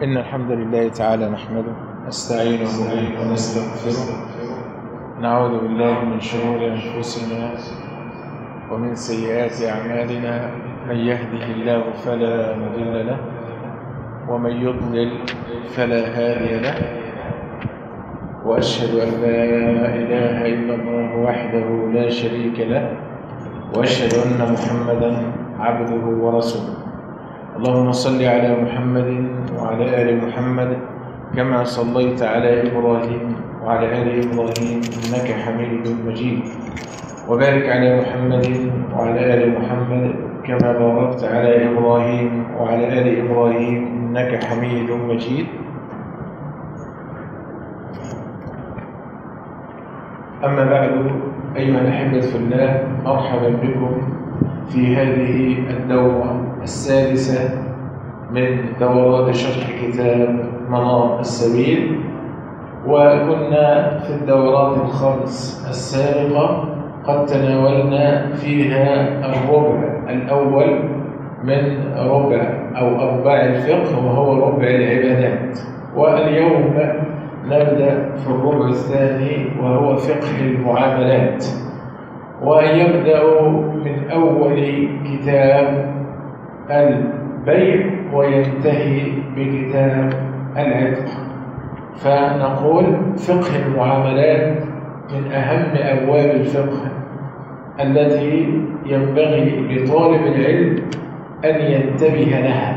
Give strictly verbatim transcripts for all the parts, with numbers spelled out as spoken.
إن الحمد لله تعالى نحمده نستعينه به ونستغفره، نعوذ بالله من شرور أنفسنا ومن سيئات أعمالنا، من يهده الله فلا مضل له ومن يضلل فلا هادي له، وأشهد أن لا إله إلا الله وحده لا شريك له، وأشهد أن محمدا عبده ورسوله. اللهم صل على محمد وعلى آل محمد كما صليت على إبراهيم وعلى آل إبراهيم إنك حميد مجيد، وبارك على محمد وعلى آل محمد كما باركت على إبراهيم وعلى آل إبراهيم إنك حميد مجيد. أما بعد، أيها الأحبة في الله، مرحبا بكم في هذه الدورة السادسة من دورات شرح كتاب منار السبيل. وكنا في الدورات الخمس السابقة قد تناولنا فيها الربع الأول من ربع أو أرباع الفقه، وهو ربع العبادات. واليوم نبدأ في الربع الثاني وهو فقه المعاملات، ويبدأ من أول كتاب البيع وينتهي بكتاب العتق. فنقول فقه المعاملات من أهم أبواب الفقه التي ينبغي لطالب العلم أن ينتبه لها.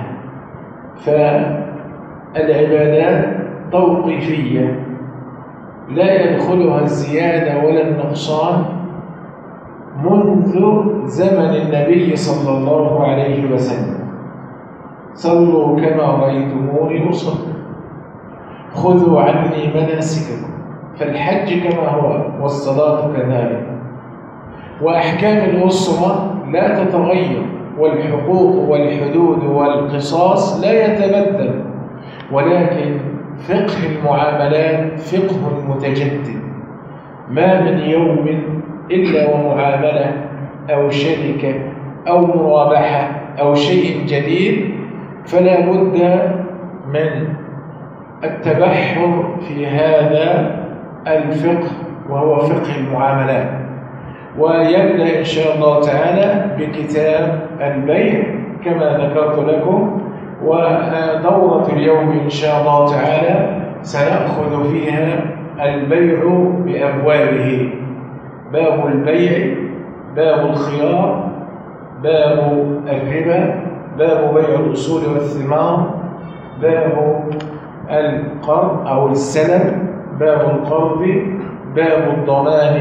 فالعبادات توقيفية لا يدخلها الزيادة ولا النقصان منذ زمن النبي صلى الله عليه وسلم. صلوا كما رأيتموني أصلي، خذوا عني مناسككم، فالحج كما هو والصلاة كذلك. وأحكام الأسرة لا تتغير، والحقوق والحدود والقصاص لا يتبدل، ولكن فقه المعاملات فقه متجدد. ما من يوم إلا ومعاملة أو شركة أو مرابحة أو شيء جديد، فلا بد من التبحر في هذا الفقه وهو فقه المعاملات. ويبدأ إن شاء الله تعالى بكتاب البيع كما ذكرت لكم. ودورة اليوم إن شاء الله تعالى سنأخذ فيها البيع بأبوابه: باب البيع، باب الخيار، باب الربا، باب بيع الأصول والثمار، باب القرض أو السلم، باب القرض، باب الضمان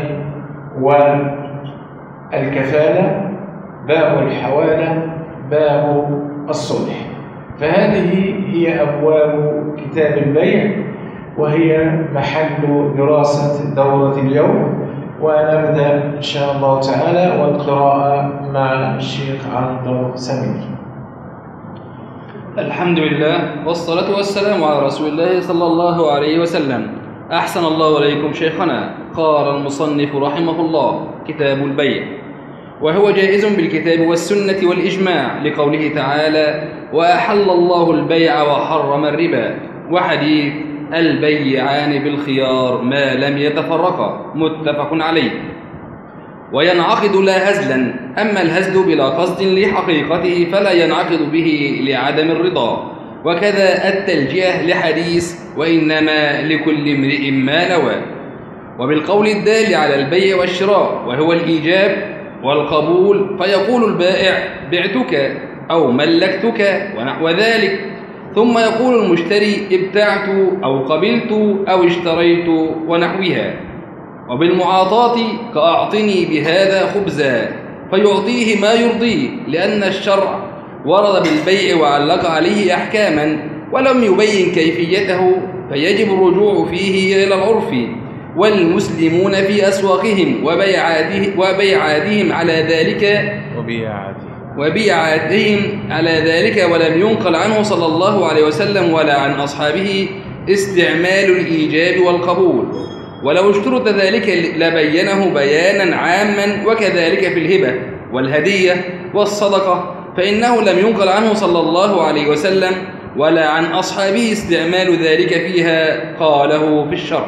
والكفالة، باب الحوالة، باب الصلح. فهذه هي أبواب كتاب البيع، وهي محل دراسة دورة اليوم. ونبدأ إن شاء الله تعالى والقراءة مع الشيخ عنتر سمير. الحمد لله والصلاة والسلام على رسول الله صلى الله عليه وسلم. أحسن الله إليكم شيخنا. قال المصنف رحمه الله: كتاب البيع، وهو جائز بالكتاب والسنة والإجماع، لقوله تعالى: وأحل الله البيع وحرم الربا، وحديث البيعان بالخيار ما لم يتفرقا، متفق عليه. وينعقد لا هزلا، أما الهزل بلا قصد لحقيقته فلا ينعقد به لعدم الرضا، وكذا التلجئة لحديث وإنما لكل امرئ ما نوى. وبالقول الدال على البيع والشراء وهو الإيجاب والقبول، فيقول البائع: بعتك أو ملكتك ونحو ذلك، ثم يقول المشتري: ابتعت أو قبلت أو اشتريت ونحوها. وبالمعاطاة كأعطني بهذا خبزا، فيعطيه ما يرضيه، لأن الشرع ورد بالبيع وعلق عليه أحكاما ولم يبين كيفيته، فيجب الرجوع فيه إلى العرف. والمسلمون في أسواقهم وبيعاتهم على ذلك وبيعاتهم على ذلك ولم ينقل عنه صلى الله عليه وسلم ولا عن أصحابه استعمال الإيجاب والقبول. ولو اشترط ذلك لبينه بيانا عاما. وكذلك في الهبة والهدية والصدقة، فإنه لم ينقل عنه صلى الله عليه وسلم ولا عن أصحابه استعمال ذلك فيها، قاله في الشرح.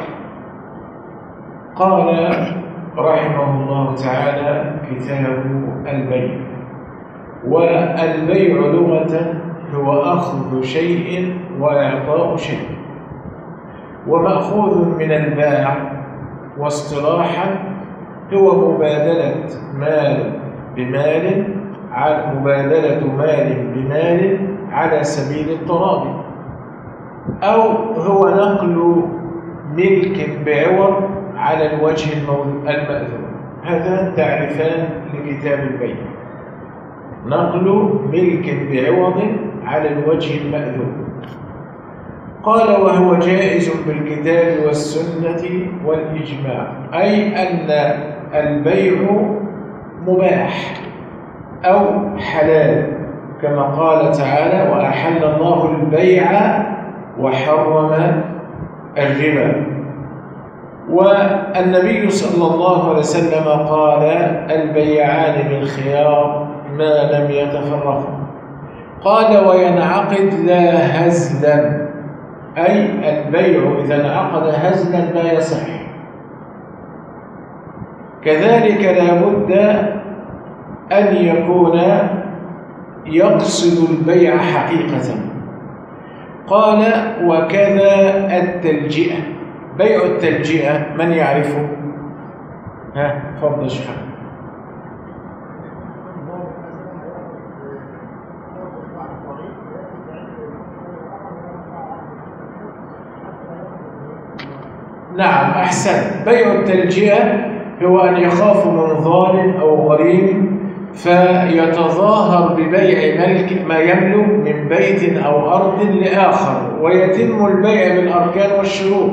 قال رحمه الله تعالى: كتاب البيع. والبيع لغة هو أخذ شيء وإعطاء شيء، ومأخوذ من الباع، واصطلاحا هو مبادلة مال بمال على مبادلة مال بمال على سبيل التراضي، أو هو نقل ملك بعوض على الوجه المأذون. هذان تعريفان لكتاب البيع: نقل ملك بعوض على الوجه المأذون. قال: وهو جائز بالكتاب والسنة والإجماع، أي أن البيع مباح أو حلال، كما قال تعالى: وأحل الله البيع وحرم الربا. والنبي صلى الله عليه وسلم قال: البيعان بالخيار ما لم يتفرقا. قال: وينعقد لا هزلا، أي البيع إذا انعقد هزلا لا يصح. كذلك لا بد أن يكون يقصد البيع حقيقة. قال: وكذا التلجئة. بيع التلجئة من يعرفه؟ ها تفضل شيخ. نعم أحسن. بيع التلجئة هو أن يخاف من ظالم أو غريم فيتظاهر ببيع ملك ما يملك من بيت أو أرض لآخر، ويتم البيع بالأركان والشروط،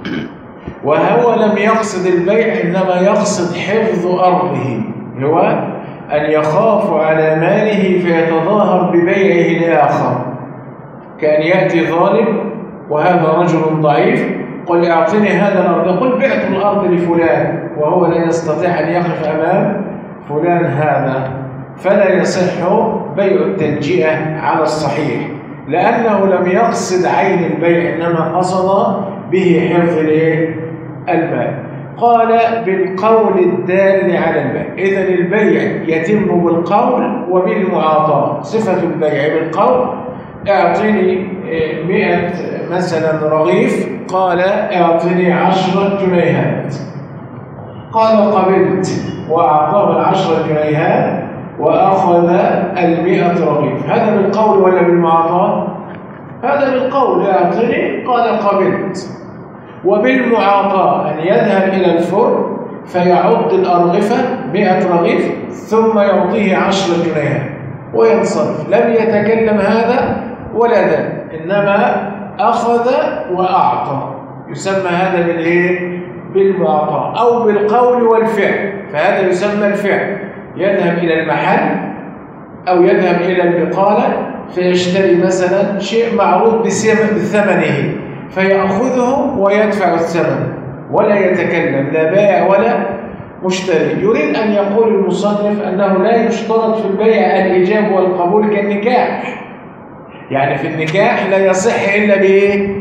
وهو لم يقصد البيع إنما يقصد حفظ أرضه، هو أن يخاف على ماله فيتظاهر ببيعه لآخر، كأن يأتي ظالم وهذا رجل ضعيف: قل اعطني هذا الأرض، قل بعت الأرض لفلان، وهو لا يستطيع أن يقف أمام فلان هذا، فلا يصح بيع التلجئة على الصحيح، لأنه لم يقصد عين البيع إنما قصد به حفظ المال. قال: بالقول الدال على البيع. إذن البيع يتم بالقول وبالمعاطاة. صفة البيع بالقول: اعطني مئة مثلا رغيف، قال: اعطني عشرة جنيهات، قال: قبلت، وأعطاه العشرة جنيهات وأخذ المئة رغيف. هذا بالقول ولا بالمعاطاة؟ هذا بالقول: اعطني، قال: قبلت. وبالمعاطاة أن يذهب إلى الفرن فيعد الأرغفة مئة رغيف ثم يعطيه عشرة جنيهات وينصرف، لم يتكلم هذا ولا ذا، إنما أخذ وأعطى. يسمى هذا بالإيه؟ بالمعاطاة، أو بالقول والفعل، فهذا يسمى الفعل. يذهب إلى المحل أو يذهب إلى البقالة فيشتري مثلا شيء معروض بثمنه فيأخذه ويدفع الثمن ولا يتكلم، لا بائع ولا مشتري. يريد أن يقول المصنف أنه لا يشترط في البيع الإيجاب والقبول كالنكاح. يعني في النكاح لا يصح إلا بإيه؟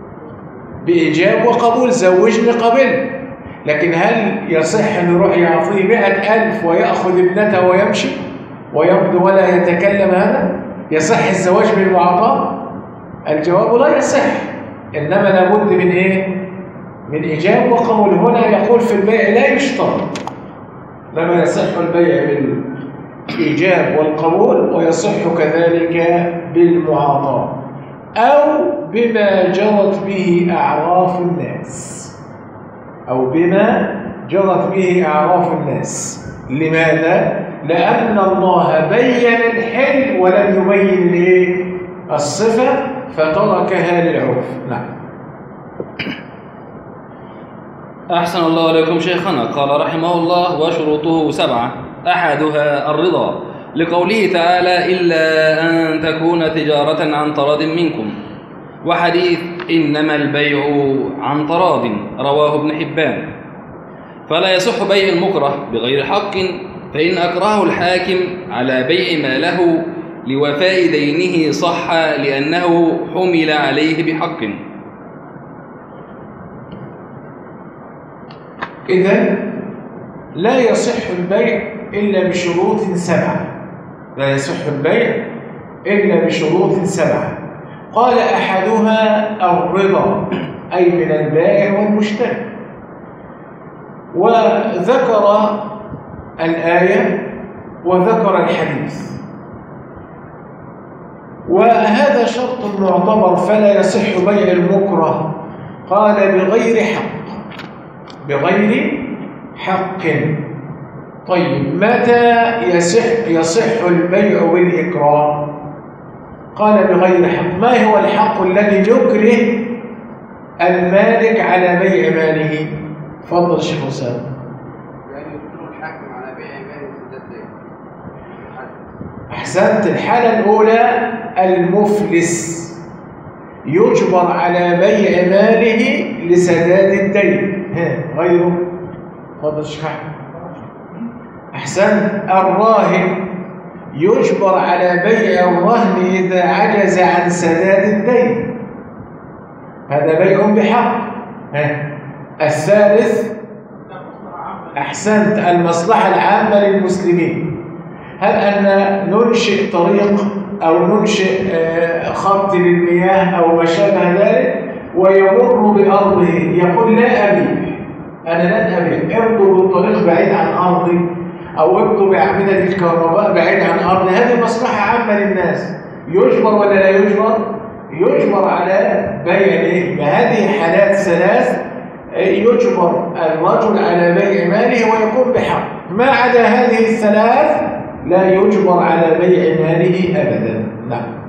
بإيجاب وقبول، زوجني قبل. لكن هل يصح أن يروح يعطيه مئة ألف ويأخذ ابنته ويمشي ويبدو ولا يتكلم؟ هذا يصح الزواج بالمعاطاة؟ الجواب لا يصح، إنما لابد من إيه؟ من إيجاب وقبول. هنا يقول في البيع لا يشترط، لما يصح البيع بالإيجاب والقبول ويصح كذلك بالمعاطاة أو بما جرت به أعراف الناس، أو بما جرت به أعراف الناس. لماذا؟ لأن الله بين الحل ولم يبين ليه الصفة فتركها للعرف. نعم. أحسن الله عليكم شيخنا. قال رحمه الله: وشروطه سبعة، أحدها الرضا، لقوله تعالى: إلا أن تكون تجارة عن تراض منكم، وحديث إنما البيع عن تراض رواه ابن حبان. فلا يصح بيع المكره بغير حق، فإن أكرهه الحاكم على بيع ما له لوفاء دينه صح لأنه حمل عليه بحق. إذن لا يصح البيع إلا بشروط سبعة. لا يصح البيع إلا بشروط سبعة. قال أحدها الرضا، أي من البائع والمشتري، وذكر الآية وذكر الحديث، وهذا شرط معتبر فلا يصح بيع المكره. قال بغير حق، بغير حق. طيب متى يصح يصح البيع بالإكراه؟ قال بغير حق. ما هو الحق الذي يكره المالك على بيع ماله؟ تفضل شيخ أسامة. يعني يكره الحاكم على بيع ماله سداد دين. أحسنت. الحالة الأولى المفلس يجبر على بيع ماله لسداد الدين. ها غيره؟ تفضل شيخ أحمد. أحسنت. الراهن يجبر على بيع الرهن إذا عجز عن سداد الدين، هذا بيع بحق. ها. الثالث أحسنت المصلحة العامة للمسلمين. هل أن ننشئ طريق أو ننشئ خط للمياه أو ما شابه ذلك ويمر بأرضه يقول لا أبيع، أنا لن أبيع، ابدوا بالطريق بعيد عن أرضي أو ابدوا بأعمدة الكهرباء بعيد عن أرضي، هذه مصلحة عامة للناس. يجبر ولا لا يجبر؟ يجبر على بيع. بهذه حالات ثلاث يجبر الرجل على بيع ماله ويكون بحق. ما عدا هذه الثلاث لا يجبر على بيع ماله أبدا. نعم.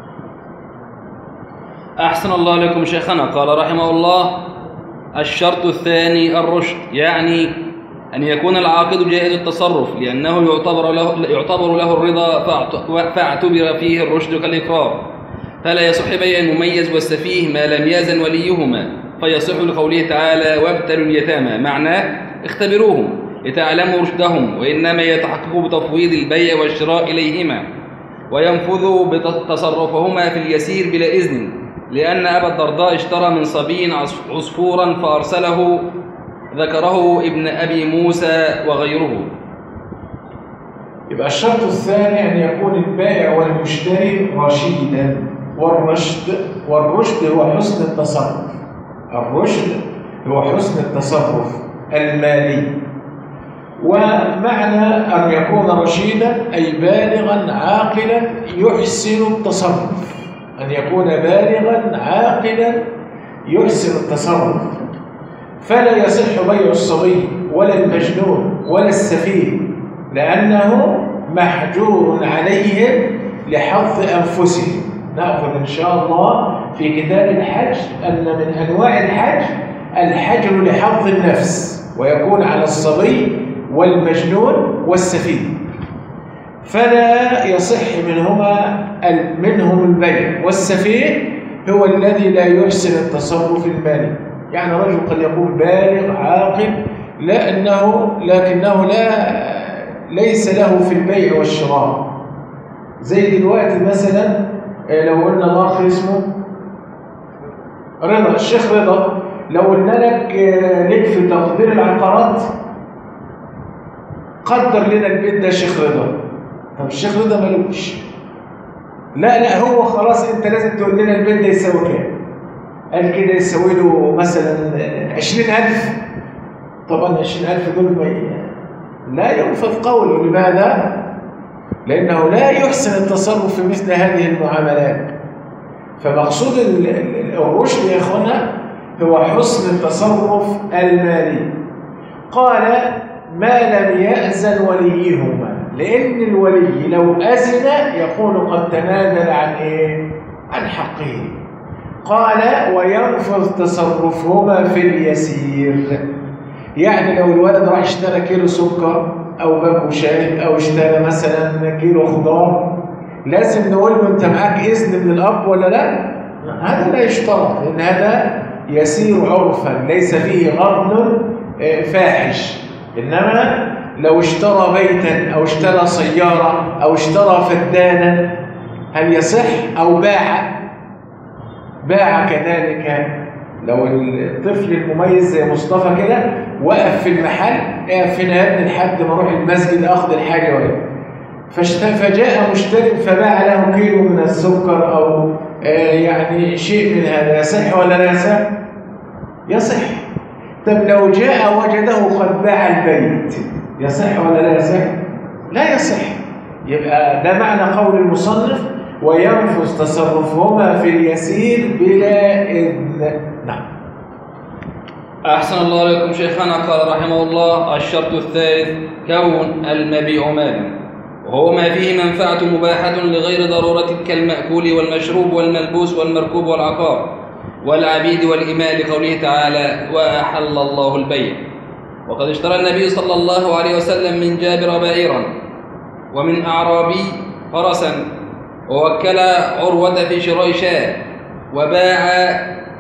أحسن الله لكم شيخنا. قال رحمه الله: الشرط الثاني الرشد، يعني أن يكون العاقد جائز التصرف لأنه يعتبر له, يعتبر له الرضا فاعتبر فيه الرشد كالإقرار، فلا يصح بيع المميز والسفيه ما لم يأذن وليهما، فيصح لقوله تعالى: وابتلوا اليتامى، معناه اختبروهم لتعلموا رشدهم، وإنما يتحقق بتفويض البيع والشراء إليهما وينفذ بتصرفهما في اليسير بلا إذن، لأن أبا الدرداء اشترى من صبي عصفورا فأرسله، ذكره ابن أبي موسى وغيره. يبقى الشرط الثاني أن يكون البائع والمشتري رشيدا، والرشد والرشد هو حسن التصرف. الرشد هو حسن التصرف المالي. ومعنى أن يكون رشيدا أي بالغا عاقلا يحسن التصرف، أن يكون بالغا عاقلا يحسن التصرف. فلا يصح بيع الصبي ولا المجنون ولا السفيه لأنه محجور عليهم لحظ أنفسهم. نأخذ إن شاء الله في كتاب الحج أن من أنواع الحج الحجر لحظ النفس، ويكون على الصبي والمجنون والسفيه، فلا يصح منهما منهم البيع. والسفيه هو الذي لا يحسن التصرف المالي، يعني رجل قد يكون بالغ عاقل لأنه لكنه لا ليس له في البيع والشراء. زي دلوقتي مثلا لو قلنا الأخ اسمه رضا، الشيخ رضا، لو قلنا لك لك في تقدير العقارات قدر لنا البيت ده شيخ رضا، طب الشيخ رضا ملوش، لا لا هو خلاص انت لازم تقول لنا البيت ده يساوي كام. قال كده يساوي له مثلا عشرين ألف. طبعا عشرين ألف دول ما لا ينفذ قوله. لماذا؟ لأنه لا يحسن التصرف في مثل هذه المعاملات. فمقصود الرشد يا اخوانا هو حسن التصرف المالي. قال ما لم يأذن وليهما، لأن الولي لو أذن يكون قد تنازل عن إيه؟ عن حقه. قال وينفذ تصرفهما في اليسير، يعني لو الولد راح اشترى كيلو سكر أو باكو شاي أو اشترى مثلا كيلو خضار، لازم نقول له أنت معاك إذن من الأب ولا لا؟ هذا لا يشترط، لأن هذا يسير عرفا ليس فيه غضن فاحش. إنما لو اشترى بيتا أو اشترى سيارة أو اشترى فدانا هل يصح؟ أو باع باع كذلك. لو الطفل المميز زي مصطفى كده وقف في المحل، اقف هنا يا ابني لحد ما اروح المسجد اخذ الحاجه ولا فجاء مشتري فباع له كيلو من السكر او آه يعني شيء من هذا، يصح ولا لا يصح؟ يصح. طب لو جاء وجده قد باع البيت، يصح ولا لا يصح؟ لا يصح. يبقى ده معنى قول المصنف وينفذ تصرفهما في اليسير بلا إذن. نعم. أحسن الله عليكم شيخنا. قال رحمه الله: الشرط الثالث كون المبيع مالا، وهو ما فيه منفعة مباحة لغير ضرورة كالمأكول والمشروب والملبوس والمركوب والعقار والعبيد والإماء، لقوله تعالى: وأحل الله البيع. وقد اشترى النبي صلى الله عليه وسلم من جابر بعيرا ومن أعرابي فرسا، ووكل عروة في شراء شاة، وباع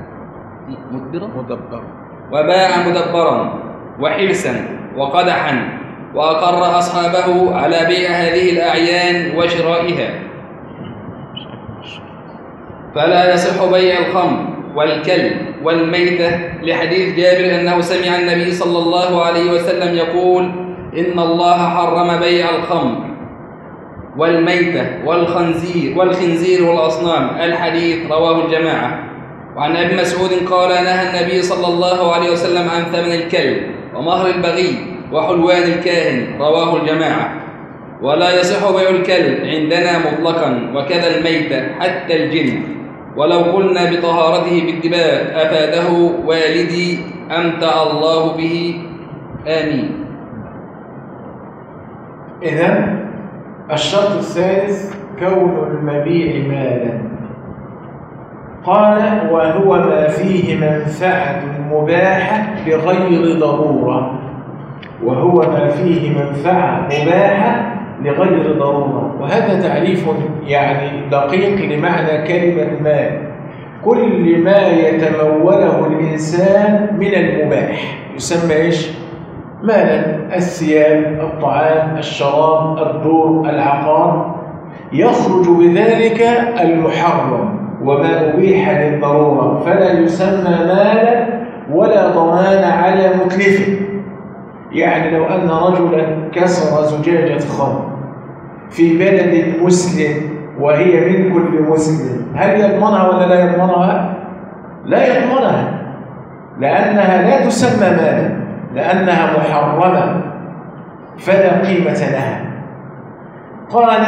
مدبرا وباع مدبرا وحلسا وقدحا، وأقر أصحابه على بيع هذه الأعيان وشرائها. فلا يصح بيع الخمر والكلب والميتة، لحديث جابر أنه سمع النبي صلى الله عليه وسلم يقول: إن الله حرم بيع الخمر والميتة والخنزير والخنزير والأصنام. الحديث رواه الجماعة. وعن أبي مسعود قال: نهى النبي صلى الله عليه وسلم عن ثمن الكلب ومهر البغي وحلوان الكاهن. رواه الجماعة. ولا يصح بيع الكلب عندنا مطلقا، وكذا الميتة حتى الجلد، ولو قلنا بطهارته بالدباغ أفاده والدي أمتع الله به، آمين. إذن الشرط الثالث كون المبيع مالا. قال: وهو ما فيه منفعة مباحة بغير ضرورة. وهو ما فيه منفعة مباحة لغير ضرورة. وهذا تعريف يعني دقيق لمعنى كلمة مال. كل ما يتموله الإنسان من المباح يسمى إيش؟ مالا. الثياب، الطعام، الشراب، الدور، العقار. يخرج بذلك المحرم وما أبيح للضرورة، فلا يسمى مالا ولا ضمان على متلفه. يعني لو أن رجلا كسر زجاجة خمر في بلد مسلم وهي من كل مسلم، هل يضمنها ولا لا يضمنها؟ لا يضمنها، لأنها لا تسمى مالا، لأنها محرمة فلا قيمة لها. قال: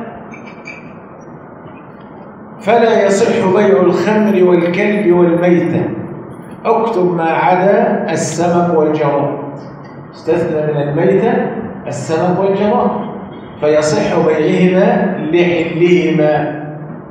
فلا يصح بيع الخمر والكلب والميتة. اكتب ما عدا السمك والجراد، استثنى من الميتة السمك والجراد، فيصح بيعهما لحلهما.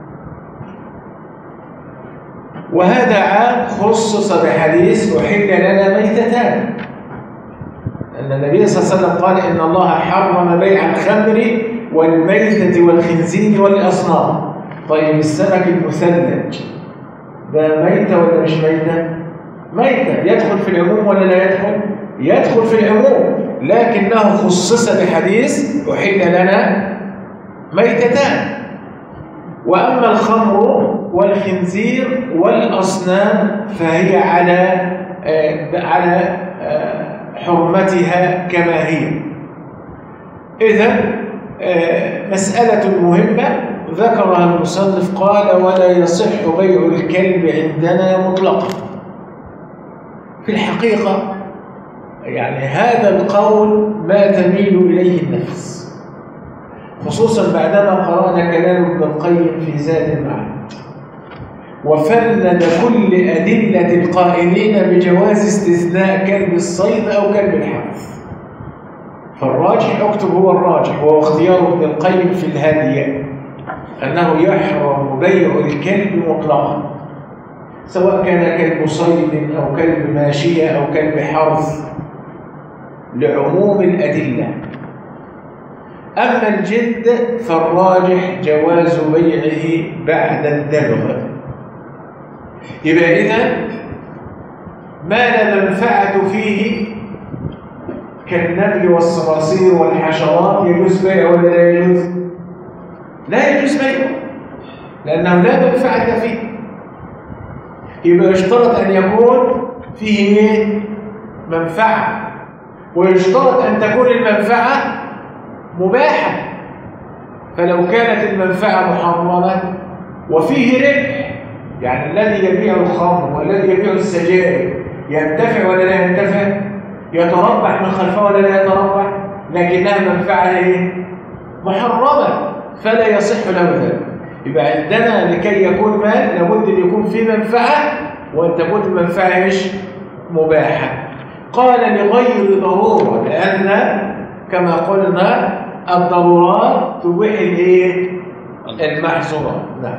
وهذا عام خصص بحديث أحل لنا ميتتان، أن النبي صلى الله عليه وسلم قال: إن الله حرم بيع الخمر والميتة والخنزير والأصنام. طيب السمك المثلج ده ميتة ولا مش ميتة؟ ميتة. يدخل في العموم ولا لا يدخل؟ يدخل في العموم، لكنه خصص بحديث أحل لنا ميتتان. وأما الخمر والخنزير والأصنام فهي على آه على آه حرمتها كما هي. إذن آه مسألة مهمة ذكرها المصنف. قال: ولا يصح بيع الكلب عندنا مطلقا. في الحقيقة يعني هذا القول ما تميل إليه النفس، خصوصا بعدما قرأنا كلام ابن القيم في زاد المعاد وفند كل أدلة القائلين بجواز استثناء كلب الصيد أو كلب الحرث. فالراجح، اكتب هو الراجح وهو اختيار ابن القيم في الهادية، أنه يحرم بيع الكلب مطلقا، سواء كان كلب صيد أو كلب ماشية أو كلب حرث، لعموم الأدلة. أما الجلد فالراجح جواز بيعه بعد الدبغ. يبقى إذن ما لا منفعة فيه كالنمل والصراصير والحشرات يجوز بيعه ولا لا يجوز؟ لا يجوز بيعه. لأنه لا منفعة فيه. يبقى يشترط أن يكون فيه إيه؟ منفعة، ويشترط أن تكون المنفعة مباحة. فلو كانت المنفعة محرمة وفيه ربح، يعني الذي يبيع الخمر والذي يبيع السجائر ينتفع ولا لا ينتفع؟ يتربح من خلفه ولا لا يتربح؟ لكنها منفعة إيه؟ محرمة، فلا يصح له ذلك. يبقى عندنا لكي يكون مال لابد أن يكون فيه منفعة، وأن تكون المنفعة إيش؟ مباحة. قال لغير ضرورة، لأن كما قلنا الضرورات تبيح الايه؟ المحظورات. نعم.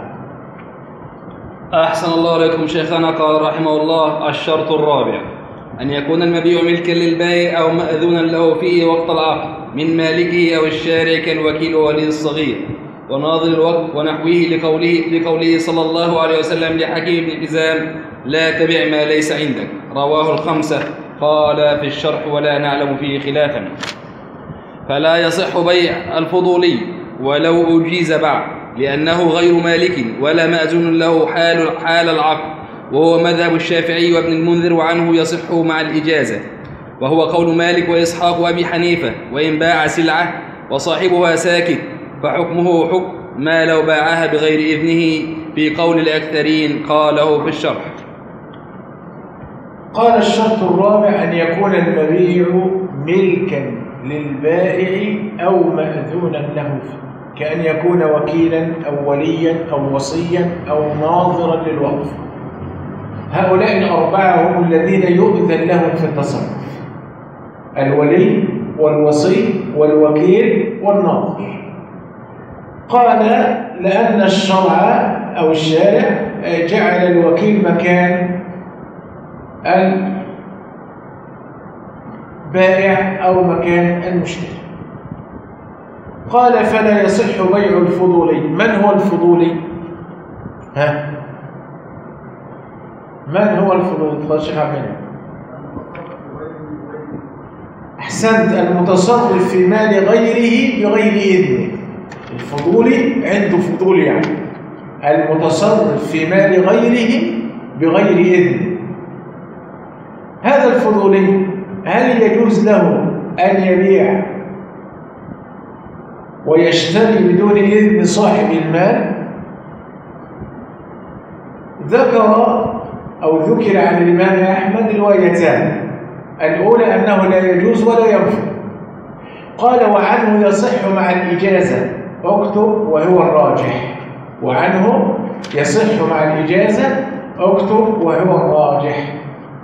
أحسن الله عليكم شيخنا. قال رحمه الله: الشرط الرابع أن يكون المبيع ملكا للبائع أو مأذونا له فيه وقت العقد من مالكه أو الشارع كالوكيل وولي الصغير وناظر الوقت ونحوه، لقوله, لقوله صلى الله عليه وسلم لحكيم بن حزام: لا تبع ما ليس عندك. رواه الخمسة. قال في الشرح: ولا نعلم فيه خلافا. فلا يصح بيع الفضولي ولو أجيز بعد، لأنه غير مالك ولا مأذون له حال, حال العقد، وهو مذهب الشافعي وابن المنذر، وعنه يصح مع الإجازة، وهو قول مالك وإسحاق وأبي حنيفة. وإن باع سلعة وصاحبها ساكت فحكمه حكم ما لو باعها بغير إذنه، في قول الأكثرين. قاله في الشرح. قال الشرط الرابع أن يكون المبيع ملكا للبائع أو مأذونا له فيه، كأن يكون وكيلا أو وليا أو وصيا أو ناظرا للوقف. هؤلاء الأربعة هم الذين يؤذن لهم في التصرف: الولي والوصي والوكيل والناظر. قال لأن الشرع أو الشارع جعل الوكيل مكان البائع أو مكان المشتري. قال فلا يصح بيع الفضولي. من هو الفضولي؟ ها؟ من هو الفضولي؟ تفضل شيخ عبد الله. أحسنت. المتصرف في مال غيره بغير إذنه. الفضولي عنده فضول، يعني المتصرف في مال غيره بغير إذنه. هذا الفضولي هل يجوز له أن يبيع ويشتري بدون إذن صاحب المال؟ ذكر أو ذكر عن الإمام أحمد روايتان: الأولى أنه لا يجوز ولا ينفع. قال وعنه يصح مع الإجازة. اكتب وهو الراجح. وعنه يصح مع الإجازة. اكتب وهو الراجح.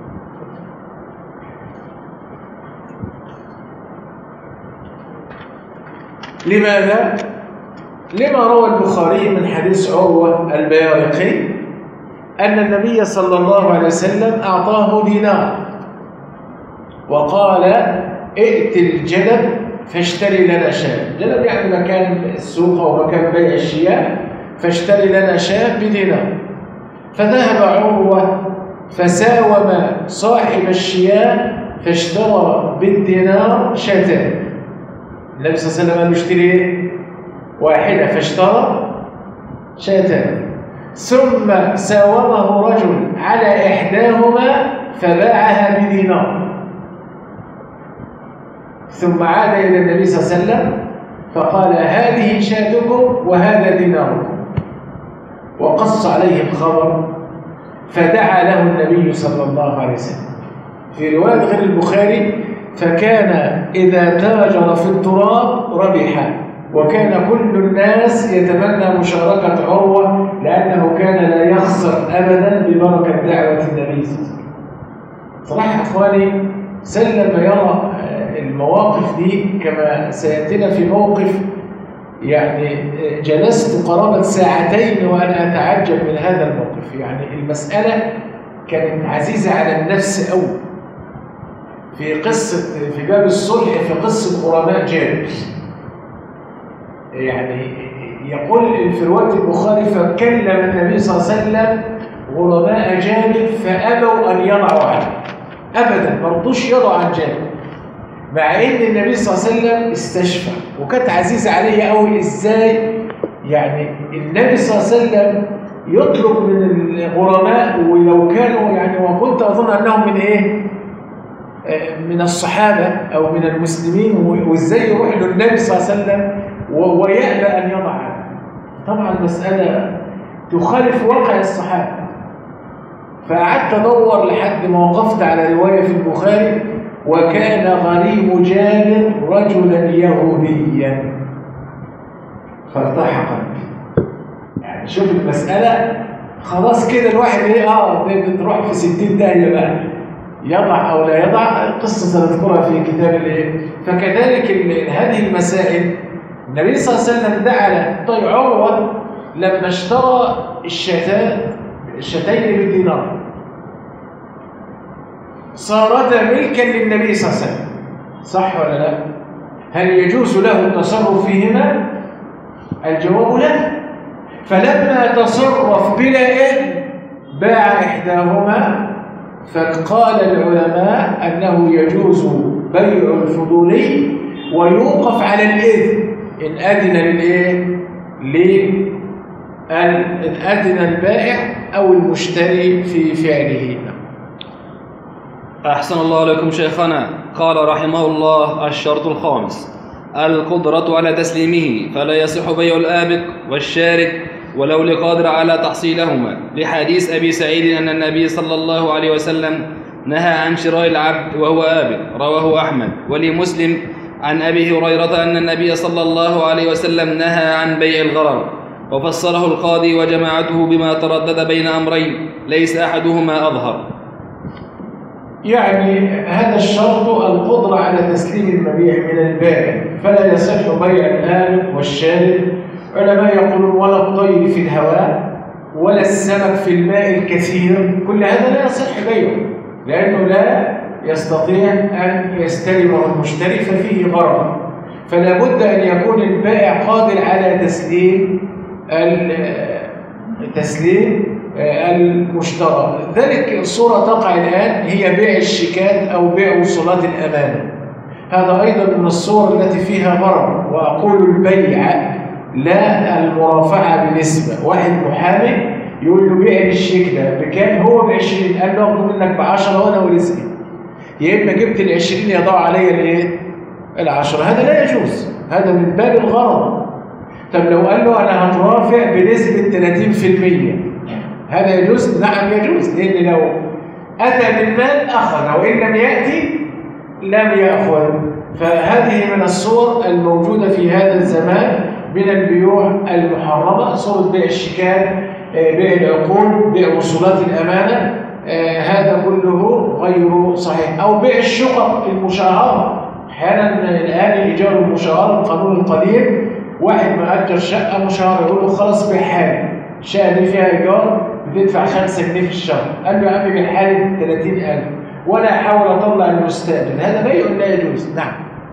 لماذا؟ لما روى البخاري من حديث عروة البيارقي أن النبي صلى الله عليه وسلم أعطاه دينار وقال: ائت الجلب فاشتري لنا شاة. جلب يعني مكان السوق أو مكان بيع الشياه، فاشتري لنا شاة بدينار. فذهب عروة فساوم صاحب الشياه فاشترى بالدينار شاتان. النبي صلى الله عليه وسلم قال اشتري واحدة فاشترى شاتان. ثم ساومه رجل على إحداهما فباعها بدينار. ثم عاد إلى النبي صلى الله عليه وسلم فقال: هذه شاتكم وهذا ديناركم. وقص عليه الخبر فدعا له النبي صلى الله عليه وسلم. في رواية غير البخاري: فكان إذا تاجر في التراب ربح، وكان كل الناس يتمنى مشاركة عروة لأنه كان لا يخسر أبدا ببركة دعوة النبي صلى الله عليه وسلم. صراحة أخواني، سلم يرى المواقف دي كما سيأتينا في موقف يعني جلست قرابة ساعتين وأنا أتعجب من هذا الموقف. يعني المسألة كانت عزيزة على النفس أوي. في قصة في باب الصلح في قصة غرماء جابر، يعني يقول في رواية البخاري: فكلم النبي صلى الله عليه وسلم غرماء جابر فأبوا أن يضعوا عنه أبدا، ما رضوش يضعوا عن جابر، مع ان النبي صلى الله عليه وسلم استشفى. وكانت عزيزه عليه قوي ازاي يعني النبي صلى الله عليه وسلم يطلب من الغرماء، ولو كانوا يعني، وكنت أظن أنهم من إيه؟ من الصحابة أو من المسلمين، وإزاي يروح للنبي صلى الله عليه وسلم ويأبى أن يضع. طبعا مسألة تخالف واقع الصحابة. فقعدت أدور لحد ما وقفت على رواية في البخاري: وكان غريم جابر رجلا يهوديا فارتاح قلبي. يعني شوف المسألة، خلاص كده الواحد ايه اه بتروح في ستين داهية بقى، يضع او لا يضع، قصة سنذكرها في كتاب الايه. فكذلك هذه المسائل النبي صلى الله عليه وسلم دعا له. طيب عروة لما اشترى الشتان الشتين بالدينار صارتا ملكا للنبي صلى الله عليه وسلم، صح ولا لا؟ هل يجوز له التصرف فيهما؟ الجواب لا. فلما تصرف بلا إذن باع إحداهما. فقال العلماء أنه يجوز بيع الفضولي ويوقف على الإذن إن أذن للإيه؟ لأن أذن البائع أو المشتري في فعله. أحسن الله لكم شيخنا. قال رحمه الله: الشرط الخامس القدرة على تسليمه، فلا يصح بيع الآبق والشارك ولو لقادر على تحصيلهما، لحديث أبي سعيد أن النبي صلى الله عليه وسلم نهى عن شراء العبد وهو آبق، رواه أحمد. ولمسلم عن أبي هريرة أن النبي صلى الله عليه وسلم نهى عن بيع الغرر، وفسره القاضي وجماعته بما تردد بين أمرين ليس أحدهما أظهر. يعني هذا الشرط القدرة على تسليم المبيع من البائع، فلا يصح بيع الآبق والشارب. علماء يقولون ولا الطير في الهواء ولا السمك في الماء الكثير، كل هذا لا يصح بيعه، لأنه لا يستطيع أن يستلمه المشتري ففيه غرر. فلا بد أن يكون البائع قادر على تسليم التسليم المشترى. ذلك الصورة تقع الآن هي بيع الشيكات أو بيع وصولات الأمانة. هذا أيضا من الصور التي فيها غرر. وأقول البيع لا المرافعة بنسبة. واحد محامي يقول له بيع الشيك ده بكام؟ هو بعشرين، قال له أخذ منك بعشرة وأنا ورزقي، يا إما جبت العشرين يضع علي الإيه؟ العشرة. هذا لا يجوز، هذا من باب الغرر. طب لو قال له أنا هترافع بنسبة ثلاثين بالمئة، هذا يجوز؟ نعم يجوز، لأن لو أتى بالمال أخذ، وإن لم يأتي لم يأخذ. فهذه من الصور الموجودة في هذا الزمان من البيوع المحرمة، صورة بيع الشيكات، بيع العقول، بيع وصولات الأمانة، هذا كله غير صحيح. أو بيع الشقق المشاهرة، أحيانا الآن الإيجار المشاهرة القانون القديم، واحد مأجر شقة مشاهرة يقول له خلاص بحالي، الشقة دي فيها إيجار بتدفع خمسة جنيه في الشهر، قال له يا عم بحالي ثلاثين ألف وأنا أحاول أطلع المستأجر، هذا بيع لا يجوز. نعم.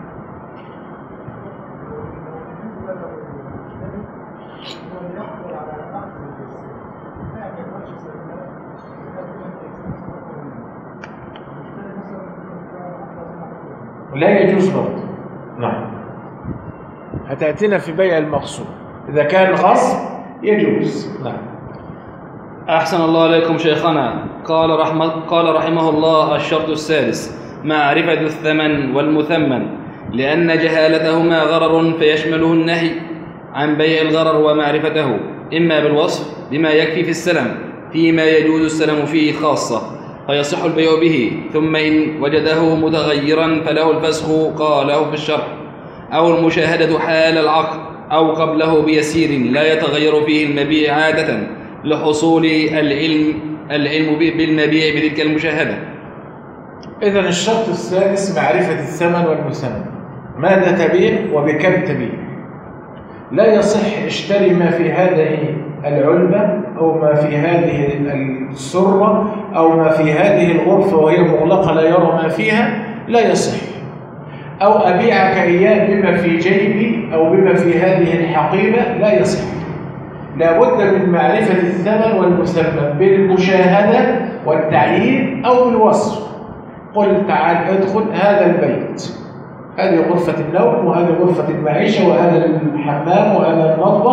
لا يجوز برضه. نعم. هتأتينا في بيع المقصود، إذا كان غصب يجوز. نعم. أحسن الله عليكم شيخنا. قال رحمه, قال رحمه الله: الشرط السادس معرفة الثمن والمثمن، لأن جهالتهما غرر فيشمله النهي عن بيع الغرر ومعرفته، إما بالوصف بما يكفي في السلم فيما يجوز السلم فيه خاصة فيصح البيع به، ثم إن وجده متغيرا فله الفسخ قاله في الشرح، أو المشاهدة حال العقد أو قبله بيسير لا يتغير فيه المبيع عادة لحصول العلم العلم بالمبيع بتلك المشاهدة. إذن الشرط السادس معرفة الثمن والمثمن، ماذا تبيع وبكم تبيع. لا يصح اشتري ما في هذه العلبة أو ما في هذه السرة أو ما في هذه الغرفة وهي مغلقة لا يرى ما فيها، لا يصح. أو أبيعك إياه بما في جيبي أو بما في هذه الحقيبة، لا يصح. لا بد من معرفة الثمن والمثمن بالمشاهدة والتعيين أو بالوصف. قل تعال ادخل هذا البيت، هذه غرفة النوم وهذه غرفة المعيشة وهذا الحمام وهذا المطبخ،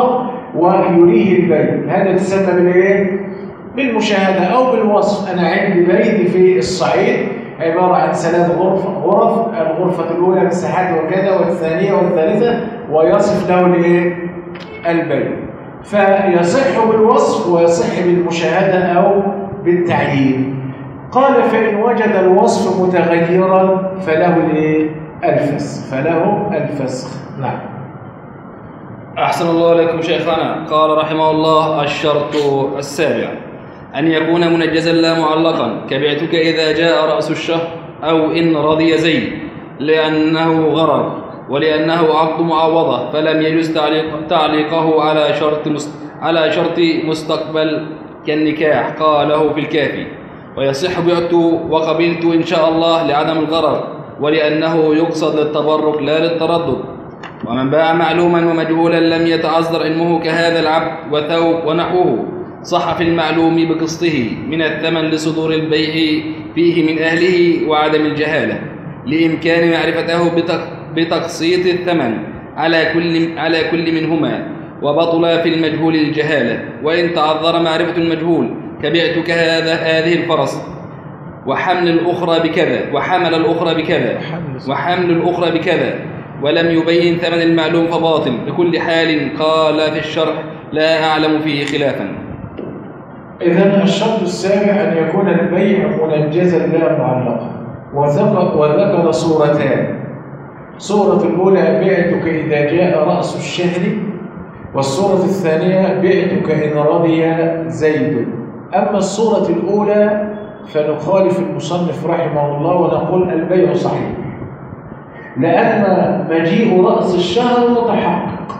ويريه البيت، هذا يسمى بالايه؟ بالمشاهدة أو بالوصف. أنا عندي بيت في الصعيد عبارة عن ثلاث غرف غرف الغرفة الأولى مساحتها وكذا والثانية والثالثة، ويصف له الايه؟ البيت. فيصح بالوصف ويصح بالمشاهدة أو بالتعيين. قال فإن وجد الوصف متغيرا فله الايه؟ الفسخ، فله الفسخ. نعم. أحسن الله إليكم شيخنا. قال رحمه الله: الشرط السابع أن يكون منجزا لا معلقا، كبعتك إذا جاء رأس الشهر، أو إن رضي زيد، لأنه غرر ولأنه عقد معوضة، فلم يجوز تعليق تعليقه على شرط على شرط مستقبل كالنكاح. قاله في الكافي. ويصح بعت وقبلت إن شاء الله لعدم الغرر، ولأنه يقصد للتبرك لا للتردد. ومن باع معلوما ومجهولا لم يتعذر علمه كهذا العبد وثوب ونحوه، صح في المعلوم بقسطه من الثمن لصدور البيع فيه من أهله وعدم الجهالة، لإمكان معرفته بتقسيط الثمن على كل على كل منهما، وبطل في المجهول الجهالة. وإن تعذر معرفة المجهول كبعتك هذا هذه الفرس وحمل الأخرى بكذا وحمل الأخرى بكذا وحمل الأخرى بكذا ولم يبين ثمن المعلوم فباطل بكل حال. قال في الشرح: لا أعلم فيه خلافا. إذن الشرط السابع أن يكون البيع منجزا لا معلقا، وذكر صورتان. صورة الأولى: بعتك إذا جاء رأس الشهر، والصورة الثانية: بعتك إن رضي زيد. أما الصورة الأولى فنخالف المصنف رحمه الله ونقول البيع صحيح، لأن مجيء رأس الشهر متحقق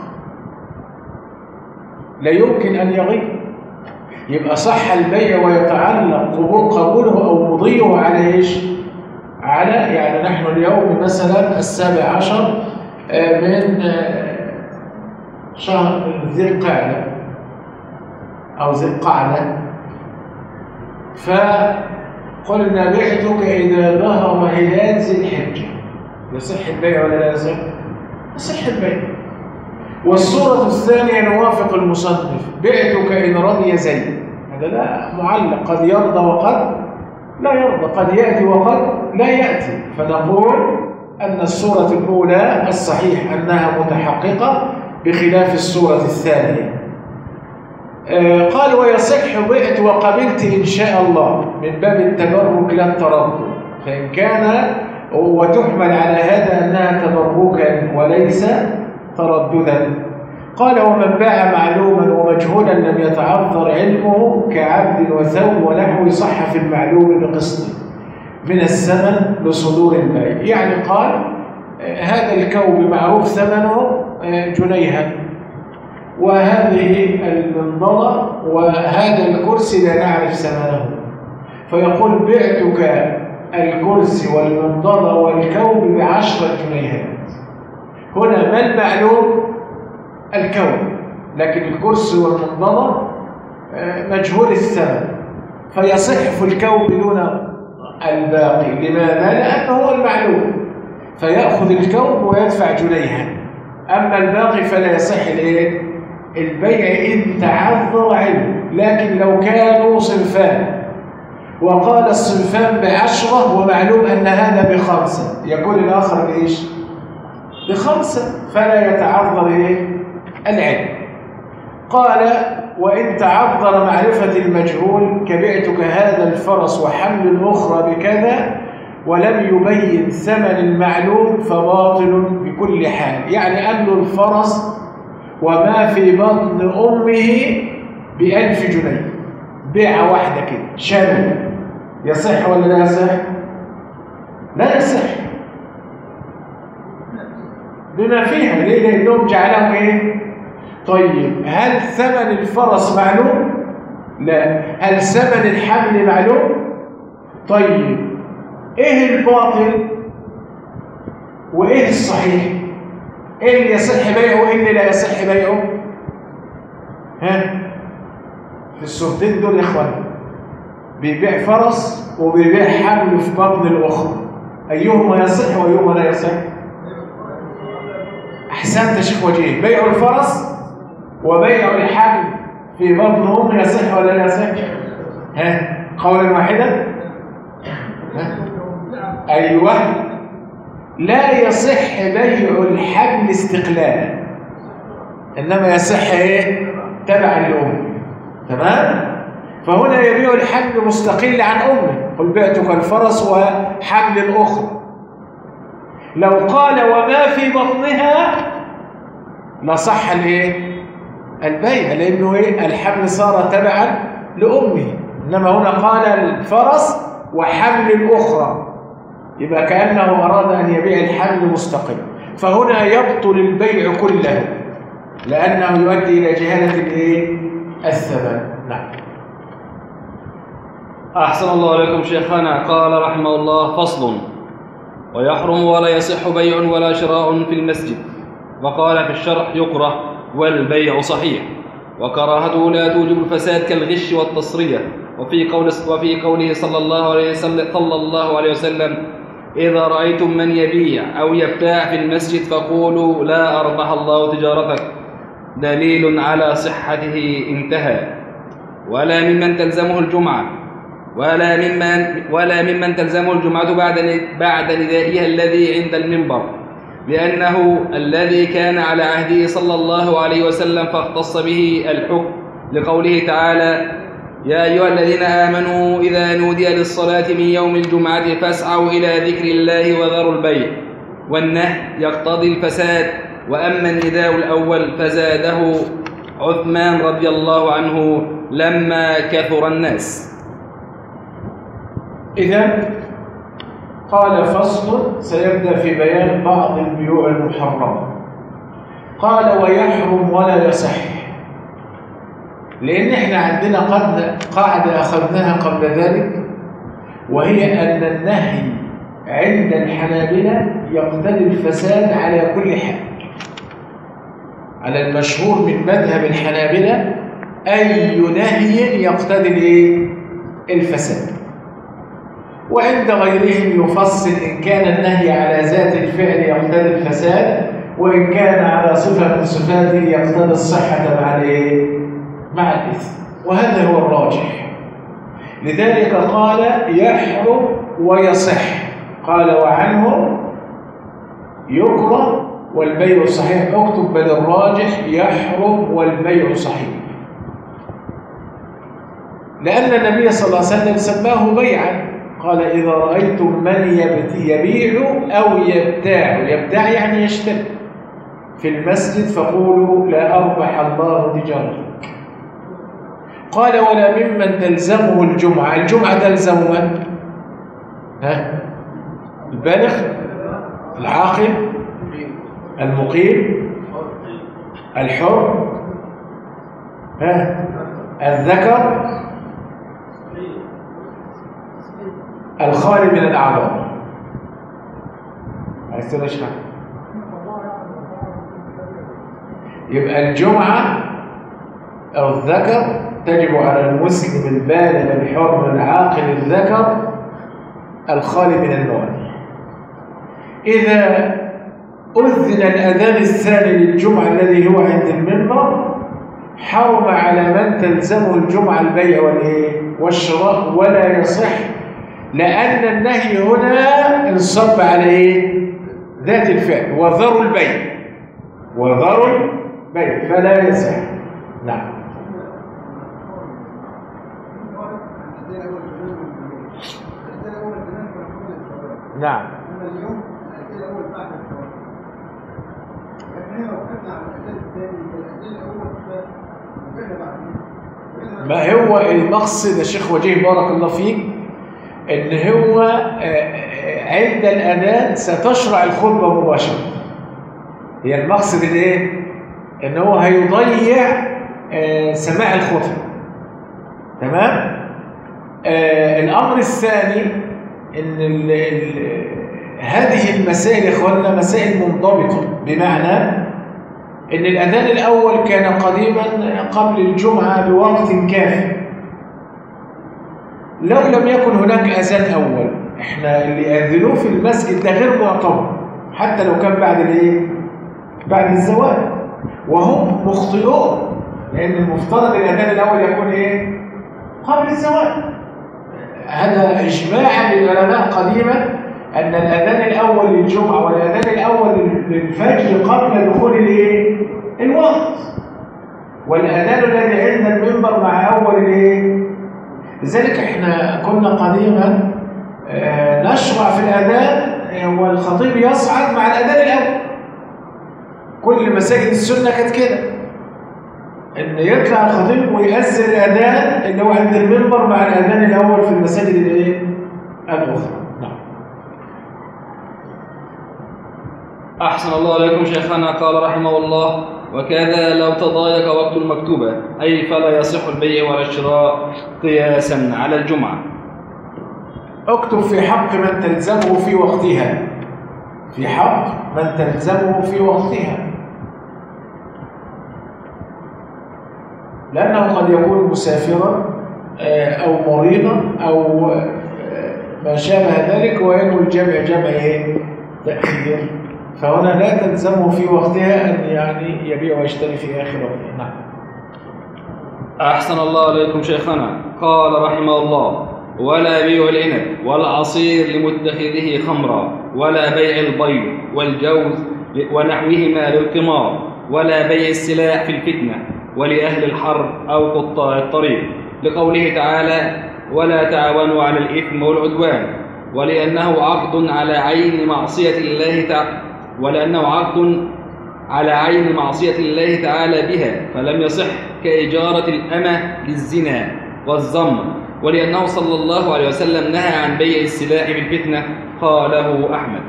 لا يمكن أن يغيب، يبقى صح البيع ويتعلق قبوله أو مضيه على إيش؟ على يعني نحن اليوم مثلا السابع عشر من شهر ذي القعدة أو ذي القعدة، فقلنا بعتك إذا ظهر هلال ذي الحجة، يصح البيع ولا لا يصح؟ يصح البيع. والصورة الثانية نوافق المصنف: بعتك إن رضي زيد. هذا لا معلق، قد يرضى وقد لا يرضى، قد يأتي وقد لا يأتي. فنقول أن الصورة الأولى الصحيح أنها متحققة بخلاف الصورة الثانية. آه قال: ويصح بعت وقبلت إن شاء الله، من باب التبرك لا التردد، فإن كان وتحمل على هذا أنها تبركا وليس ترددا. قال: ومن باع معلوما ومجهولا لم يتعذر علمه كعبد وثوب ونحو، صح في المعلوم بقسط من الثمن لصدور البيع. يعني قال هذا الكوب معروف ثمنه جنيها، وهذه المنضلة وهذا الكرسي لا نعرف ثمنه، فيقول: بعتك الكرسي والمنضلة والكوب بعشرة جنيهات. هنا ما المعلوم؟ الكوب، لكن الكرسي والمنضلة مجهول الثمن، فيصح في الكوب دون الباقي. لماذا؟ لأنه هو المعلوم، فيأخذ الكوب ويدفع جنيها. أما الباقي فلا يصح الايه؟ البيع إن تعذر علم. لكن لو كانوا صنفان وقال الصنفان بعشرة ومعلوم أن هذا بخمسة، يقول الآخر بإيش؟ بخمسة، فلا يتعذر إيه؟ العلم. قال: وإن تعذر معرفة المجهول كبعتك هذا الفرس وحمل الأخرى بكذا ولم يبين ثمن المعلوم فباطل بكل حال. يعني أن الفرس وما في بطن أمه بألف جنيه، بيعة واحدة كده شامل، يصح ولا لا يصح؟ لا يصح بما فيها. ليه؟ لأنهم جعلهم إيه؟ طيب، هل ثمن الفرس معلوم؟ لا. هل ثمن الحمل معلوم؟ طيب، إيه الباطل وإيه الصحيح؟ إيه اللي يصح بيعه وإيه اللي لا يصح بيعه؟ ها؟ في الصورتين دول يا إخوان، بيبيع فرس وبيبيع حمل في بطن الأخرى، أيهما يصح وأيهما لا يصح؟ أحسنت يا شيخ وجيه. بيع الفرس وبيع الحبل في بطن أمه يصح ولا لا يصح؟ ها قولا واحدا؟ ها؟ أيوه لا يصح بيع الحبل استقلالا، إنما يصح إيه؟ تبعا لأمه. تمام؟ فهنا يبيع الحبل مستقل عن أمه، قل بعتك الفرس وحبل الأخرى. لو قال وما في بطنها لصح الايه؟ البيع، لأنه إيه؟ الحبل صار تبعا لأمه، إنما هنا قال الفرس وحبل الأخرى، يبقى كأنه أراد أن يبيع الحبل مستقل، فهنا يبطل البيع كله لأنه يؤدي إلى جهالة الايه؟ الثمن. نعم. أحسن الله عليكم شيخنا. قال رحمه الله: فصل: ويحرم ولا يصح بيع ولا شراء في المسجد. وقال في الشرح: يكره والبيع صحيح، وكراهته لا توجب الفساد كالغش والتصرية. وفي قول وفي قوله صلى الله عليه وسلم صلى الله عليه وسلم: إذا رأيتم من يبيع أو يبتاع في المسجد فقولوا لا أربح الله تجارتك، دليل على صحته. انتهى. ولا ممن تلزمه الجمعة ولا ممن ولا ممن تلزمه الجمعة بعد بعد ندائها الذي عند المنبر، لأنه الذي كان على عهده صلى الله عليه وسلم فاختص به الحكم لقوله تعالى: يا أيها الذين آمنوا إذا نودي للصلاة من يوم الجمعة فاسعوا إلى ذكر الله وذروا البيع. والنهي يقتضي الفساد. وأما النداء الأول فزاده عثمان رضي الله عنه لما كثر الناس. إذن قال فصل سيبدأ في بيان بعض البيوع المحرمة. قال ويحرم ولا يصح، لأن احنا عندنا قاعدة أخذناها قبل ذلك، وهي أن النهي عند الحنابلة يقتضي الفساد على كل حال. على المشهور من مذهب الحنابلة أي نهي يقتضي الفساد، وعند غيرهم يفصل إن كان النهي على ذات الفعل يقتضي الفساد، وإن كان على صفة من صفاته يقتضي الصحة مع الايه؟ مع الإثم، وهذا هو الراجح. لذلك قال يحرم ويصح، قال وعنه يكره والبيع صحيح. اكتب بل الراجح يحرم والبيع صحيح، لأن النبي صلى الله عليه وسلم سماه بيعا. قال إذا رأيتم من يبيع أو يبتاع، يبتاع يعني يشتري في المسجد فقولوا لا أربح الله تجارتك. قال ولا ممن تلزمه الجمعة. الجمعة تلزم من؟ ها؟ البالغ، العاقل، المقيم، الحر، ها؟ الذكر، الخالي من الأعضاء. عايز تقول ايش؟ يبقى الجمعة أو الذكر تجب على المسلم البالغ الحر العاقل الذكر الخالي من الموانع. إذا أذن الأذان الثاني للجمعة الذي هو عند المنبر حرم على من تلزمه الجمعة البيع والشراء ولا يصح، لأن النهي هنا انصب على إيه؟ ذات الفعل، وذروا البيع وذروا البيع فلا يصح. نعم. نعم. ما هو المقصد يا شيخ وجيه بارك الله فيك؟ ان هو عند الاذان ستشرع الخطبه مباشره. هي المقصد الايه؟ ان هو هيضيع سماع الخطبه. تمام؟ الامر الثاني ان ال ال هذه المسائل يا اخواننا مسائل منضبطه، بمعنى ان الاذان الاول كان قديما قبل الجمعه بوقت كافي. لو لم يكن هناك اذان اول، احنا اللي ياذنوه في المسجد ده غير معتبر حتى لو كان بعد الايه؟ بعد الزوال، وهم مخطئون. لأن المفترض الأذان الأول يكون إيه؟ قبل الزواج. هذا إجماعا للعلماء قديما أن الأذان الأول للجمعة والأذان الأول للفجر قبل دخول الإيه؟ الوقت. والأذان الذي عند المنبر مع أول الإيه؟ لذلك إحنا كنا قديما نشرع في الأذان والخطيب يصعد مع الأذان الأول. كل مساجد السنة كانت كده، إن يطلع الخطيب ويأذن الأذان اللي هو عند المنبر مع الأذان الأول في المساجد الإيه؟ الأخرى. نعم. أحسن الله عليكم شيخنا. قال رحمه الله: وكذا لو تضايق وقت المكتوبة، أي فلا يصح البيع ولا الشراء قياسا على الجمعة. اكتب في حق من تلزمه في وقتها، في حق من تلزمه في وقتها، لأنه قد يكون مسافرا أو مريضا أو ما شابه ذلك، وينوي الجمع جمع تأخير، فهنا لا تلزمه في وقتها أن يعني يبيع ويشتري في آخر وقتها. نعم. أحسن الله عليكم شيخنا. قال رحمه الله: ولا بيع العنب والعصير لمتخذه خمرا، ولا بيع البيض والجوز ونحوهما للقمار، ولا بيع السلاح في الفتنة ولأهل الحرب أو قطاع الطريق، لقوله تعالى: ولا تعاونوا على الإثم والعدوان، ولأنه عقد على عين معصية الله تعالى ولأنه عقد على عين معصية الله تعالى بها، فلم يصح كإجارة الأمة للزنا والزمر، ولأنه صلى الله عليه وسلم نهى عن بيع السلاح في الفتنة. قاله أحمد.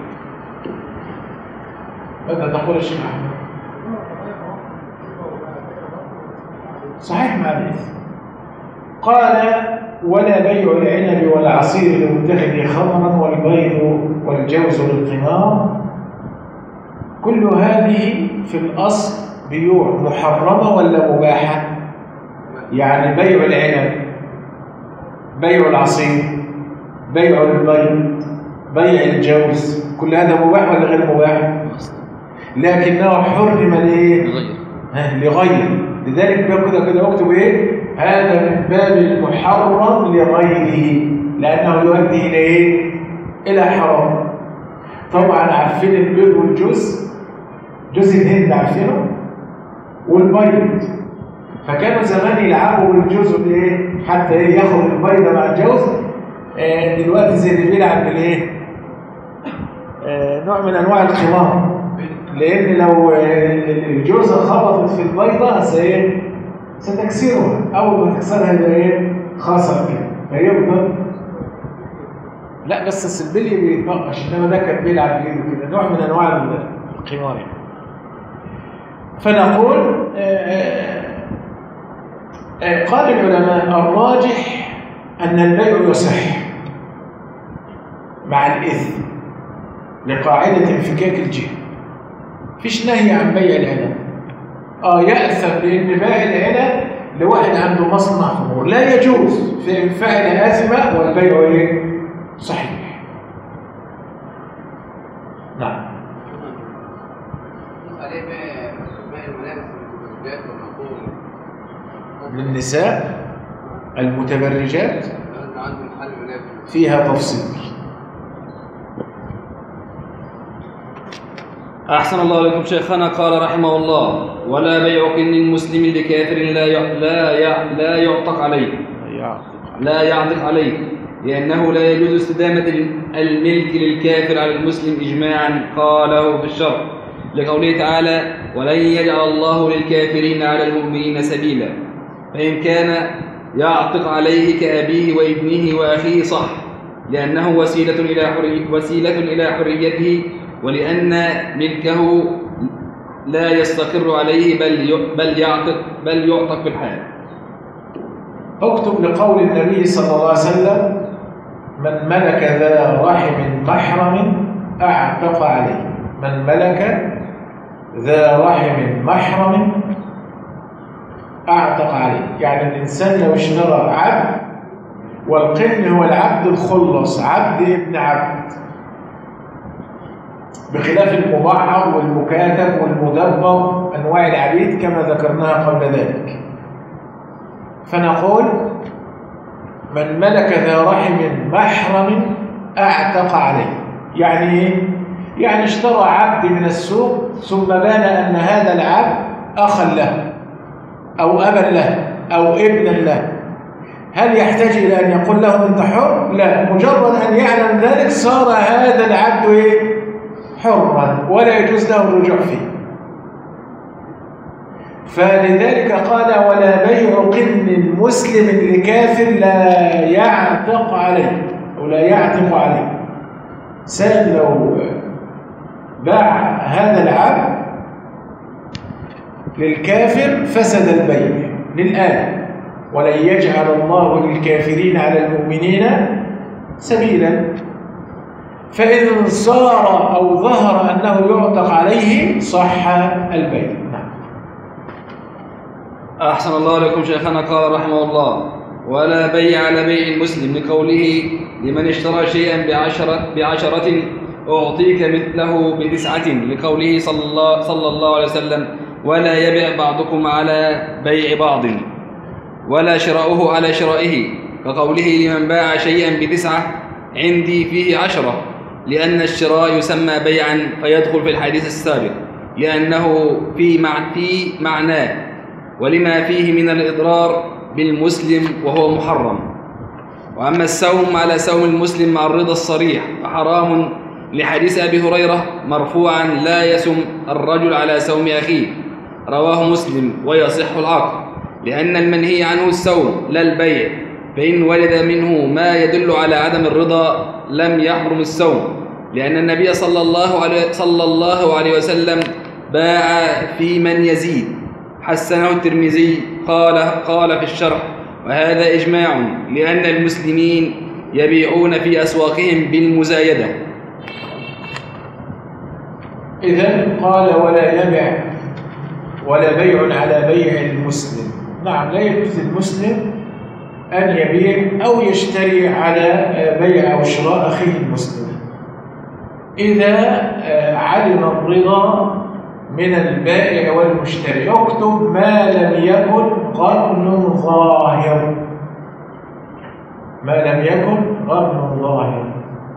ماذا تقول الشيخ أحمد؟ صحيح مع الإثم. قال: ولا بيع العنب والعصير لمتخذ خمرا والبيض والجوز للقمار. كل هذه في الأصل بيوع محرمة ولا مباحة؟ يعني بيع العنب، بيع العصير، بيع البيض، بيع الجوز، كل هذا مباح ولا غير مباح؟ لكنه حرم لإيه؟ لغير. لذلك كده كده اكتب ايه؟ هذا من باب المحرم لغيره، لأنه يؤدي إلى إيه؟ إلى حرام. طبعا عارفين البيض والجوز، جوز الهند عارفينه، والبيض، فكانوا زمان يلعبوا بالجوز والايه، حتى ايه ياخد البيضه مع الجوز. آه دلوقتي زي اللي بيلعب بالايه، آه نوع من انواع القمار، لان لو الجوزه خبطت في البيضه سايه ستكسرها، اول ما تكسرها يبقى ايه، خسر كده فيفضل. لا بس السلبلي بيتنقش، انما ده كان بيلعب بايده كده، نوع من انواع القمار يعني. فنقول آه آه قال العلماء: الراجح أن البيع يصح مع الإثم لقاعدة انفكاك الجهة. فيش نهي عن بيع العنب. اه يأثم بأن بيع العنب لواحد عنده مصنع خمور، لا يجوز، فإن فعل آثم والبيع ايه؟ صحيح. نعم. للنساء المتبرجات فيها تفصيل. أحسن الله عليكم شيخنا. قال رحمه الله: ولا بيع كن مسلم لكافر لا ي... لا ي... لا يعتق عليه لا يعتق عليه لأنه لا يجوز استدامة الملك للكافر على المسلم إجماعا. قاله في الشرع لقوله تعالى: ولن يجعل الله للكافرين على المؤمنين سبيلا. فإن كان يعتق عليه كأبيه وابنه وأخيه صح، لأنه وسيلة إلى حري... وسيلة إلى حريته، ولأن ملكه لا يستقر عليه بل بل يعتق بل يعتق في الحال. اكتب لقول النبي صلى الله عليه وسلم: من ملك ذا رحم محرم أعتق عليه. من ملك ذا رحم محرم أعتق عليه. يعني الإنسان لو اشترى عبد، والقن هو العبد الخلص، عبد ابن عبد، بخلاف المبعض والمكاتب والمدبر أنواع العبيد كما ذكرناها قبل ذلك. فنقول من ملك ذا رحم محرم أعتق عليه. يعني إيه؟ يعني اشترى عبد من السوق ثم بان أن هذا العبد أخا له أو أبا له أو ابنا له، هل يحتاج إلى أن يقول له أنت حر؟ لا، مجرد أن يعلم ذلك صار هذا العبد إيه؟ حرا ولا يجوز له الرجوع فيه. فلذلك قال ولا بيع قن مسلم لكافر لا يعتق عليه أو لا يعتق عليه. سأل لو باع هذا العبد للكافر فسد البيع للآن، ولن يجعل الله للكافرين على المؤمنين سبيلا. فإن صار أو ظهر أنه يعتق عليه صح البيع. أحسن الله لكم شيخنا. قال رحمه الله ولا بيع على بيع المسلم لقوله لمن اشترى شيئا بعشرة, بعشرة أعطيك مثله بتسعة، لقوله صلى الله, صلى الله عليه وسلم ولا يبيع بعضكم على بيع بعض ولا شراؤه على شرائه، كقوله لمن باع شيئا بتسعة عندي فيه عشرة، لأن الشراء يسمى بيعا فيدخل في الحديث السابق لأنه في, مع في معناه ولما فيه من الإضرار بالمسلم وهو محرم. وأما السوم على سوم المسلم مع الرضا الصريح فحرام، لحديث أبي هريرة مرفوعا لا يسم الرجل على سوم أخيه، رواه مسلم، ويصح العقد، لأن المنهي عنه السوم لا البيع، فإن ولد منه ما يدل على عدم الرضا لم يحرم السوم، لأن النبي صلى الله عليه, صلى الله عليه وسلم باع في من يزيد، حسنه الترمذي قال قال في الشرح وهذا إجماع، لأن المسلمين يبيعون في أسواقهم بالمزايدة. إذن قال ولا يبيع ولا بيع على بيع المسلم. نعم، لا يجوز للمسلم أن يبيع أو يشتري على بيع أو شراء أخيه المسلم إذا علم الرضا من البائع والمشتري. اكتب ما لم يكن غرم ظاهر، ما لم يكن غرم ظاهر.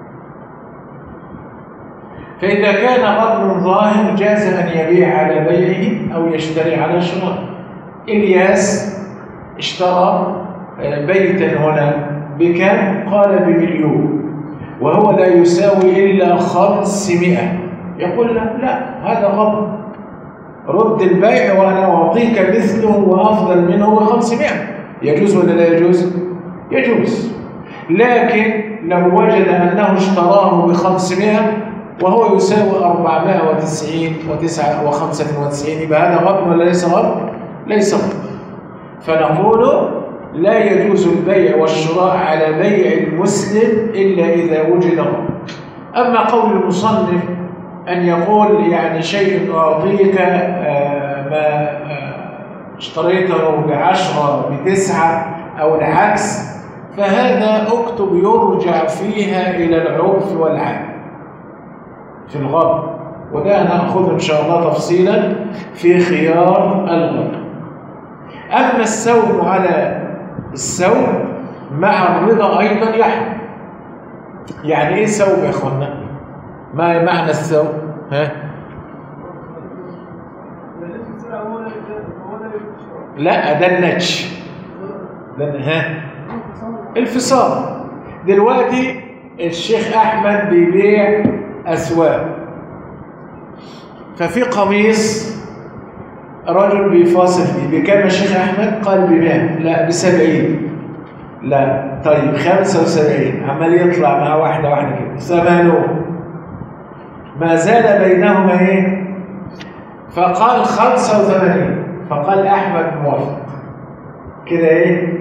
فإذا كان غرم ظاهر جاز أن يبيع على بيعه أو يشتري على شراء. إلياس اشترى بيتا هنا بكم؟ قال بمليون، وهو لا يساوي إلا خمسمائة. يقول له لا، هذا غرم، رد البيع وأنا أعطيك مثله وأفضل منه بخمسمائة. يجوز ولا لا يجوز؟ يجوز. لكن لو وجد أنه اشتراه بخمسمائة وهو يساوي أربعمائة وتسعين وتسعة وخمسة وتسعين، يبقى هذا غرم ولا ليس غرم؟ ليس غرم. فنقول لا يجوز البيع والشراء على بيع المسلم إلا إذا وجد غرم. أما قول المصنف أن يقول يعني شيء أعطيك ما اشتريته بعشرة بتسعة أو العكس، فهذا اكتب يرجع فيها إلى العرف والعادة في الغرب، وده نأخذ إن شاء الله تفصيلا في خيار الغرب. أما السوم على السوم مع الرضا أيضا يحرم. يعني إيه سوم يا أخوانا؟ ما معنى السوم؟ ها؟ لا، ده النتش. ها؟ الفصال. دلوقتي الشيخ أحمد بيبيع أسواق، ففي قميص رجل بيفاصل فيه بكام يا شيخ أحمد؟ قال بمئة. لا، بسبعين. لا، طيب خمسة وسبعين. عمال يطلع مع واحدة واحدة كده ثمانون. ما زال بينهما ايه؟ فقال خمسة وثمانين، فقال أحمد موافق كده ايه؟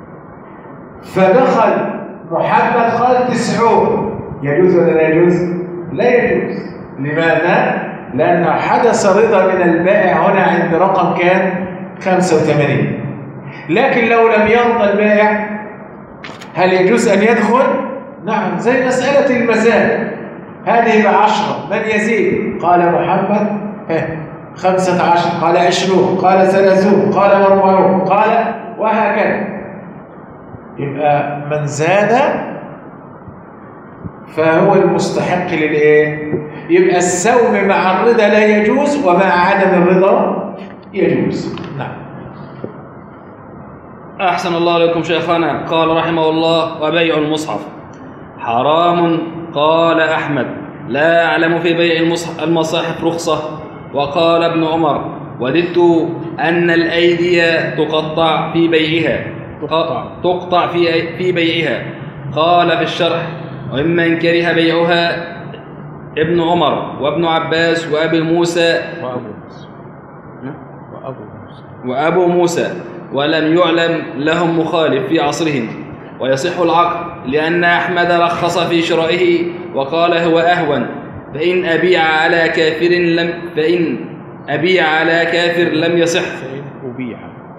فدخل محمد قال تسعون. يجوز ولا لا يجوز؟ لا يجوز. لماذا؟ لأن حدث رضا من البائع هنا عند رقم كان خمسة وثمانين. لكن لو لم يرضى البائع هل يجوز أن يدخل؟ نعم، زي مسألة المزاد، هذه بعشرة، من يزيد؟ قال محمد خمسة عشر، قال عشرون، قال ثلاثون، قال أربعون، قال وهكذا. يبقى من زاد فهو المستحق للايه؟ يبقى السوم مع الرضا لا يجوز ومع عدم الرضا يجوز. نعم. أحسن الله عليكم شيخنا. قال رحمه الله: وبيع المصحف حرام. قال أحمد: لا أعلم في بيع المصاحف رخصة. وقال ابن عمر: وددت أن الأيدي تقطع في بيعها تقطع, تقطع في في بيعها. قال في الشرح: وممن كره بيعها ابن عمر وابن عباس وأبي موسى وأبو موسى وأبو موسى وأبو موسى ولم يعلم لهم مخالف في عصرهم، ويصح العقد لأن أحمد رخص في شرائه وقال هو أهون. فإن أبيع على كافر لم فإن أبيع على كافر لم يصح. فإن أبيع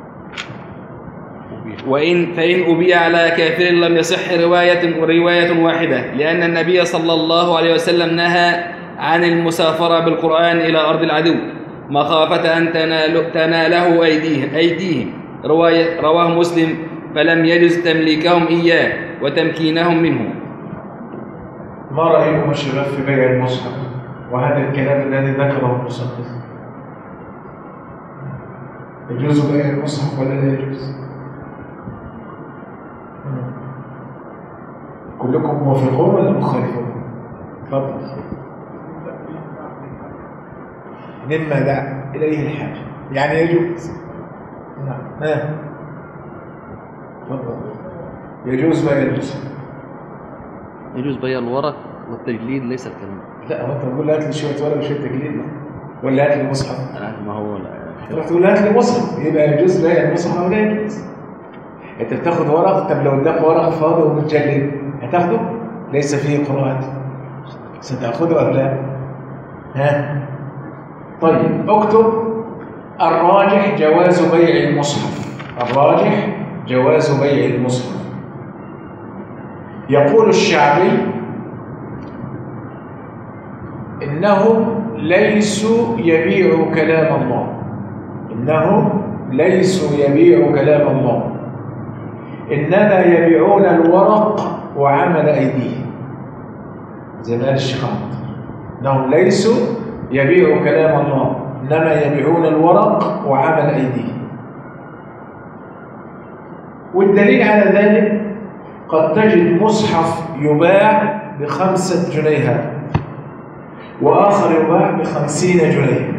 وإن فإن أبيع على كافر لم يصح رواية رواية واحدة، لأن النبي صلى الله عليه وسلم نهى عن المسافرة بالقرآن إلى أرض العدو مخافة أن تنال تناله أيديهم أيديهم رواية رواه مسلم. فلم يجز تمليكهم إياه وتمكينهم منه. ما رأيكم يا شباب في بيع المصحف وهذا الكلام الذي ذكره المصنف؟ يجوز بيع المصحف ولا لا يجوز؟ كلكم موافقون ولا مخالفون؟ تفضل. مما دعا إليه الحاجة يعني يجوز. نعم. ها تفضل. يجوز بيع المصحف. يجوز بيع الورق والتجليد ليس الكلام. لا هو انت بتقول هات لي شويه ورق وشويه تجليد ولا هات لي المصحف؟ آه ما هو لا تروح تقول هات لي مصحف يبقى يجوز بيع المصحف او لا يجوز؟ انت بتاخد ورق. طب لو اداك ورق فاضي ومتجلد هتاخده؟ ليس فيه قراءات ستاخده ولا لا؟ ها طيب اكتب: الراجح جواز بيع المصحف. الراجح جواز بيع المصحف. يقول الشعبي: إنهم ليسوا يبيعوا كلام الله. إنهم ليسوا يبيعوا كلام الله، إنما يبيعون الورق وعمل أيديهم. زي ما قال الشيخ عمر: إنهم ليسوا يبيعوا كلام الله، إنما يبيعون الورق وعمل أيديهم. والدليل على ذلك: قد تجد مصحف يباع بخمسة جنيهات وآخر يباع بخمسين جنيه.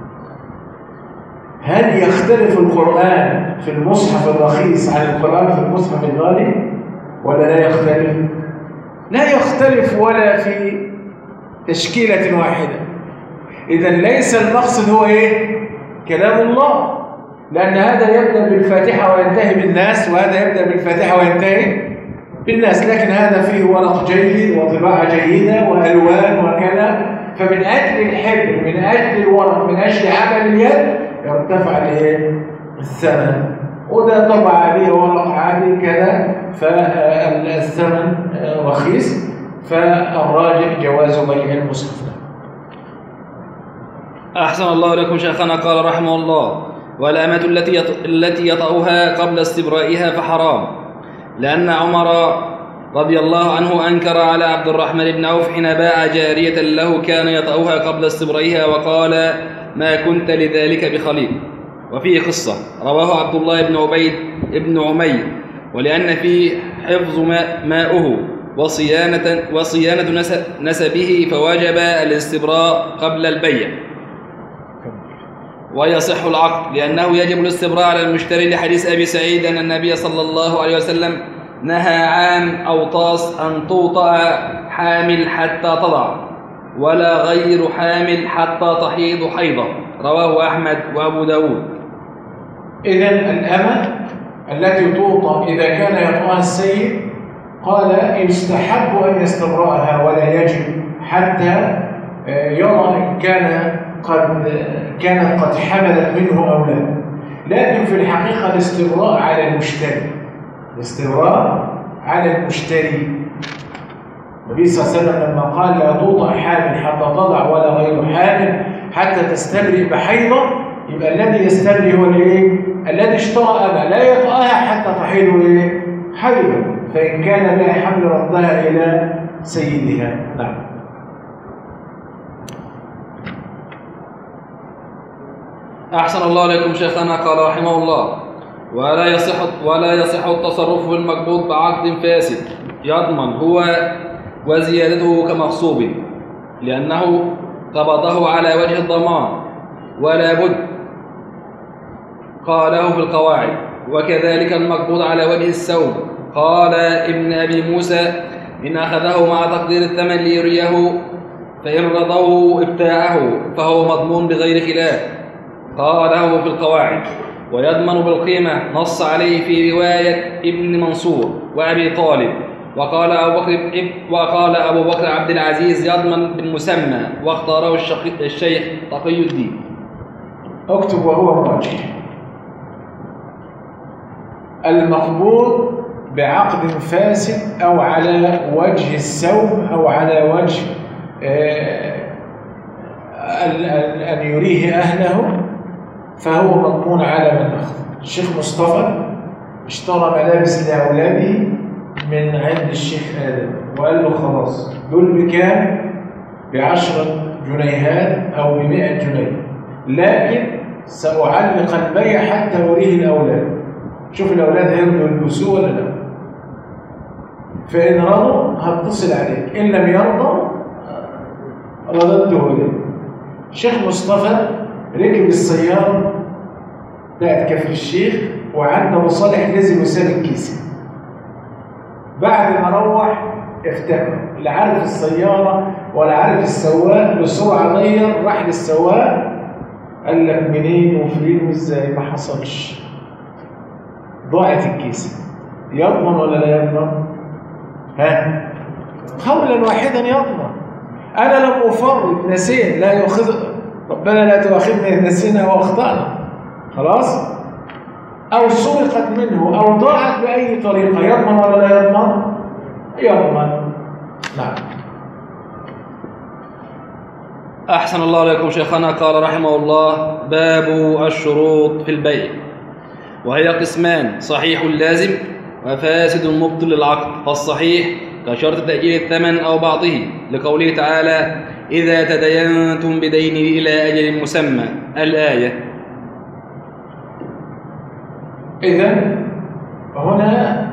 هل يختلف القرآن في المصحف الرخيص عن القرآن في المصحف الغالي ولا لا يختلف؟ لا يختلف ولا في تشكيلة واحدة. إذن ليس المقصد هو إيه؟ كلام الله، لأن هذا يبدأ بالفاتحة وينتهي بالناس، وهذا يبدأ بالفاتحة وينتهي بالناس، لكن هذا فيه ورق جيد وطباعة جيدة وألوان وكذا. فمن أجل الحبر، من أجل الورق، من أجل عمل اليد يرتفع الثمن، وده طبع عليه ورق عادي كذا فالثمن رخيص. فالراجح جواز بيع المصحف. أحسن الله إليكم شيخنا. قال رحمه الله: والأمة التي التي يطأها قبل استبرائها فحرام، لأن عمر رضي الله عنه أنكر على عبد الرحمن بن عوف حين باع جارية له كان يطأها قبل استبرائها وقال: ما كنت لذلك بخليق. وفيه قصة رواه عبد الله بن عبيد بن عمير، ولأن فيه حفظ ماء ماؤه وصيانة, وصيانة نسبه فوجب الاستبراء قبل البيع. ويصح العقد لأنه يجب الاستبراء على المشتري لحديث أبي سعيد أن النبي صلى الله عليه وسلم نهى عن أوطاس أن توطأ حامل حتى تضع، ولا غير حامل حتى تحيض حيضة. رواه أحمد وأبو داود. إذن الأمة التي توطأ إذا كان يطأها السيد قال يستحب أن يستبرأها ولا يجب حتى يرى إن كان قد كانت قد حملت منه أو لا. لكن في الحقيقة الاستبراء على المشتري، الاستبراء على المشتري. النبي صلى الله عليه وسلم لما قال: لا توطأ حامل حتى تضع ولا غير حامل حتى تستبرئ بحيضة، يبقى الذي يستبرئ هو الايه؟ الذي اشترى أمة لا يطأها حتى تحيض إيه؟ حيضا، فإن كان لها حمل ردها إلى سيدها. نعم. أحسن الله إليكم شيخنا. قال رحمه الله: ولا يصح ولا يصح التصرف في المقبوض بعقد فاسد يضمن هو وزيادته كمغصوب، لأنه قبضه على وجه الضمان ولا بد قاله في القواعد. وكذلك المقبوض على وجه السوم. قال ابن أبي موسى: إن أخذه مع تقدير الثمن ليريه، فإن رضوه ابتاعه فهو مضمون بغير خلاف. قاله في القواعد. ويضمن بالقيمة نص عليه في رواية ابن منصور وأبي طالب. وقال أبو بكر وقال أبو بكر عبد العزيز: يضمن بالمسمى، واختاره الشيخ تقي الدين. اكتب وهو راجح. المقبوض بعقد فاسد أو على وجه السوم أو على وجه أن يريه أهله فهو مضمون على من أخذ. الشيخ مصطفى اشترى ملابس لأولاده من عند الشيخ آدم وقال له خلاص دول بكام؟ بعشرة جنيهات أو بمئة جنيه، لكن سأعلق البيع حتى أريه الأولاد. شوف الأولاد هيرضوا يلبسوه ولا لا. فإن رضوا هتصل عليك، إن لم يرضوا رددته إليه. الشيخ مصطفى ركب السيارة بتاعت كفر الشيخ وعنده مصالح لازم يساب الكيسة. بعد ما روح افتكر لا عارف السيارة ولا عارف السواق، بسرعة غير راح للسواق قال لك منين وفين وازاي، ما حصلش، ضاعت الكيسة. يضمن ولا لا يضمن؟ ها؟ قولا واحدا يضمن. أنا لم أفرط، نسيت، لا يؤاخذ ربنا لا تؤاخذنا إن نسينا أو أخطأنا، خلاص؟ أو سرقت منه أو ضاعت بأي طريقة، يضمن ولا لا يضمن؟ يضمن. نعم. أحسن الله إليكم شيخنا. قال رحمه الله: باب الشروط في البيع، وهي قسمان: صحيح لازم وفاسد مبطل للعقد. فالصحيح كشرط تأجيل الثمن أو بعضه، لقوله تعالى: إذا تدينتم بدين إلى أجل مسمى، الآية. إذن هنا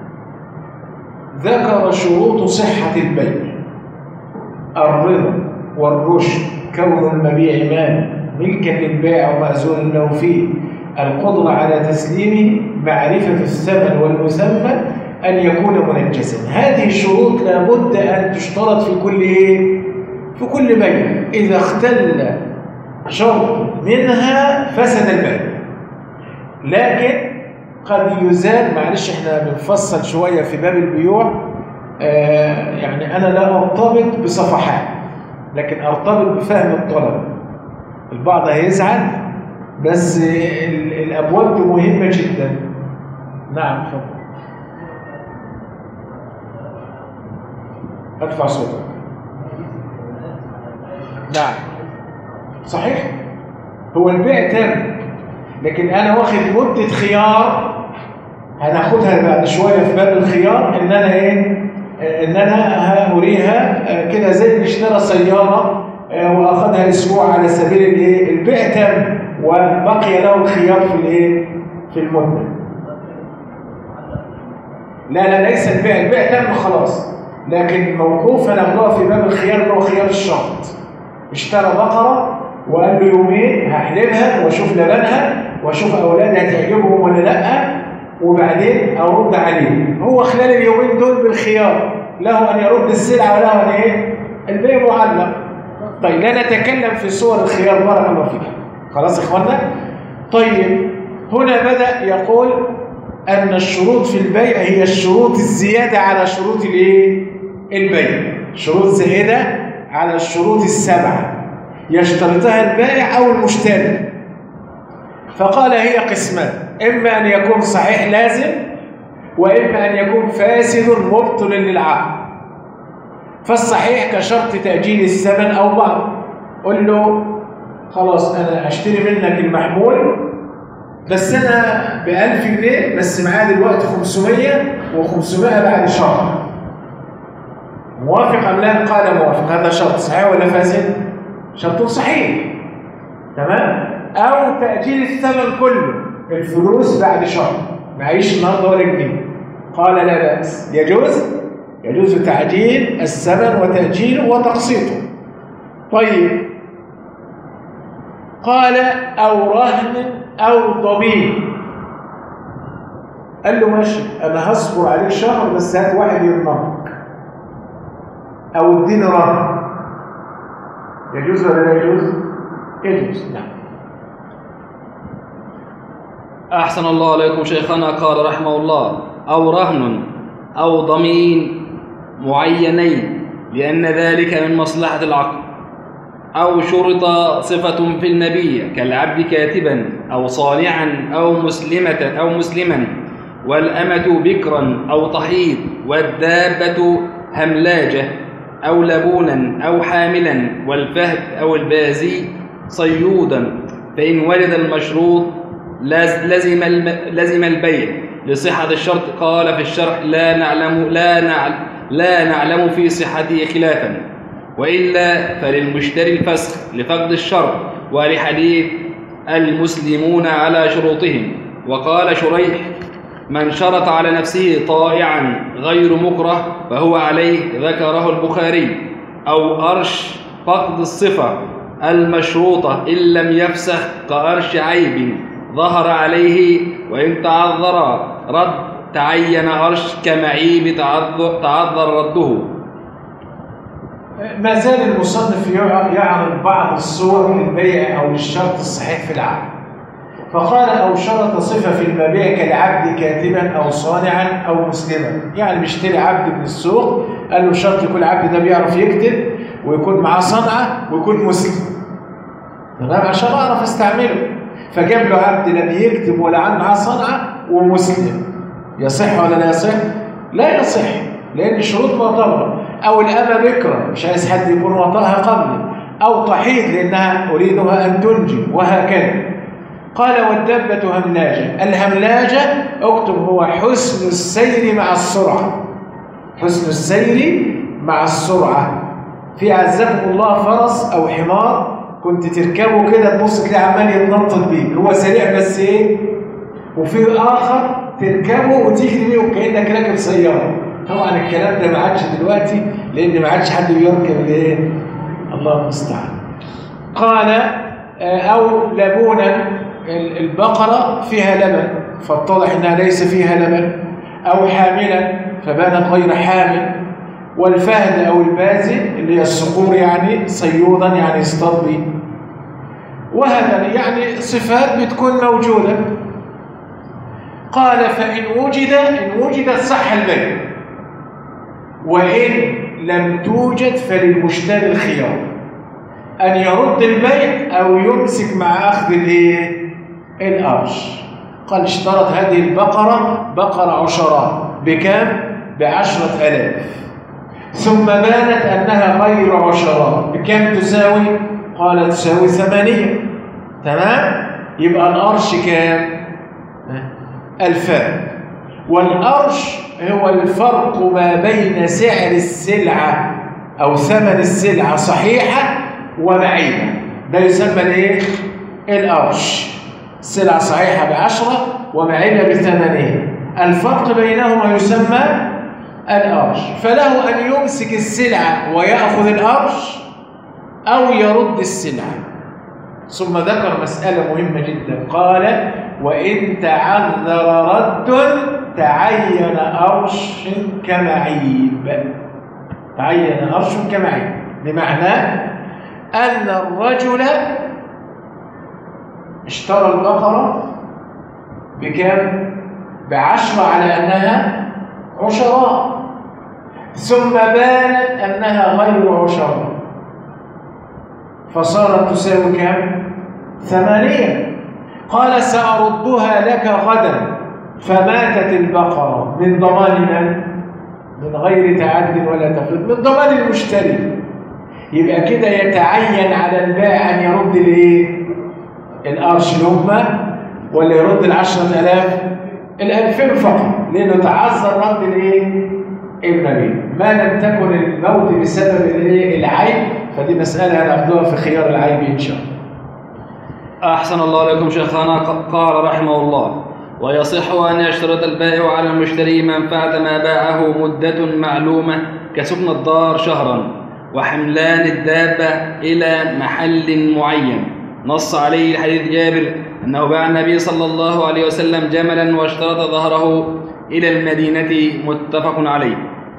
ذكر شروط صحة البيع: الرضا والرشد، كون المبيع مال ملكا للبائع ومأذون له فيه، القدرة على تسليمه، معرفة الثمن والمسمى، أن يكون منجسا. هذه الشروط لابد أن تشترط في كل إيه؟ في كل بيع. إذا اختل شرط منها فسد البيع. لكن قد يزال، معلش احنا بنفصل شوية في باب البيوع، آه يعني أنا لا أرتبط بصفحات لكن أرتبط بفهم الطلب. البعض هيزعل بس الأبواب دي مهمة جدا. نعم تفضل. ادفع صوتك. نعم صحيح، هو البيع تم لكن أنا واخد مدة خيار هناخدها بعد شوية في باب الخيار، إن أنا إيه؟ إن أنا هوريها كده زي اللي اشترى سيارة وأخذها أسبوع على سبيل الإيه؟ البيع تم وبقي له الخيار في الإيه؟ في المدة. لا لا ليس البيع، البيع تم خلاص، لكن موقوف هناخدوها في باب الخيار اللي هو خيار الشرط. اشترى بقرة وقال له يومين هحلبها واشوف لبنها واشوف اولادها هتعجبهم ولا لا وبعدين ارد عليه. هو خلال اليومين دول بالخيار، له ان يرد السلعه وله ان ايه؟ البيع معلق. طيب لا نتكلم في صور الخيار، بارك الله فيك. خلاص يا اخوانا؟ طيب هنا بدأ يقول ان الشروط في البيع هي الشروط الزياده على شروط الايه؟ البيع. شروط زائده على الشروط السبعه يشترطها البائع أو المشتري. فقال هي قسمان: إما أن يكون صحيح لازم، وإما أن يكون فاسد مبطل للعقد. فالصحيح كشرط تأجيل الثمن أو بعض. قل له خلاص أنا أشتري منك المحمول بس أنا بألف جنيه بس معايا دلوقتي خمسمية وخمسمية بعد شهر، موافق أم لا؟ قال موافق. هذا شرط صحيح ولا فاسد؟ شرط صحيح، تمام. أو تأجيل الثمن كله، الفلوس بعد شهر، معيش النهارده ولا جنيه، قال لا بأس، يجوز يجوز تعجيل الثمن وتأجيله وتقسيطه. طيب، قال أو رهن أو ضمين، قال له ماشي أنا هصبر عليك شهر بس هات واحد يضمنك أو اديني رهن، يجوز ولا لا يجوز؟ يجوز، نعم. أحسن الله عليكم شيخنا. قال رحمه الله: أو رهن أو ضمين معينين لأن ذلك من مصلحة العقد، أو شرط صفة في المبيع كالعبد كاتبا أو صانعا أو مسلمة أو مسلما، والأمة بكرا أو تحيض، والدابة هملاجة أو لبونا أو حاملا، والفهد أو البازي صيودا، فإن ولد المشروط لزم لزم البيع لصحة الشرط. قال في الشرح: لا نعلم لا نعلم لا نعلم في صحته خلافا، وإلا فللمشتري الفسخ لفقد الشرط، ولحديث المسلمون على شروطهم. وقال شريح: من شرط على نفسه طائعا غير مكره فهو عليه، ذكره البخاري. أو أرش فقد الصفة المشروطة إن لم يفسخ كأرش عيب ظهر عليه، وإن تعذر رد تعين أرش كمعيب تعذر, تعذر رده. ما زال المصنف يعرض بعض الصور للبيع أو للشرط الصحيح في العقد، فقال: أو شرط صفة في المبيع كالعبد كاتبا أو صانعا أو مسلما، يعني بيشتري عبد من السوق، قال له شرط يكون العبد ده بيعرف يكتب ويكون معاه صنعة ويكون مسلم، تمام، عشان أعرف استعمله. فجاب له عبد لا بيكتب ولا عنده معاه صنعة ومسلم، يصح ولا لا يصح؟ لا يصح، لأن الشروط معتبرة. أو الأمة بكرة، مش عايز حد يكون وطأها قبل، أو تحيض لأنها أريدها أن تنجب، وهكذا. قال: والدابة هملاجة. الهملاجة اكتب هو حسن السير مع السرعة، حسن السير مع السرعة. في عزكم الله فرس أو حمار كنت تركبه كده تبص تلاقيه عمال يتنطط بيك، هو سريع بس ايه، وفي آخر تركبه وتجري بيه وكأنك راكب سيارة. طبعا الكلام ده ما عادش دلوقتي، لأن ما عادش حد بيركب الايه، الله المستعان. قال: أو لبونا، البقرة فيها لبن فاتضح انها ليس فيها لبن، أو حاملا فبانت غير حامل، والفهد أو البازي اللي هي الصقور، يعني صيودا يعني يصطاد به، وهذا يعني صفات بتكون موجودة. قال: فإن وجد إن وجدت صح البيع، وإن لم توجد فللمشتري الخيار أن يرد البيع أو يمسك مع أخذ الإيه؟ الأرش. قال: اشترط هذه البقرة بقرة عشرات بكام؟ بعشرة آلاف، ثم بانت أنها غير عشرات، بكم تساوي؟ قال: تساوي ثمانية، تمام؟ يبقى الأرش كام؟ ألفان. والأرش هو الفرق ما بين سعر السلعة أو ثمن السلعة صحيحة ومعيبة، ده يسمى الايه؟ الأرش. السلعة صحيحة بعشرة ومعيبة بثمانية، الفرق بينهما يسمى الأرش. فله أن يمسك السلعة ويأخذ الأرش أو يرد السلعة. ثم ذكر مسألة مهمة جدا، قال: وإن تعذر رد تعين أرش كمعيب. تعين أرش كمعيب بمعنى أن الرجل اشترى البقرة بكم؟ بعشرة على أنها عشراء، ثم بانت أنها غير عشراء فصارت تساوي كم؟ ثمانية. قال: سأردها لك غدا، فماتت البقرة، من ضمان من؟ من غير تعد ولا تفريط، من ضمان المشتري. يبقى كده يتعين على البائع أن يرد الايه؟ الأرش لهما، ولا يرد العشرة آلاف؟ الألفين فقط، لأنه تعذر رد الإيه؟ المبيت. ما لم تكن الموت بسبب الإيه؟ العيب، فدي مسألة هناخدوها في خيار العيب إن شاء الله. أحسن الله لكم شيخنا. قال رحمه الله: ويصح أن يشترط البائع على المشتري منفعة ما باعه مدة معلومة كسكن الدار شهرا وحملان الدابة إلى محل معين، نص عليه حديث جابر أنه باع النبي صلى الله عليه وسلم جملا واشترط ظهره إلى المدينة، متفق عليه.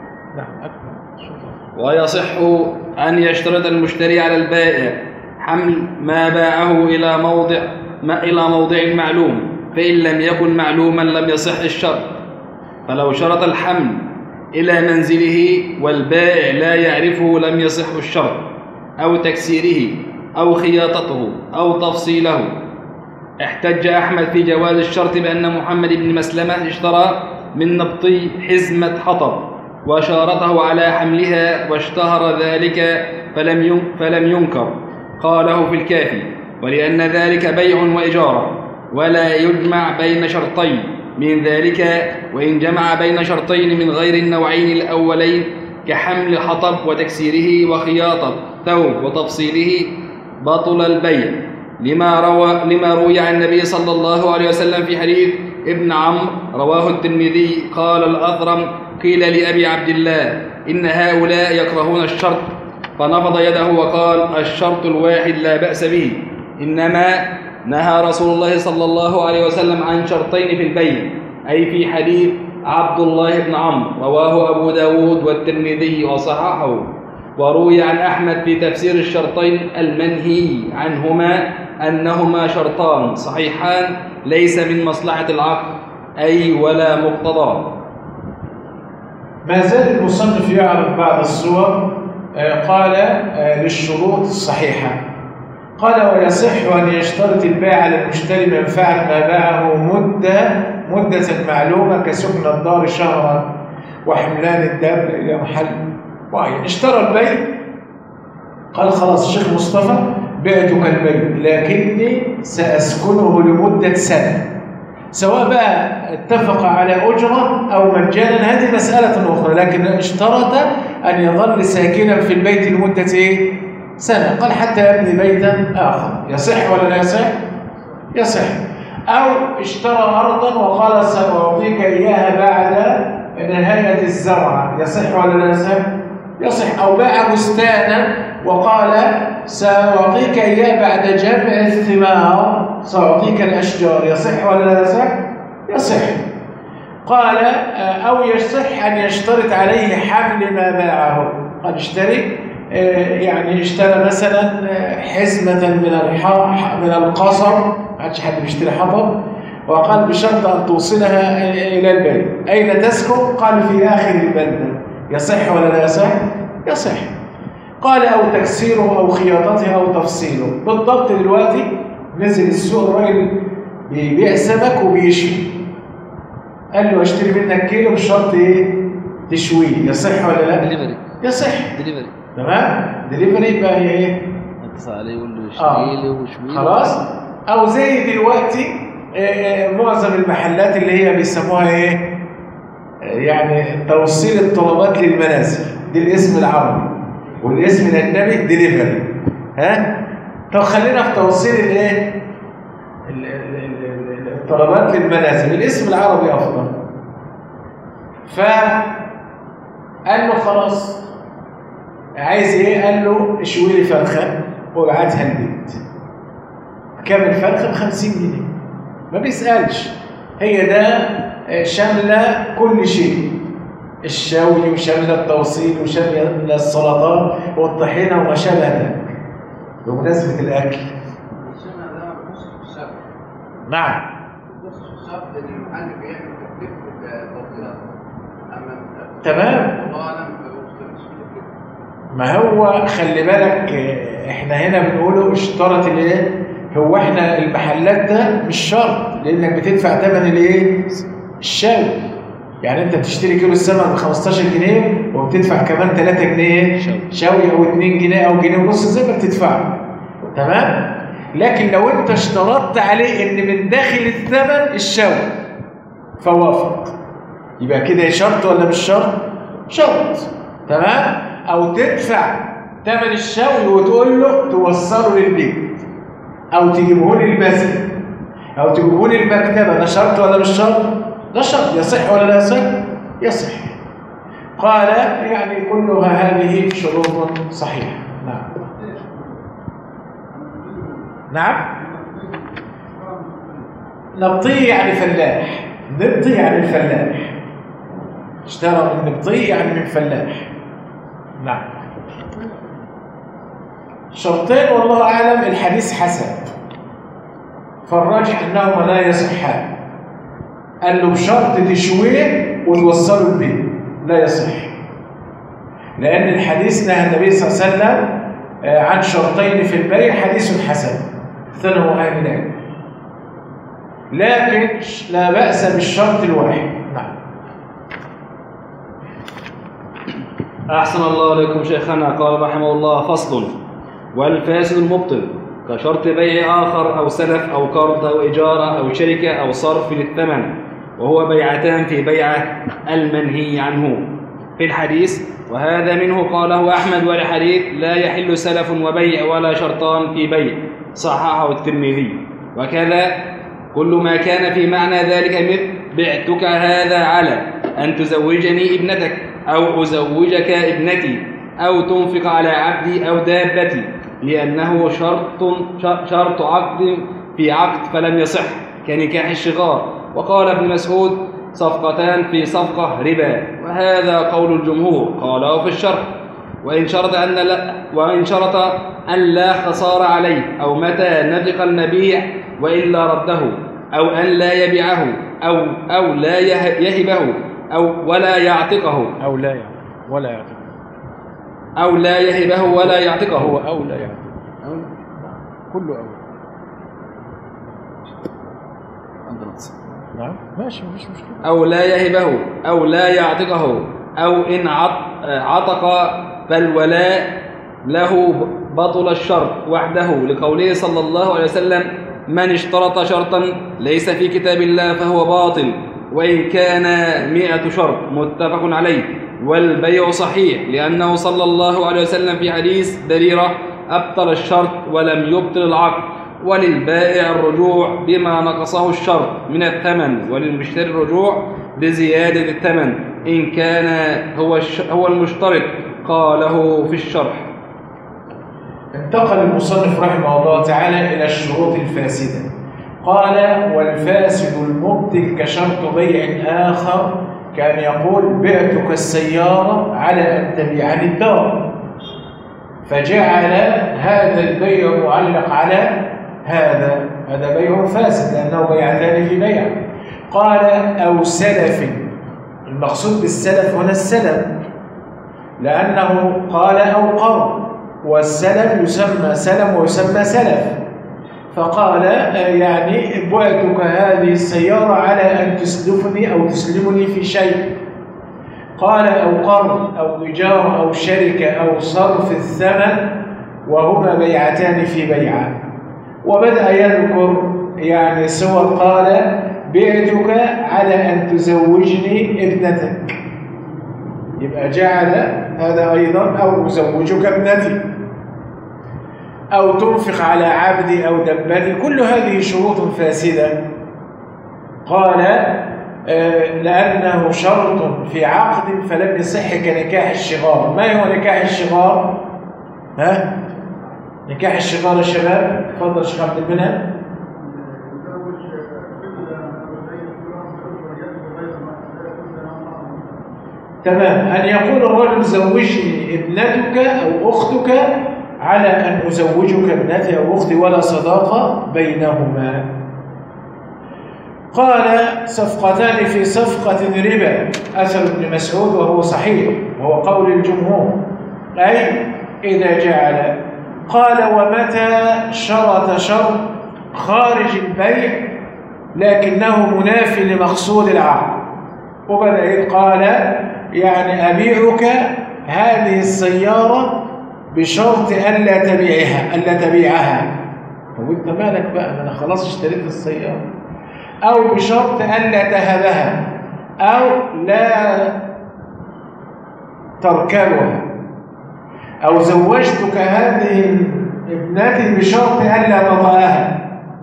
ويصح أن يشترط المشتري على البائع حمل ما باعه إلى موضع ما إلى موضع معلوم، فإن لم يكن معلوما لم يصح الشرط. فلو شرط الحمل إلى منزله والبائع لا يعرفه لم يصح الشرط، أو تكسيره أو خياطته أو تفصيله. احتج أحمد في جواز الشرط بأن محمد بن مسلمة اشترى من نبطي حزمة حطب وشارطه على حملها واشتهر ذلك فلم فلم ينكر، قاله في الكافي، ولأن ذلك بيع وإجارة ولا يجمع بين شرطين من ذلك، وإن جمع بين شرطين من غير النوعين الأولين كحمل حطب وتكسيره وخياطة ثوب وتفصيله بطل البيع، لما روى لما روي عن النبي صلى الله عليه وسلم في حديث ابن عمرو رواه الترمذي قال الأثرم: قيل لأبي عبد الله إن هؤلاء يكرهون الشرط، فنفض يده وقال: الشرط الواحد لا بأس به، إنما نهى رسول الله صلى الله عليه وسلم عن شرطين في البيع، أي في حديث عبد الله بن عمرو رواه أبو داود والترمذي وصححه. وروي عن أحمد في تفسير الشرطين المنهي عنهما أنهما شرطان صحيحان ليس من مصلحة العقد أي ولا مقتضاه. ما زال المصنف يعرض بعض الصور. قال للشروط الصحيحة، قال: ويصح أن يشترط البائع على المشتري منفعة ما باعه مدة مدة معلومة كسكن الدار شهرا وحملان الدابة إلى محل معين. اشترى البيت، قال: خلاص الشيخ مصطفى بعتك البيت لكني سأسكنه لمدة سنة، سواء بقى اتفق على أجرة أو مجانا هذه مسألة أخرى، لكن اشترط أن يظل ساكنا في البيت لمدة إيه؟ سنة. قال: حتى يبني بيتا آخر. يصح ولا لا يصح؟ يصح. أو اشترى أرضا وقال: سأعطيك إياها بعد نهاية الزرع. يصح ولا لا يصح؟ يصح. أو باع بستانا وقال: سأعطيك إياه بعد جمع الثمار، سأعطيك الأشجار. يصح ولا لا يصح؟ يصح. قال: أو يصح أن يشترط عليه حمل ما باعه. قال: اشتري، يعني اشترى مثلا حزمة من من القصر، ما عادش حد بيشتري حطب، وقال: بشرط أن توصلها إلى البيت. أين تسكن؟ قال: في آخر البلدة. يصح ولا لا يصح؟ يصح. قال: أو تكسيره أو خياطته أو تفصيله. بالضبط دلوقتي نزل السوق الراجل بيبيع سمك وبيشوي، قال له: اشتري منك كيلو بشرط ايه؟ تشويه. يصح ولا لا؟ دليفري. يصح. دليفري. تمام؟ دليفري يبقى هي ايه؟ اتصل عليه يقول له اشتري لي وشوي. خلاص. او زي دلوقتي معظم المحلات اللي هي بيسموها ايه؟ يعني توصيل الطلبات للمنازل، دي الاسم العربي، والاسم الاجنبي دليفري. ها؟ طب خلينا في توصيل الايه؟ الطلبات للمنازل، الاسم العربي افضل. فقال له: خلاص عايز ايه؟ قال له: اشوي لي فرخه وابعتها البيت. كام الفرخه؟ ب خمسين جنيه. ما بيسالش، هي ده شامله كل شيء، الشوي وشامله التوصيل وشامله السلطات والطحينه وما شابه ذلك بمناسبه الاكل. نعم. تمام. ما هو خلي بالك، احنا هنا بنقوله اشترط الايه؟ هو احنا المحلات ده مش شرط، لانك بتدفع ثمن الايه؟ الشاوي. يعني انت بتشتري كيلو السمك ب خمستاشر جنيه وبتدفع كمان ثلاثة جنيه شاوي، او اتنين جنيه او جنيه ونص زي ما بتدفعه. تمام؟ لكن لو أنت اشترطت عليه إن من داخل الثمن الشوي فوافق، يبقى كده شرط ولا مش شرط؟ شرط. تمام؟ أو تدفع ثمن الشوي وتقول له توصله للبيت أو تجيبه لي المسجد أو تجيبه لي المكتبة، ده شرط ولا مش شرط؟ ده شرط. يصح ولا لا يصح؟ يصح. قال يعني كلها هذه شروط صحيحة. نعم نعم. نبطي يعني فلاح، نبطي يعني الفلاح، اشترى من نبطي يعني من فلاح. نعم. شرطين والله أعلم. الحديث حسن، فالراجح أنهما لا يصحان. قال له بشرط تشويه وتوصله البيت، لا يصح، لأن الحديث نهى النبي صلى الله عليه وسلم عن شرطين في البيع، حديث حسن ثنوا أهل العلم، لكن لا بأس بالشرط الواحد. نعم. أحسن الله عليكم شيخنا. قال رحمه الله: فصل: والفاسد المبطل كشرط بيع آخر أو سلف أو قرض أو إجارة أو شركة أو صرف للثمن، وهو بيعتان في بيعة المنهي عنه في الحديث، وهذا منه قاله أحمد والحديث لا يحل سلف وبيع ولا شرطان في بيع، صححه الترمذي. وكذا كل ما كان في معنى ذلك مثل بعتك هذا على أن تزوجني ابنتك أو أزوجك ابنتي أو تنفق على عبدي أو دابتي، لأنه شرط شرط عقد في عقد فلم يصح، كنكاح الشغار. وقال ابن مسعود: صفقتان في صفقة ربا، وهذا قول الجمهور. قاله في الشرح: وإن شرط أن لا وإن شرط أن لا خسار عليه، أو متى نطق المبيع وإلا رده، أو أن لا يبيعه، أو أو لا يهبه، أو ولا يعتقه، أو لا يعتقه ولا يعتقه أو لا يهبه ولا يعتقه، هو أو لا يعتقه، أو كله أو. نعم ماشي مفيش مشكلة. أو لا يهبه أو لا يعتقه، أو إن عتق فالولاء له بطل الشرط وحده، لقوله صلى الله عليه وسلم: من اشترط شرطا ليس في كتاب الله فهو باطل، وإن كان مئة شرط، متفق عليه. والبيع صحيح، لأنه صلى الله عليه وسلم في حديث بريرة: أبطل الشرط ولم يبطل العقد. وللبائع الرجوع بما نقصه الشرط من الثمن، وللمشتري الرجوع بزيادة الثمن إن كان هو هو المشترط. قاله في الشرح. انتقل المصنف رحمه الله تعالى إلى الشروط الفاسدة. قال: والفاسد المبطل كشرط بيع آخر، كان يقول: بعتك السيارة على أن تبيعني الدار، فجعل هذا البيع معلق على هذا، هذا بيع فاسد لأنه بيعتان في بيع. قال: أو سلف، المقصود بالسلف هنا السلم، لأنه قال أو قرض، والسلم يسمى سلم ويسمى سلف، فقال يعني بعتك هذه السيارة على أن تسلفني أو تسلمني في شيء. قال: أو قرض أو إيجار أو شركة أو صرف الثمن، وهما بيعتان في بيعة. وبدأ يذكر يعني صور. قال: بعتك على أن تزوجني ابنتك، يبقى جعل هذا أيضا، أو أزوجك ابنتي، أو تنفق على عبدي أو دبتي، كل هذه شروط فاسدة. قال: آه لأنه شرط في عقد فلم يصح كنكاح الشغار. ما هو نكاح الشغار؟ ها؟ نكاح الشغار يا شباب، تفضل شيخ عبد المنعم. تمام. أن يقول الرجل: زوجني ابنتك أو أختك على أن أزوجك ابنتي أو أختي، ولا صداقة بينهما. قال: صفقتان في صفقة ربا، أثر ابن مسعود وهو صحيح وهو قول الجمهور، أي إذا جعل. قال: ومتى شرط شرط خارج البيع لكنه منافي لمقصود العقد. وبدأ قال: يعني أبيعك هذه السيارة بشرط ألا تبيعها ألا تبيعها طب وانت مالك بقى، ما انا خلاص اشتريت السيارة. او بشرط الا تهبها او لا تركبها، او زوجتك هذه ابنتي بشرط الا تطأها.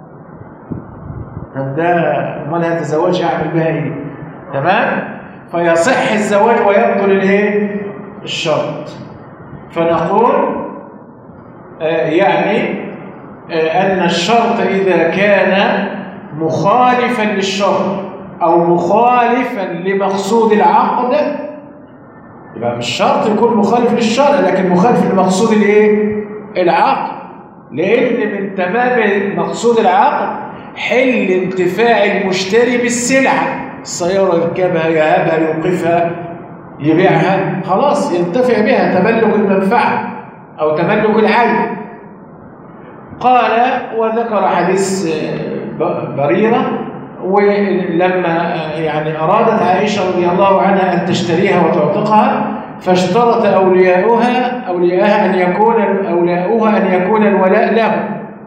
طب ده امال هتزوجها اعمل بها ايه؟ تمام؟ فيصح الزواج ويبطل الايه؟ الشرط. فنقول آه يعني آه ان الشرط اذا كان مخالفا للشرط او مخالفا لمقصود العقد، يبقى مش شرط يكون مخالف للشرع لكن مخالف لمقصود الايه؟ العقد. لان من تمام مقصود العقد حل انتفاع المشتري بالسلعه، السياره يركبها يهبها يوقفها يبيعها، خلاص ينتفع بها، تملك المنفعه او تملك العين. قال وذكر حديث بريرة، ولما يعني أرادت عائشة رضي الله عنها أن تشتريها وتعتقها فاشترط أولياؤها أولياءها أن يكون أولياؤها أن يكون الولاء له.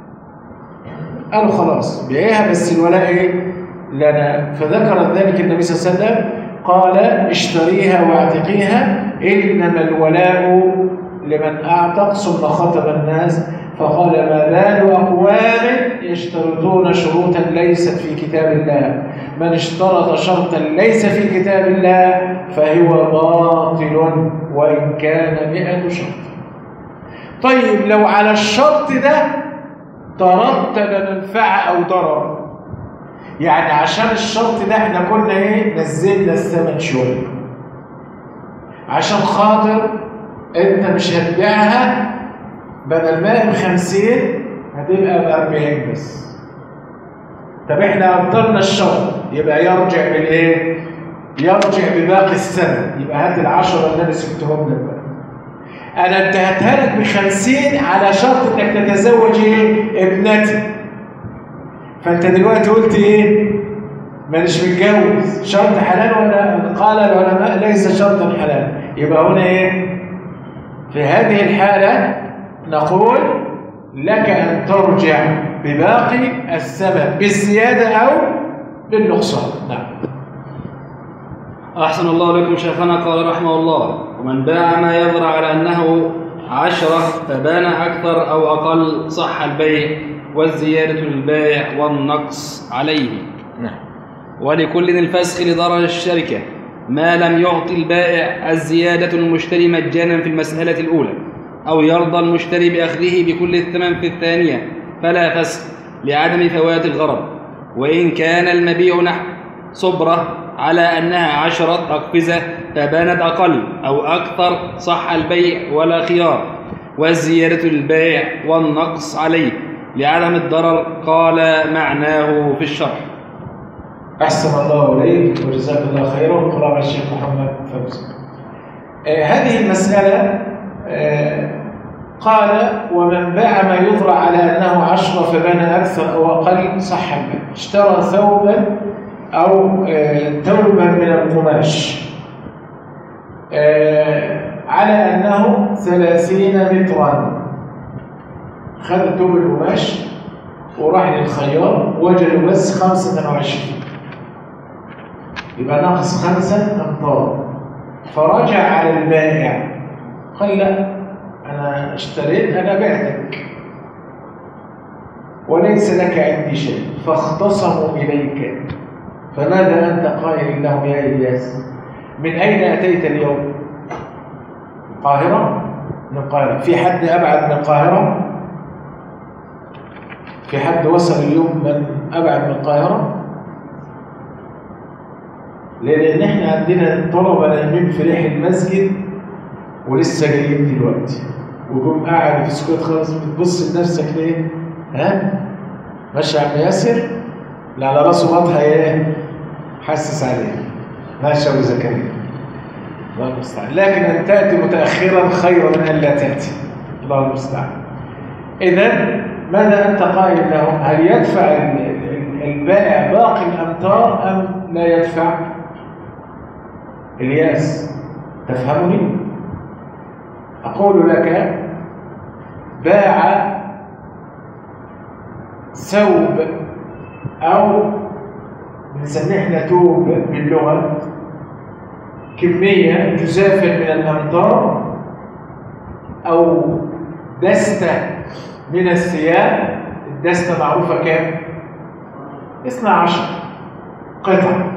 قالوا خلاص بيعيها بس الولاء إيه؟ لنا. فذكر ذلك النبي صلى الله عليه وسلم قال اشتريها واعتقيها إنما الولاء لمن أعتق، ثم خطب الناس فقال ما بال أقوام يشترطون شروطا ليست في كتاب الله، من اشترط شرطا ليس في كتاب الله فهو باطل وإن كان مئة شرط. طيب لو على الشرط ده ترتب منفعة أو ضرر، يعني عشان الشرط ده احنا كنا ايه نزلنا الثمن شوية عشان خاطر انت مش هتبيعها بدل ما بخمسين هتبقى بأربعين بس. طب احنا أبطلنا الشرط، يبقى يرجع بالايه؟ يرجع بباقي السنة، يبقى هات العشرة اللي انا سبتهم لك بقى. انا انتهتها لك بخمسين على شرط انك تتزوج ايه؟ ابنتي. فانت دلوقتي قلت ايه؟ مانيش متجوز، شرط حلال ولا؟ قال العلماء ليس شرطا حلال. يبقى هنا ايه؟ في هذه الحالة نقول لك أن ترجع بباقي الثمن بالزيادة أو بالنقصان. نعم. أحسن الله لكم شيخنا. قال رحمه الله ومن باع ما يظهر على أنه عشرة فبان أكثر أو أقل صح البيع والزيادة للبائع والنقص عليه. نعم. ولكل الفسخ لضرر الشركة ما لم يعطي البائع الزيادة المشتري مجانا في المسألة الأولى أو يرضى المشتري بأخذه بكل الثمن في الثانية فلا فسخ لعدم فوات الغرض. وإن كان المبيع نحو صبرة على أنها عشرة أقفزة فبانت أقل أو أكثر صح البيع ولا خيار والزيادة للبائع والنقص عليه لعدم الضرر. قال معناه في الشرح. أحسن الله إليك وجزاك الله خيرا. وقرأ الشيخ محمد فوزي. آه هذه المسألة آه قال ومن باع ما يضرع على أنه عشرة فبان أكثر أو أقل صح البيع. اشترى ثوبا أو آه ثوبا من القماش آه على أنه ثلاثين مترا، خذ ثوب القماش وراح للخياط وجدوا بس خمسة وعشرين، يبقى ناقص خمسة أمتار. فرجع على البائع قال لا أنا اشتريت، أنا بعتك وليس لك عندي شيء، فاختصموا إليك. فماذا أنت قائل لهم يا إلياس؟ من أين أتيت اليوم؟ القاهرة؟ من القاهرة. في حد أبعد من القاهرة؟ في حد وصل اليوم من أبعد من القاهرة؟ لأن احنا عندنا طلبة نايمين في ريح المسجد ولسه جايين دلوقتي، وجم قاعد في سكوت خالص. بتبص لنفسك ليه؟ ها؟ ماشي يا عم ياسر؟ اللي على راسه بطها ايه؟ حسس عليه. ماشي يا ابو زكريا. الله المستعان. لكن ان تاتي متاخرا خير من ان لا تاتي. الله المستعان. اذا ماذا انت قائل لهم؟ هل يدفع البائع باقي الامتار ام لا يدفع؟ الياس تفهمني؟ أقول لك باع ثوب أو بنسميه احنا توب باللغة كمية جزافا من الأمطار أو دستة من الثياب. الدستة معروفة كام؟ اثنا عشر قطعة،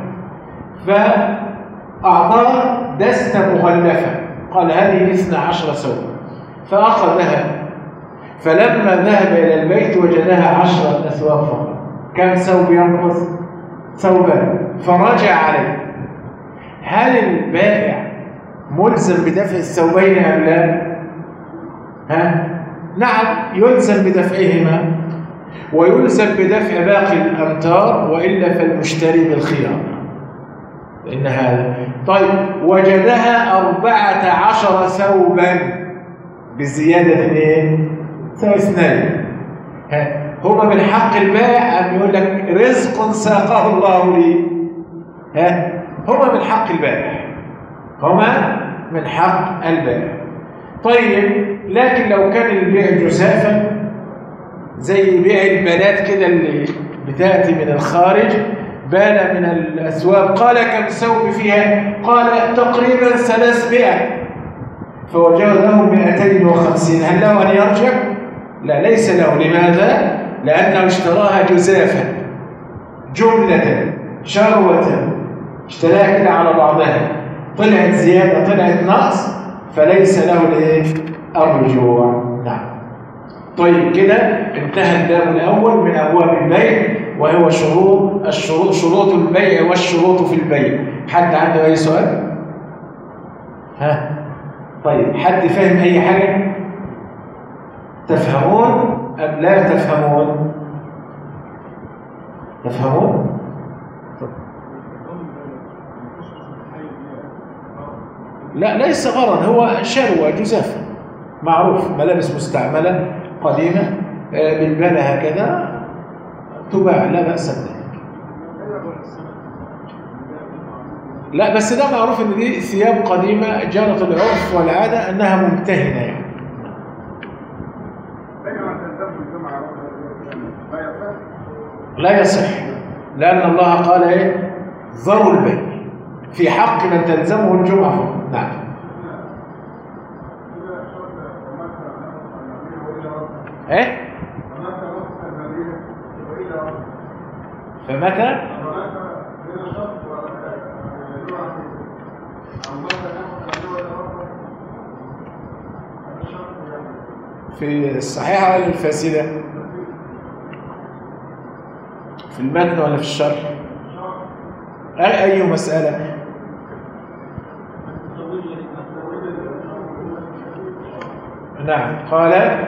فأعطاه دستة مغلفة، قال هذه اثنا عشر ثوبا، فأخذها، فلما ذهب إلى البيت وجدها عشرة أثواب فقط. كم ثوب ينقص؟ ثوبان، فرجع عليه. هل البائع ملزم بدفع الثوبين أم لا؟ ها؟ نعم، يلزم بدفعهما ويلزم بدفع باقي الأمتار، وإلا فالمشتري بالخيار. إن هذا طيب وجدها أربعة عشر ثوبا بزيادة اثنين ثوب اثنين، هما من حق البائع أن يقول لك رزق ساقه الله لي؟ ها؟ هما من حق البائع، هما من حق البائع. طيب لكن لو كان البيع جزافا زي بيع البنات كده اللي بتأتي من الخارج، بال من الأثواب، قال كم ثوب فيها؟ قال تقريبا ثلاثمائة، فوجد له مئتين وخمسين، هل له أن يرجع؟ لا، ليس له. لماذا؟ لأنه اشتراها جزافا جملة شروة، اشتراها كده على بعضها، طلعت زيادة طلعت نقص، فليس له الرجوع. نعم. طيب كده انتهى الباب الأول من أبواب البيع، وهو شروط الشروط شروط البيع والشروط في البيع. حد عنده أي سؤال؟ ها؟ طيب حد فهم أي حاجة؟ تفهمون أم لا تفهمون؟ تفهمون؟ لا، ليس غرض، هو شروة جزافة معروف، ملابس مستعملة قديمة بالبلة هكذا تباع، لا بأس بذلك. لا بس ده معروف ان دي ثياب قديمة جرت العرف والعادة انها ممتهنة يعني. لا يصح، لأن الله قال ايه؟ ذروا البيع في حق من تلزمه الجمعة فقط. نعم. ايه؟ فمتى؟ في الصحيحة ولا الفاسدة؟ في المتن ولا في الشرح؟ أي أي مسألة؟ نعم. قال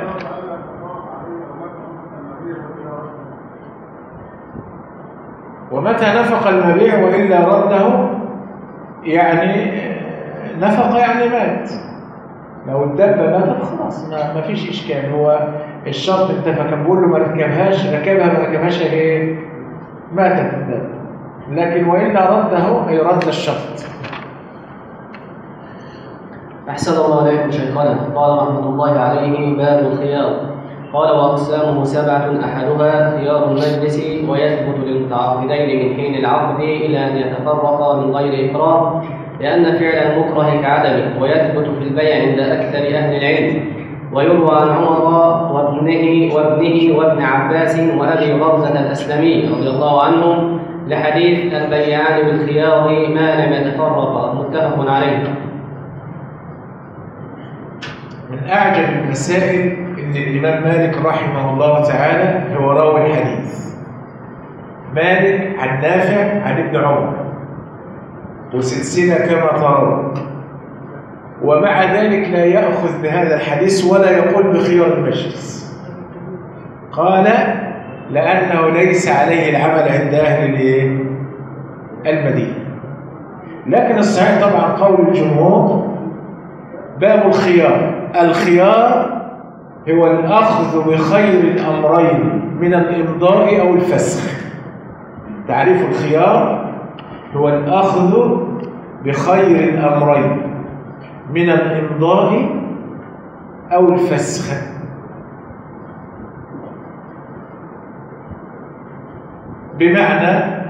ومتى نفق المبيع وإلا رده، يعني نفق يعني مات. لو الدابة ماتت خلاص ما فيش إشكال، هو الشرط انتفى. كان بيقول له ما ركبهاش، ركبها ما ركبهاش ايه؟ ماتت الدابة. لكن وإلا رده أي رد الشرط. أحسن الله عليكم شيخنا. قال رحمة الله عليه باب الخيار. قال وأقسامه سبعة، أحدها خيار المجلس، ويثبت للمتعاقدين من حين العقد إلى أن يتفرقا من غير إكراه، لأن فعل المكره كعدمه، ويثبت في البيع عند أكثر أهل العلم. ويروى عن عمر وابنه وابنه وابن عباس وأبي غرزة الأسلمي رضي الله عنهم لحديث البيعان بالخيار ما لم يتفرقا، متفق عليه. من أعجب المسائل إن الإمام مالك رحمه الله تعالى هو راوي الحديث. مالك عن نافع عن ابن عمر وسلسلة كما ترون، ومع ذلك لا يأخذ بهذا الحديث ولا يقول بخيار المجلس. قال لأنه ليس عليه العمل عند أهل المدينة. لكن الصحيح طبعا قول الجمهور باب الخيار. الخيار هو الأخذ بخير الأمرين من الإمضاء أو الفسخ. تعريف الخيار هو الأخذ بخير الأمرين من الإمضاء أو الفسخ. بمعنى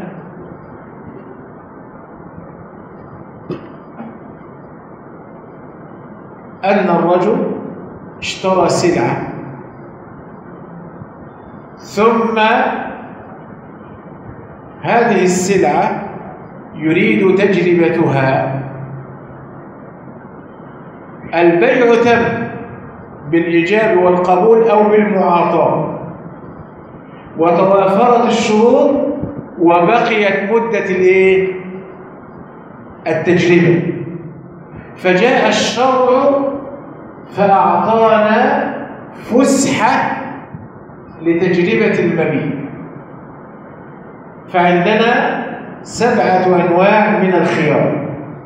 أن الرجل اشترى سلعة ثم هذه السلعة يريد تجربتها. البيع تم بالإيجاب والقبول أو بالمعاطاة، وتوافرت الشروط وبقيت مدة الايه؟ التجربة. فجاء الشرع فأعطانا فسحة لتجربة المبيع. فعندنا سبعة أنواع من الخيار.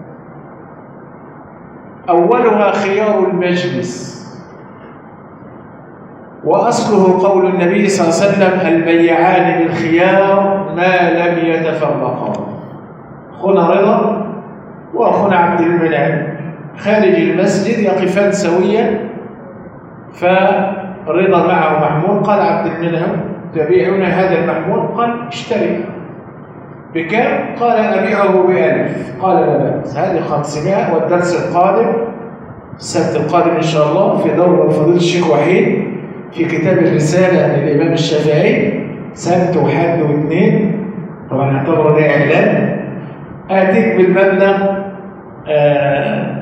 أولها خيار المجلس، وأصله قول النبي صلى الله عليه وسلم: البيعان بالخيار ما لم يتفرقا. أخونا رضا وأخونا عبد المنعم خارج المسجد يقفان سويا، فرضا معه محمول، قال عبد المنعم: تبيعون هذا المحمول؟ قال: اشتري. بكم؟ قال: أبيعه بألف. قال: لا بأس، هذه خمسمائة. والدرس القادم السبت القادم إن شاء الله في دورة فضيلة الشيخ وحيد في كتاب الرسالة للإمام الشافعي، سبت وحد واثنين، طبعا نعتبره ده إعلان، آتيك بالمبلغ آه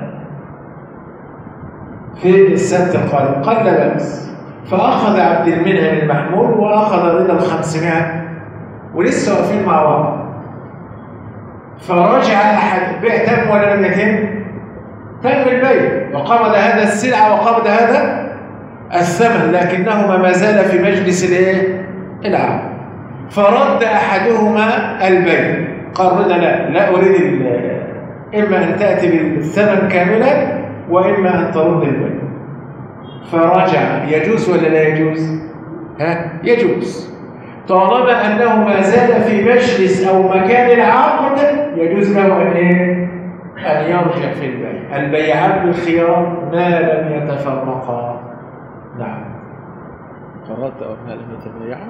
في السبت القادم. قال: لا بأس. فأخذ عبد المنعم المحمول وأخذ رضا الخمسمائة، ولسه واقفين مع بعض. فرجع أحد، بيع تم ولا لم يتم؟ تم البيع، وقبض هذا السلعة وقبض هذا الثمن، لكنهما ما زال في مجلس الايه؟ العقد. فرد أحدهما البيع، قال: رضا لا لا أريد، إما أن تأتي بالثمن كاملا وإما أن ترد البيع. فرجع. يجوز ولا لا يجوز؟ ها؟ يجوز. طالما أنه ما زال في مجلس أو مكان العقد يجوز له أن إيه؟ أن يرجع في البيع. البيعان بالخيار ما لم يتفرقا. نعم. قرأت أو ما لم يتبايعا؟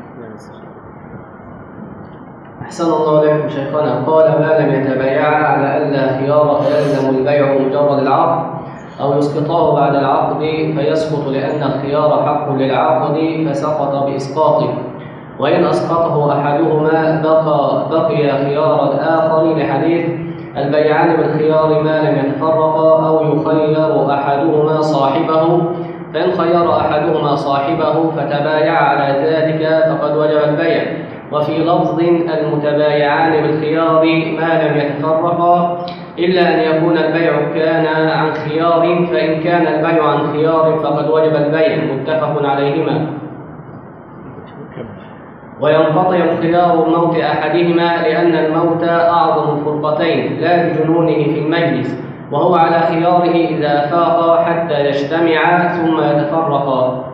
أحسن الله إليكم شيخنا. قال: ما لم يتبايعا على ألا خيار فيلزم البيع مجرد العقد، أو يسقطه بعد العقد فيسقط لأن الخيار حق للعقد فسقط بإسقاطه، وإن أسقطه أحدهما بقى بقي خيار الآخر، لحديث: البيعان بالخيار ما لم يتفرقا، أو يخير أحدهما صاحبه، فإن خير أحدهما صاحبه فتبايع على ذلك فقد وجب البيع. وفي لفظ: المتبايعان بالخيار ما لم يتفرقا، إلا أن يكون البيع كان عن خيار، فإن كان البيع عن خيار فقد وجب البيع. متفق عليهما. وينقطع خيار موت أحدهما لأن الموت أعظم الفرقتين، لا لجنونه في المجلس، وهو على خياره إذا فاق حتى يجتمعا ثم يتفرقا.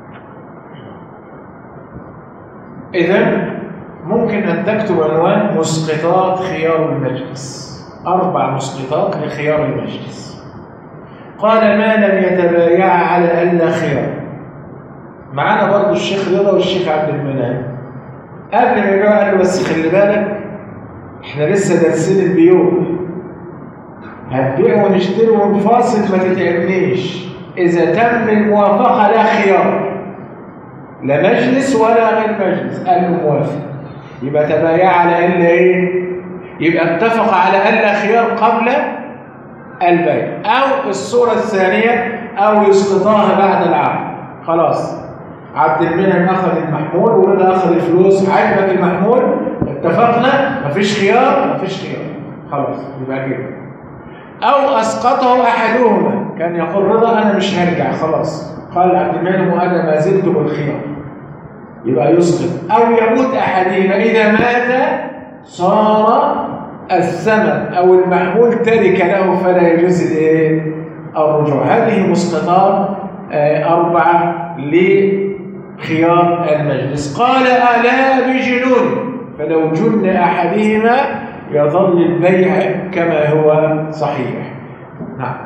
إذن ممكن أن تكتب عنوان: مسقطات خيار المجلس. أربع مسقطات لخيار المجلس. قال: ما لم يتبايع على ألا خيار. معانا برضو الشيخ رضا والشيخ عبد المنعم. قبل ما يبيعوا قالوا: بس خلي بالك، احنا لسه دارسين البيوع، هتبيع ونشتري ونفاصل، ما تتعبنيش. إذا تم الموافقة لا خيار، لا مجلس ولا غير مجلس. قال له: موافق. يبقى تبايع على ألا إيه؟ يبقى اتفق على ألا خيار قبل البيع. أو الصورة الثانية: أو يسقطاها بعد العقد. خلاص، عبد المنعم أخذ المحمول ورضا أخذ الفلوس. عجبك المحمول؟ اتفقنا، مفيش خيار، مفيش خيار، خلاص يبقى كده. أو أسقطه أحدهما، كان يقول رضا: أنا مش هرجع، خلاص. قال عبد المنعم: وأنا ما زلت بالخيار، يبقى يسقط. أو يموت أحدهما، إذا مات صار الثمن أو المحمول ترك له فلا يجوز الرجوع. هذه مسقطات أربعة لخيار المجلس. قال: ألا بجنون، فلو جن أحدهما يظل البيع كما هو صحيح. نعم.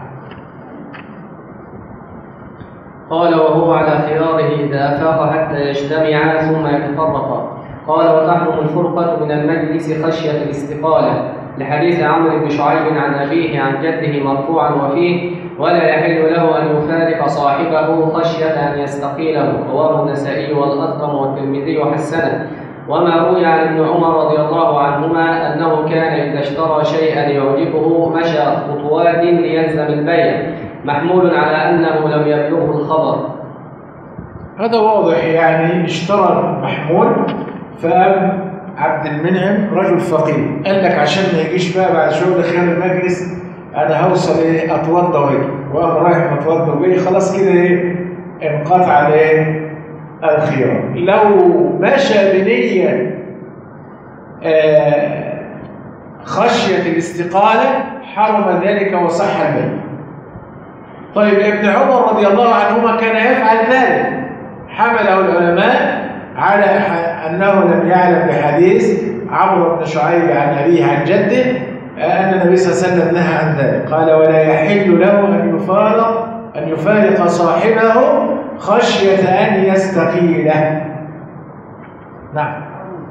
قال: وهو على خياره إذا أفاق حتى يجتمعا ثم يتفرقا. قال وتحرم الفرقة من المجلس خشية الاستقالة لحديث عمرو بن شعيب عن أبيه عن جده مرفوعا وفيه ولا يحل له أن يفارق صاحبه خشية أن يستقيله. رواه النسائي والأثرم والترمذي حسنه. وما روي عن ابن عمر رضي الله عنهما أنه كان إذا اشترى شيئا يعجبه مشى خطوات ليلزم البيع، محمول على أنه لم يبلغه الخبر. هذا واضح، يعني اشترى محمول، فقام عبد المنعم رجل فقير قال لك عشان ما يجيش بقى بعد شغل خير المجلس انا هوصل ايه اتوضى واجي، وقام رايح متوضى وجاي، خلاص كده ايه انقطع الايه الخيار. لو مشى بنيه آه خشيه الاستقاله حرم ذلك وصح البيع. طيب ابن عمر رضي الله عنهما كان يفعل ذلك، حمله العلماء على أنه لم يعلم بحديث عمرو بن شعيب عن أبيه عن جده أن النبي صلى الله عليه وسلم نهى عن ذلك. قال ولا يحل له أن يفارق أن يفارق صاحبه خشية أن يستقيله. نعم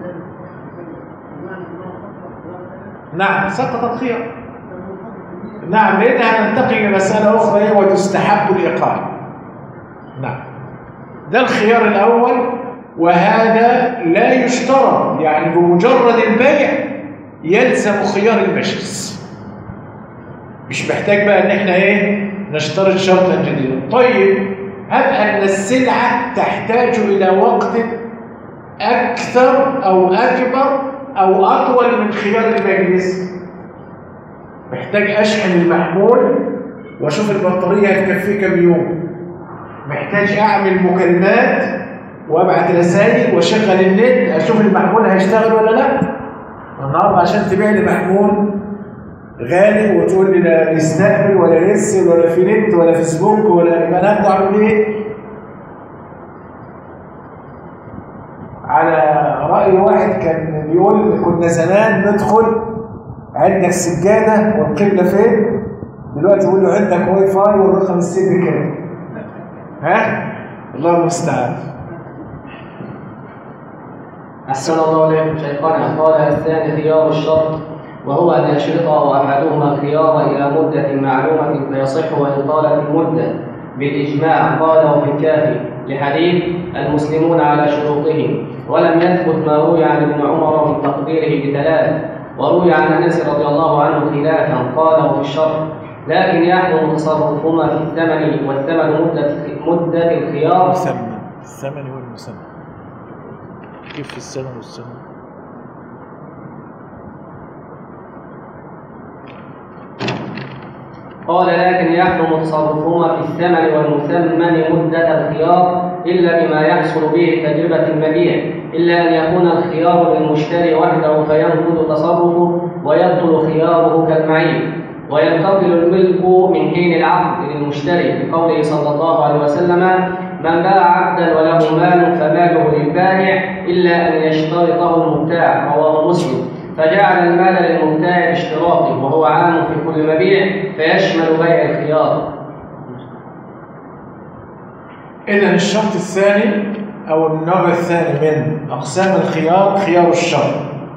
نعم سقط الخيار. نعم، لأنها ننتقل لمسألة أخرى وتستحب الإقامة. نعم، ده الخيار الأول، وهذا لا يشترط، يعني بمجرد البيع يلزم خيار المجلس، مش محتاج بقى ان احنا ايه نشترط شرطا جديدا. طيب هب ان السلعه تحتاج الى وقت اكثر او اكبر او اطول من خيار المجلس، محتاج اشحن المحمول واشوف البطاريه هتكفيه كام يوم، محتاج اعمل مكالمات وابعت رسائل واشغل النت اشوف المحمول هيشتغل ولا لا. النهارده عشان تبيع لي محمول غالي وتقول لي لا يستقبل ولا يرسل ولا في نت ولا فيسبوك ولا، يبقى انا اعمل ايه؟ على راي واحد كان بيقول كنا زمان ندخل عندك سجاده والقبله فين؟ دلوقتي بيقول له عندك واي فاي والرقم السري كام؟ ها؟ الله المستعان. أحسن الله إليكم شيخنا. قال الثاني خيار الشرط، وهو أن يشرط أحدهما الخيار إلى مدة معلومة فيصح وإن طالت المدة بالإجماع. قال وفي الكافي لحديث المسلمون على شروطهم، ولم يثبت ما روي عن ابن عمر من تقديره بثلاث، وروي عن أنس رضي الله عنه خلافا. قال وفي الشرط لكن يحرم تصرفهما في الثمن، والثمن مدة مدة الخيار. الثمن الثمن هو المسمى، كيف في الثمن والثمن؟ قال لكن يحرم تصرفهما في الثمن والمثمن مدة الخيار إلا بما يحصل به تجربة المبيع، إلا أن يكون الخيار للمشتري وحده فينفذ تصرفه ويبطل خياره كالمعين، وينتقل الملك من حين العقد للمشتري بقوله صلى الله عليه وسلم من باع عبدا وله مال فماله للبائع إلا أن يشترطه المبتاع. رواه مسلم. فجعل المال للمبتاع باشتراطه، وهو عام في كل مبيع فيشمل بيع الخيار. إذن الشرط الثاني أو النوع الثاني من أقسام الخيار خيار الشرط.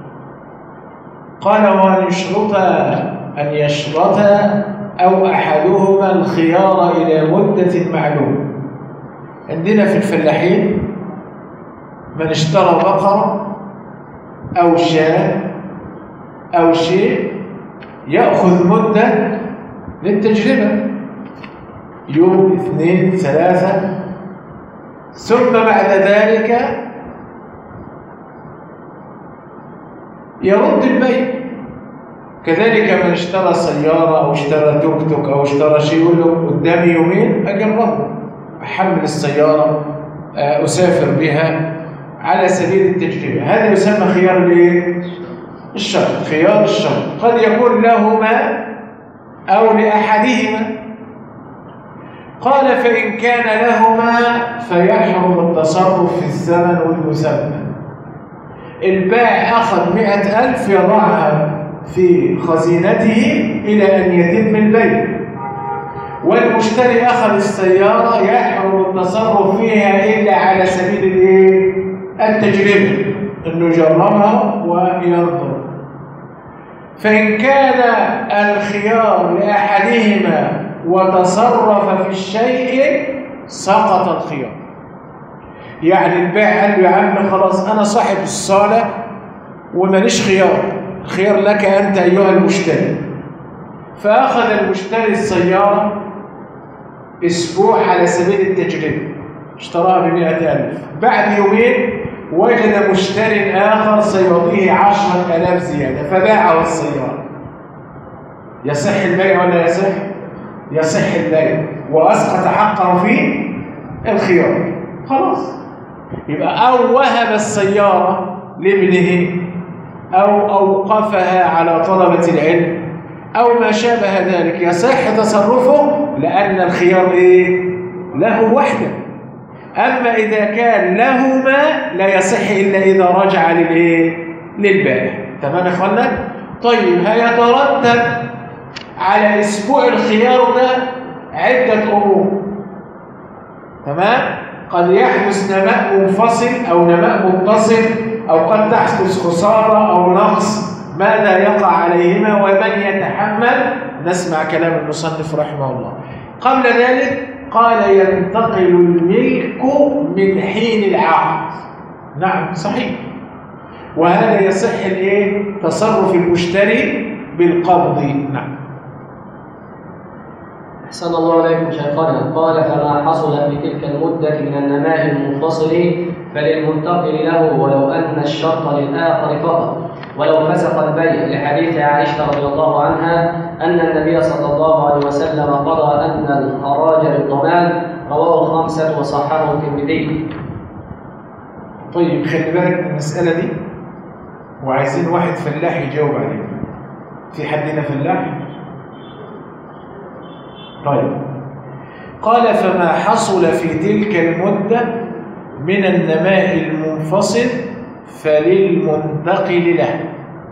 قال وأن يشرط أن يشرط أو أحدهما الخيار إلى مدة معلومة. عندنا في الفلاحين من اشترى بقرة أو شاة أو شيء يأخذ مدة للتجربة، يوم اثنين ثلاثة، ثم بعد ذلك يرد البيع. كذلك من اشترى سيارة أو اشترى توك توك أو اشترى شيء يقول له قدامي يومين أجربه، أحمل السيارة أسافر بها على سبيل التجربة، هذا يسمى خيار الايه؟ الشرط. خيار الشرط قد يكون لهما أو لأحدهما. قال فإن كان لهما فيحرم التصرف في الثمن والمثمن. البائع أخذ مئة ألف يضعها في خزينته إلى أن يتم البيع، والمشتري أخذ السيارة يحرم التصرف فيها إلا على سبيل التجربة. انه يجربها وينظر. فإن كان الخيار لأحدهما وتصرف في الشيء سقط الخيار. يعني البائع قال له يا عم خلاص أنا صاحب الصالة وماليش خيار، الخيار لك أنت أيها المشتري. فأخذ المشتري السيارة أسبوع على سبيل التجربة، اشتراها بمئة ألف. بعد يومين وجد مشتري آخر سيعطيه عشرة آلاف زيادة فباعه السيارة. يصح البيع ولا يصح؟ يصح البيع وأسقط حقه في الخيار. خلاص يبقى أو وهب السيارة لابنه أو أوقفها على طلبة العلم أو ما شابه ذلك يصح تصرفه لأن الخيار إيه؟ له وحده. أما إذا كان لهما لا يصح إلا إذا رجع للإيه؟ للبائع. تمام يا إخوانا؟ طيب هيترتب على أسبوع الخيار ده عدة أمور. تمام؟ قد يحدث نماء منفصل أو نماء متصل أو قد تحدث خسارة أو نقص. ماذا يقع عليهما ومن يتحمل؟ نسمع كلام المصنف رحمه الله. قبل ذلك قال ينتقل الملك من حين العقد. نعم صحيح. وهذا يصح الايه؟ تصرف المشتري بالقبض. نعم. أحسن الله عليكم شيخنا. قال فما حصل في تلك المدة من النماء المنفصل فللمنتقل له ولو أن الشرط للآخر فقط ولو فسخ البيع، لحديث عائشة رضي الله عنها أن النبي صلى الله عليه وسلم قضى أن الخراج للضمان. رواه الخمسة وصححه الترمذي. طيب خلي بالك من المسألة دي وعايزين واحد فلاح يجاوب عليها. في حدنا فلاح؟ طيب قال فما حصل في تلك المدة من النماء المنفصل فللمنتقل له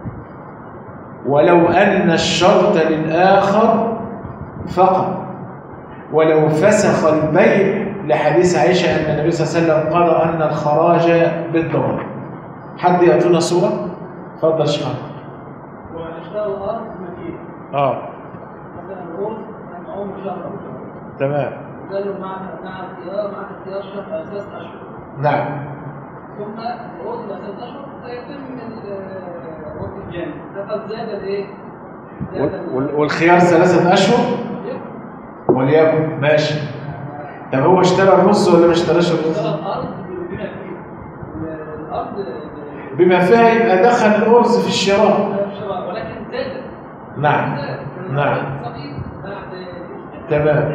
ولو أن الشرط للآخر فقط ولو فسخ البيع، لحديث عائشة أن النبي صلى الله عليه وسلم قال أن الخراج بالضمان. حد يعطينا صورة؟ اتفضل يا شيخ. واشترى الأرض مدينة. اه مثلا الأرض معهم شهر. تمام. قالوا مع مع اختيار مع اختيار شهر أساس أشهر. نعم. ثم الأرض أساس أشهر سيتم الوقت الجانب. فقد زاد الإيه؟ والخيار ثلاثة أشهر؟ وليكن ماشي. طب هو اشترى الرز ولا ما اشتراش الرز؟ اشترى الأرض بما فيها. الأرض بما فيها يبقى دخل الأرز في الشراء. ولكن زاد. نعم. نعم. تمام.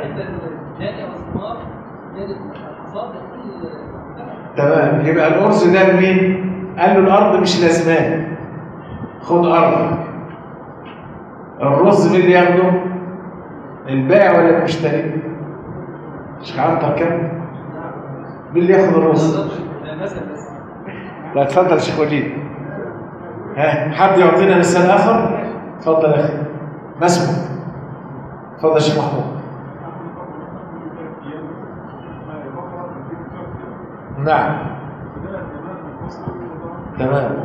تمام. يبقى الأرز ده لمين؟ قال له الأرض مش لازمان، خد أرضك. الرز مين اللي ياخده؟ البائع ولا المشتري؟ شيخ عنتر كم؟ مين اللي ياخد الرز؟ لا اتفضل شيخ وليد. ها حد يعطينا مثال آخر؟ اتفضل يا أخي. ما اسمك؟ اتفضل يا شيخ محمود. نعم. تمام.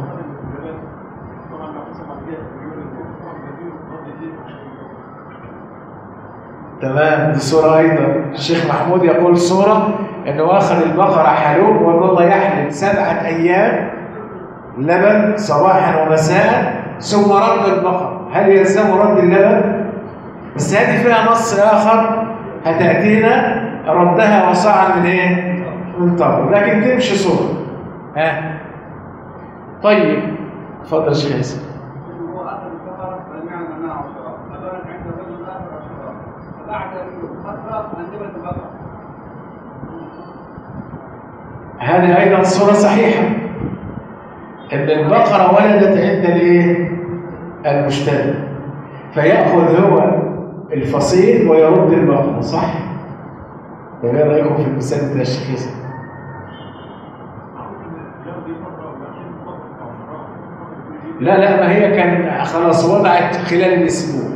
تمام. دي صورة أيضا. الشيخ محمود يقول صورة أنه أخذ البقرة حلوب وظل يحلب سبعة أيام لبن صباحا ومساء ثم رد البقرة. هل يلزم رد اللبن؟ بس هذه فيها نص آخر هتأتينا ردها وصاعا من إيه؟ من تمر، لكن تمشي صورة. ها طيب اتفضل يا شيخ ياسر. هو أخذ البقرة فلم يعلم أنها عشرة، فبانت عند رجل آخر عشرة، فبعد فترة أنجبت البقرة. هذه أيضا صورة صحيحة إن البقرة ولدت عند الإيه؟ المشتري، فيأخذ هو الفصيل ويرد البقرة، صح؟ طيب ايه رأيكم في المثال بتاع الشيخ ياسر؟ لا لا ما هي كان خلاص وضعت خلال الأسبوع.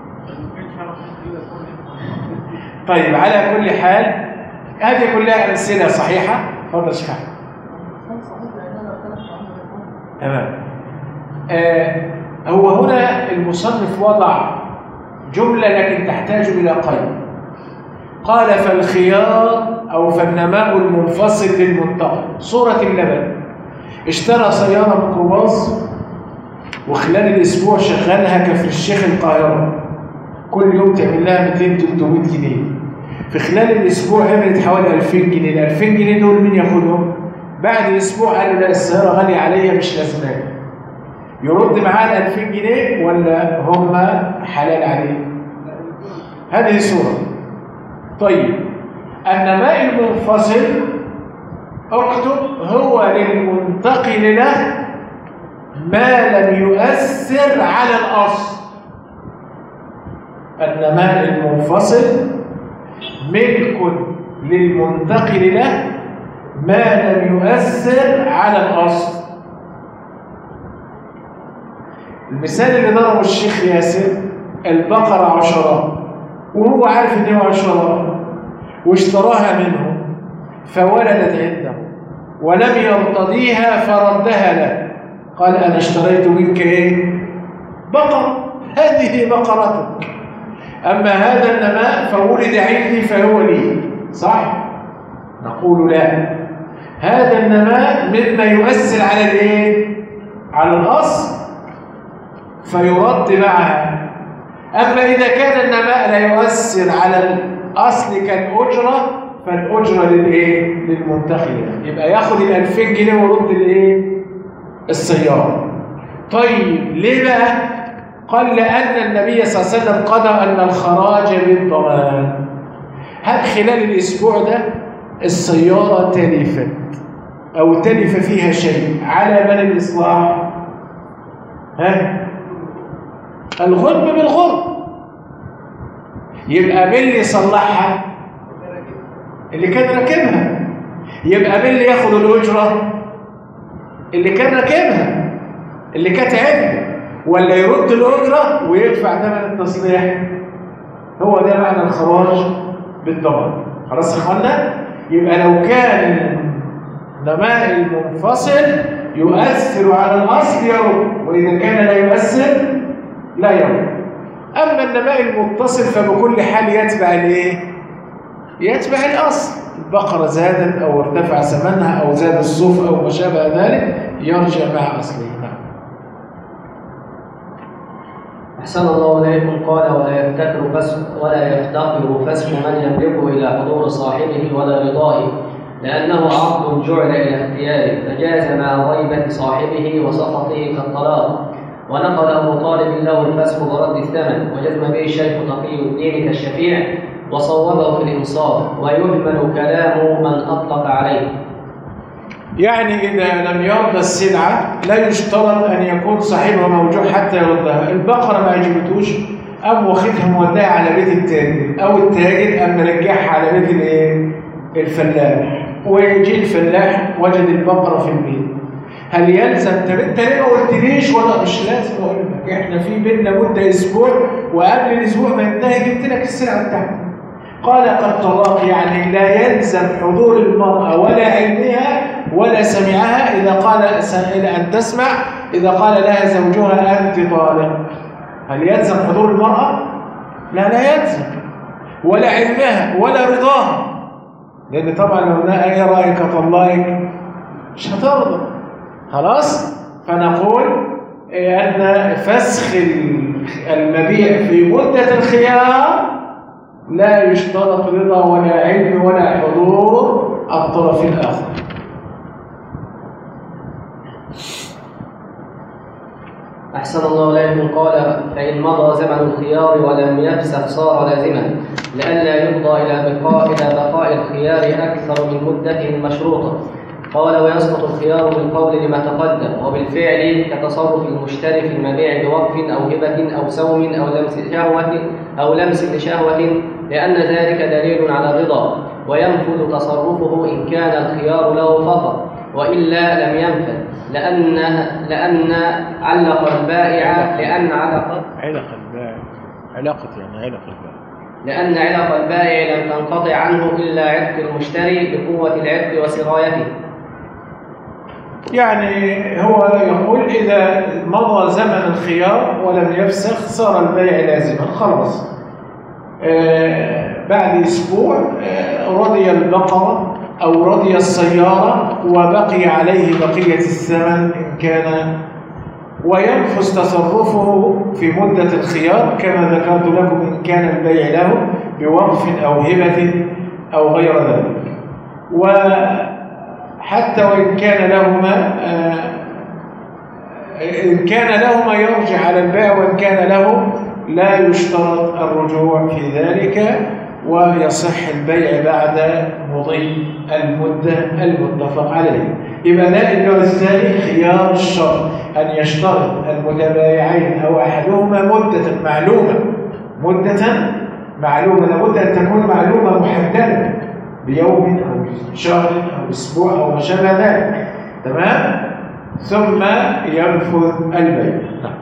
طيب على كل حال هذه كلها أمثلة صحيحة. اتفضل يا شيخ. تمام. آه هو هنا المصنف وضع جملة لكن تحتاج إلى قيد. قال فالخيار أو فالنماء المنفصل للمنتقل. صورة اللبن، اشترى سيارة ميكروباص وخلال الأسبوع شغلها كفر الشيخ القاهرة، كل يوم تعمل لها مئتين ثلاثمائة جنيه. في خلال الأسبوع عملت حوالي ألفين جنيه. ال ألفين جنيه دول مين ياخدهم؟ بعد أسبوع قالوا لا السيارة غالية عليا مش لازماني. يرد معاه ال ألفين جنيه ولا هم حلال عليه؟ هذه صورة. طيب النماء المنفصل اكتب هو للمنتقل له ما لم يؤثر على الأصل. النماء المنفصل ملك للمنتقل له ما لم يؤثر على الأصل. المثال اللي ضربه الشيخ ياسر، البقرة عشرات وهو عارف ان هو عشرات واشتراها منه فولدت عنده ولم يرتضيها فردها له، قال انا اشتريت منك ايه؟ بقرة، هذه بقرتك، اما هذا النماء فولد عندي فهو لي، صح؟ نقول لا، هذا النماء مما يؤثر على الايه؟ على الاصل فيرد معها. أما إذا كان النماء لا يؤثر على الأصل كالأجرة فالأجرة للإيه؟ للمنتقل، يبقى ياخد ال ألفين جنيه ويرد الإيه؟ السيارة. طيب ليه بقى؟ قال لأن النبي صلى الله عليه وسلم قضى أن الخراج بالضمان. هل خلال الأسبوع ده السيارة تلفت أو تلف فيها شيء على من الإصلاح؟ ها؟ الغرب بالغرب، يبقى مين اللي يصلحها؟ اللي كان راكبها. يبقى مين اللي ياخد الأجرة؟ اللي كان راكبها، اللي كانت عنده، ولا يرد الأجرة ويدفع ثمن التصليح؟ هو ده معنى الخراج بالضمان. خلاص يا اخوانا؟ يبقى لو كان النماء المنفصل يؤثر على الأصل يرد، وإذا كان لا يؤثر لا يرد. أما النماء المتصل فبكل حال يتبع الايه؟ يتبع الأصل. البقرة زادت أو ارتفع ثمنها أو زاد الصوف أو ما شابه ذلك يرجع مع أصله. أحسن الله إليكم. قال ولا يفتكر فسق ولا يفتقر فسق من يملكه إلى حضور صاحبه ولا رضائه، لأنه عقد جعل إلى اختياره فجاز مع غيبة صاحبه وسخطه كالطلاق. ونقل أبو طالب له الفسخ ورد الثمن، وجزم به الشيخ تقي الدين كالشفيع وصوبه في الإنصاف، ويهمل كلام من أطلق عليه. يعني إذا لم يرضى السلعة لا يشترط أن يكون صاحبها موجود حتى يردها. البقرة ما عجبتوش أم واخدها مودعها على بيت التاجر، أو التاجر أم مرجعها على بيت الايه؟ الفلاح، ويجي الفلاح وجد البقرة في البيت، هل يلزم؟ طب انت ليه ما قلتليش؟ ولا مش لازم اقول لك، احنا في بيننا مده اسبوع وقبل الاسبوع ما ينتهي جبت لك السلعه بتاعتك. قال قد طلاق، يعني لا يلزم حضور المراه ولا علمها ولا سمعها اذا قال الى ان تسمع، اذا قال لها زوجها انت طالق. هل يلزم حضور المراه؟ لا لا يلزم، ولا علمها ولا رضاها، لان طبعا لو قلنا ايه رايك اطلقك مش هترضى. خلاص؟ فنقول أن فسخ المبيع في مدة الخيار لا يشترط رضا ولا علم ولا حضور الطرف الآخر. أحسن الله إليكم. قال فإن مضى زمن الخيار ولم يفسخ صار لازما، لئلا يفضى إلى بقاء إلى بقاء الخيار أكثر من مدته المشروطة. قال ويسقط الخيار بالقول لما تقدم، وبالفعل كتصرف المشتري في المبيع بوقف أو هبة أو سوم أو لمس شهوة أو لمس لشهوة، لأن ذلك دليل على الرضا، وينفذ تصرفه إن كان الخيار له فقط، وإلا لم ينفذ، لأن لأن علق البائع لأن علق علق البائع علاقة يعني علق البائع لأن علق البائع لم تنقطع عنه إلا عتق المشتري بقوة العتق وسرايته. يعني هو يقول إذا مضى زمن الخيار ولم يفسخ صار البيع لازما خلاص. آه بعد أسبوع آه رضي البقرة أو رضي السيارة وبقي عليه بقية الثمن إن كان، وينفذ تصرفه في مدة الخيار كما ذكرت لكم إن كان البيع له بوقف أو هبة أو غير ذلك. وحتى وإن كان لهما إن كان لهما يرجع على البيع، وإن كان له لا يشترط الرجوع في ذلك، ويصح البيع بعد مضي المدة المتفق عليه. يبقى ده النوع الثاني خيار الشرط، أن يشترط المتبايعين أو أحدهما مدة معلومة، مدة معلومة لابد أن تكون معلومة محددة بيوم أو شهر أو أسبوع أو ما شابه ذلك، تمام؟ ثم ينفذ البيع.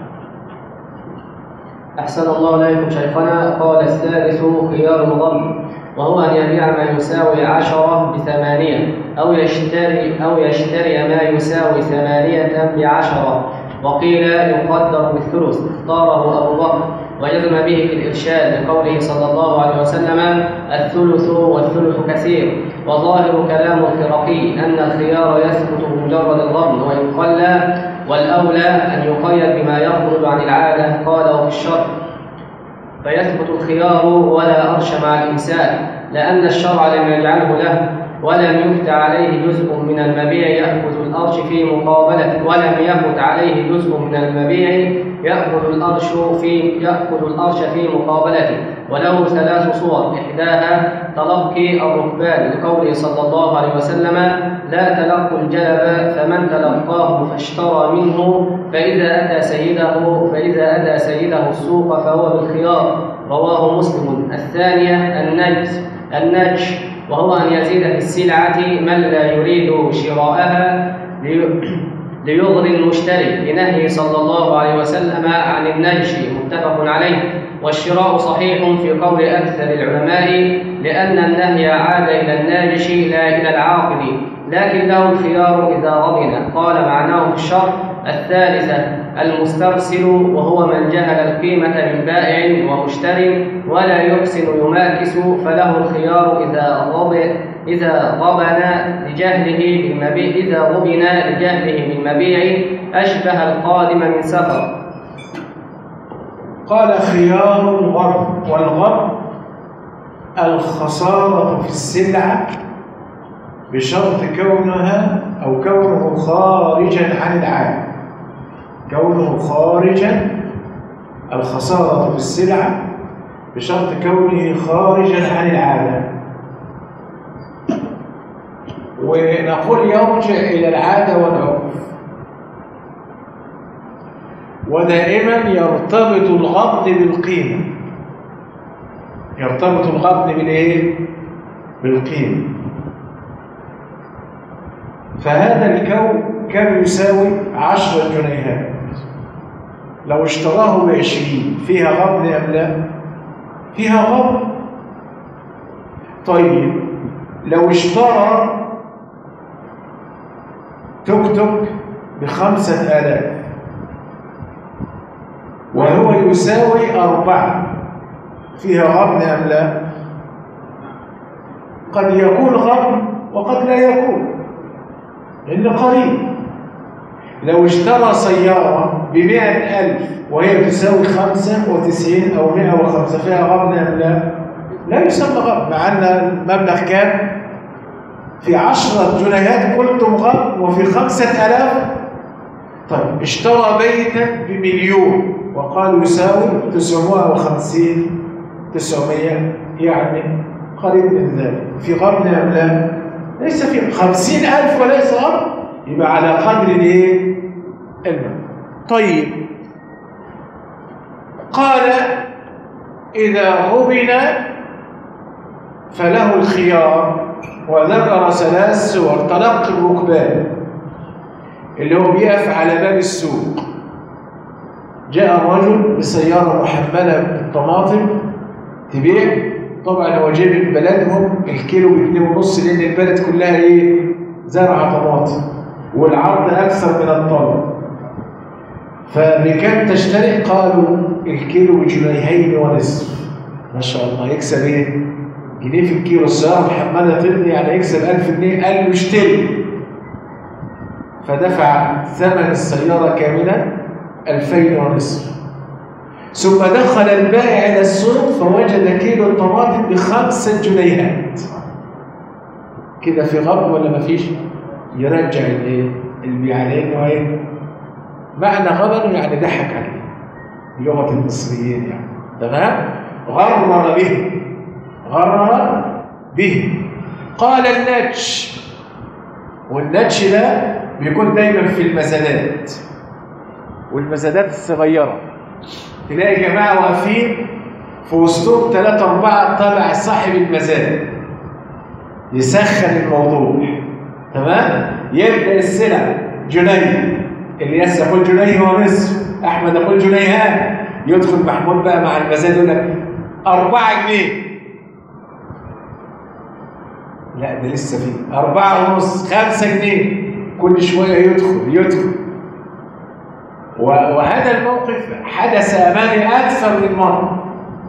أحسن الله إليكم شيخنا. قال الثالث خيار الغرم، وهو أن يبيع ما يساوي عشرة بثمانية أو يشتري أو يشتري ما يساوي ثمانية بعشرة، وقيل يقدر بالثلث، اختاره أبو بكر وجزم به في الإرشاد لقوله صلى الله عليه وسلم الثلث والثلث كثير. وظاهر كلام الخرقي أن الخيار يثبت بمجرد الغرم وإن قل، والأولى أن يقيد بما يخرج عن العادة. قال وفي الشرع فيثبت الخيار ولا أرش مع الإمساك، لأن الشرع لم يجعله له ولم يفت عليه جزء من المبيع يأخذ الأرش في مقابلته، ولم يفت عليه جزء من المبيع يأخذ الأرش في يأخذ الأرش في مقابلته. وله ثلاث صور، إحداها تلقي الركبان لقوله صلى الله عليه وسلم لا تلقوا الجلب، فمن تلقاه فاشترى منه فإذا أتى سيده فإذا أتى سيده السوق فهو بالخيار، رواه مسلم. الثانية النج النج وهو أن يزيد في السلعة من لا يريد شراءها ليغري المشتري، بنهي صلى الله عليه وسلم عن النجش، متفق عليه. والشراء صحيح في قول أكثر العلماء، لأن النهي عاد إلى الناجش لا إلى العاقل، لكن له الخيار إذا رضن. قال معناه في الشرع. الثالثة المسترسل، وهو من جهل القيمة من بائع ومشتر ولا يحسن يماكس، فله الخيار إذا رضن إذا ربن لجهله بالمبيع إذا ربن لجهله بالمبيع أشبه القادم من سفر. قال خيار الغرم، والغرم الخسارة في السلعة بشرط كونها أو كونه خارجا عن العادة، كونه خارجا الخسارة في السلعة بشرط كونه خارجا عن العادة. ونقول يرجع إلى العادة والعرف، ودائما يرتبط الغض بالقيمة، يرتبط الغض بالإيه؟ بالقيمة. فهذا الكون كان يساوي عشرة جنيهات، لو اشتراه بعشرين فيها غض أم لا؟ فيها غض. طيب لو اشترى توك توك بخمسة آلاف وهو يساوي أربعة، فيها غض أم لا؟ قد يكون غض وقد لا يكون، لأنه قريب. لو اشترى سيارة بمئة ألف وهي تساوي خمسة وتسعين أو مئة وخمسة، فيها غض أم لا؟ لا يسمى غض، مع أن المبلغ كان في عشرة جنيهات قلتم غض وفي خمسة ألاف. طيب اشترى بيتا بمليون وقال يساوي تسعمائة وخمسين تسعمائة، يعني قريب من ذلك، في غض أم لا؟ ليس في خمسين ألف وليس غض، يبقى على قدر الايه؟ المال. طيب قال إذا غبن فله الخيار، وذكر ثلاث صور. تلقي الركبان اللي هو بيقف على باب السوق، جاء الرجل بسيارة محملة بالطماطم تبيع، طبعا هو جايب بلدهم الكيلو بجنيه ونص، لأن البلد كلها ايه؟ زرع طماطم، والعرض أكثر من الطلب، فبكم تشتري؟ قالوا الكيلو بجنيهين ونصف. ما شاء الله، يكسب ايه؟ جنيه في الكيلو. السيارة محمدة طبني يعني يكسب ألف جنيه. قال له اشتري، فدفع ثمن السيارة كاملة ألفين ونصف. ثم دخل البائع إلى السوق فوجد كيلو الطماطم بخمسة جنيهات. كده في غبن ولا ما فيش؟ يرجع الايه؟ البيع لانه ايه؟ معنى غبن يعني ضحك عليه بلغه المصريين يعني. تمام؟ غرر به، غرر به. قال النتش، والنتش ده بيكون دايما في المزادات والمزادات الصغيره، تلاقي جماعه واقفين في وسطهم ثلاثه اربعه تبع صاحب المزاد يسخن الموضوع. تمام؟ يبدا السلع جنيه، الياس يقول جنيه ونصف، احمد يقول جنيهان، يدخل محمود بقى مع المزاد يقول لك أربعة جنيه. لا ده لسه فيه أربعة ونص، خمسة جنيه، كل شويه يدخل يدخل. وهذا الموقف حدث امامي اكثر من مره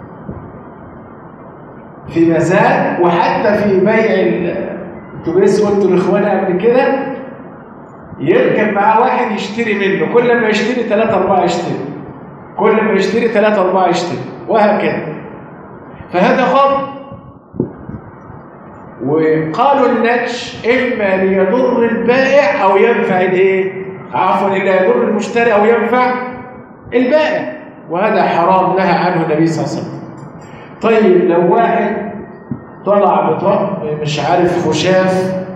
في مزاد، وحتى في بيع الاتوبيس. قلت لاخواني قبل كده يركب معاه واحد يشتري منه، كل ما يشتري ثلاثة أربعة يشتري، كل ما يشتري ثلاثة أربعة يشتري، وهكذا. فهذا غلط. وقالوا النتش إما ليضر البائع أو ينفع الإيه؟ عفوا، إلا يضر المشتري أو ينفع البائع، وهذا حرام نهى عنه النبي صلى الله عليه وسلم. طيب لو واحد طلع بطاق مش عارف خشاف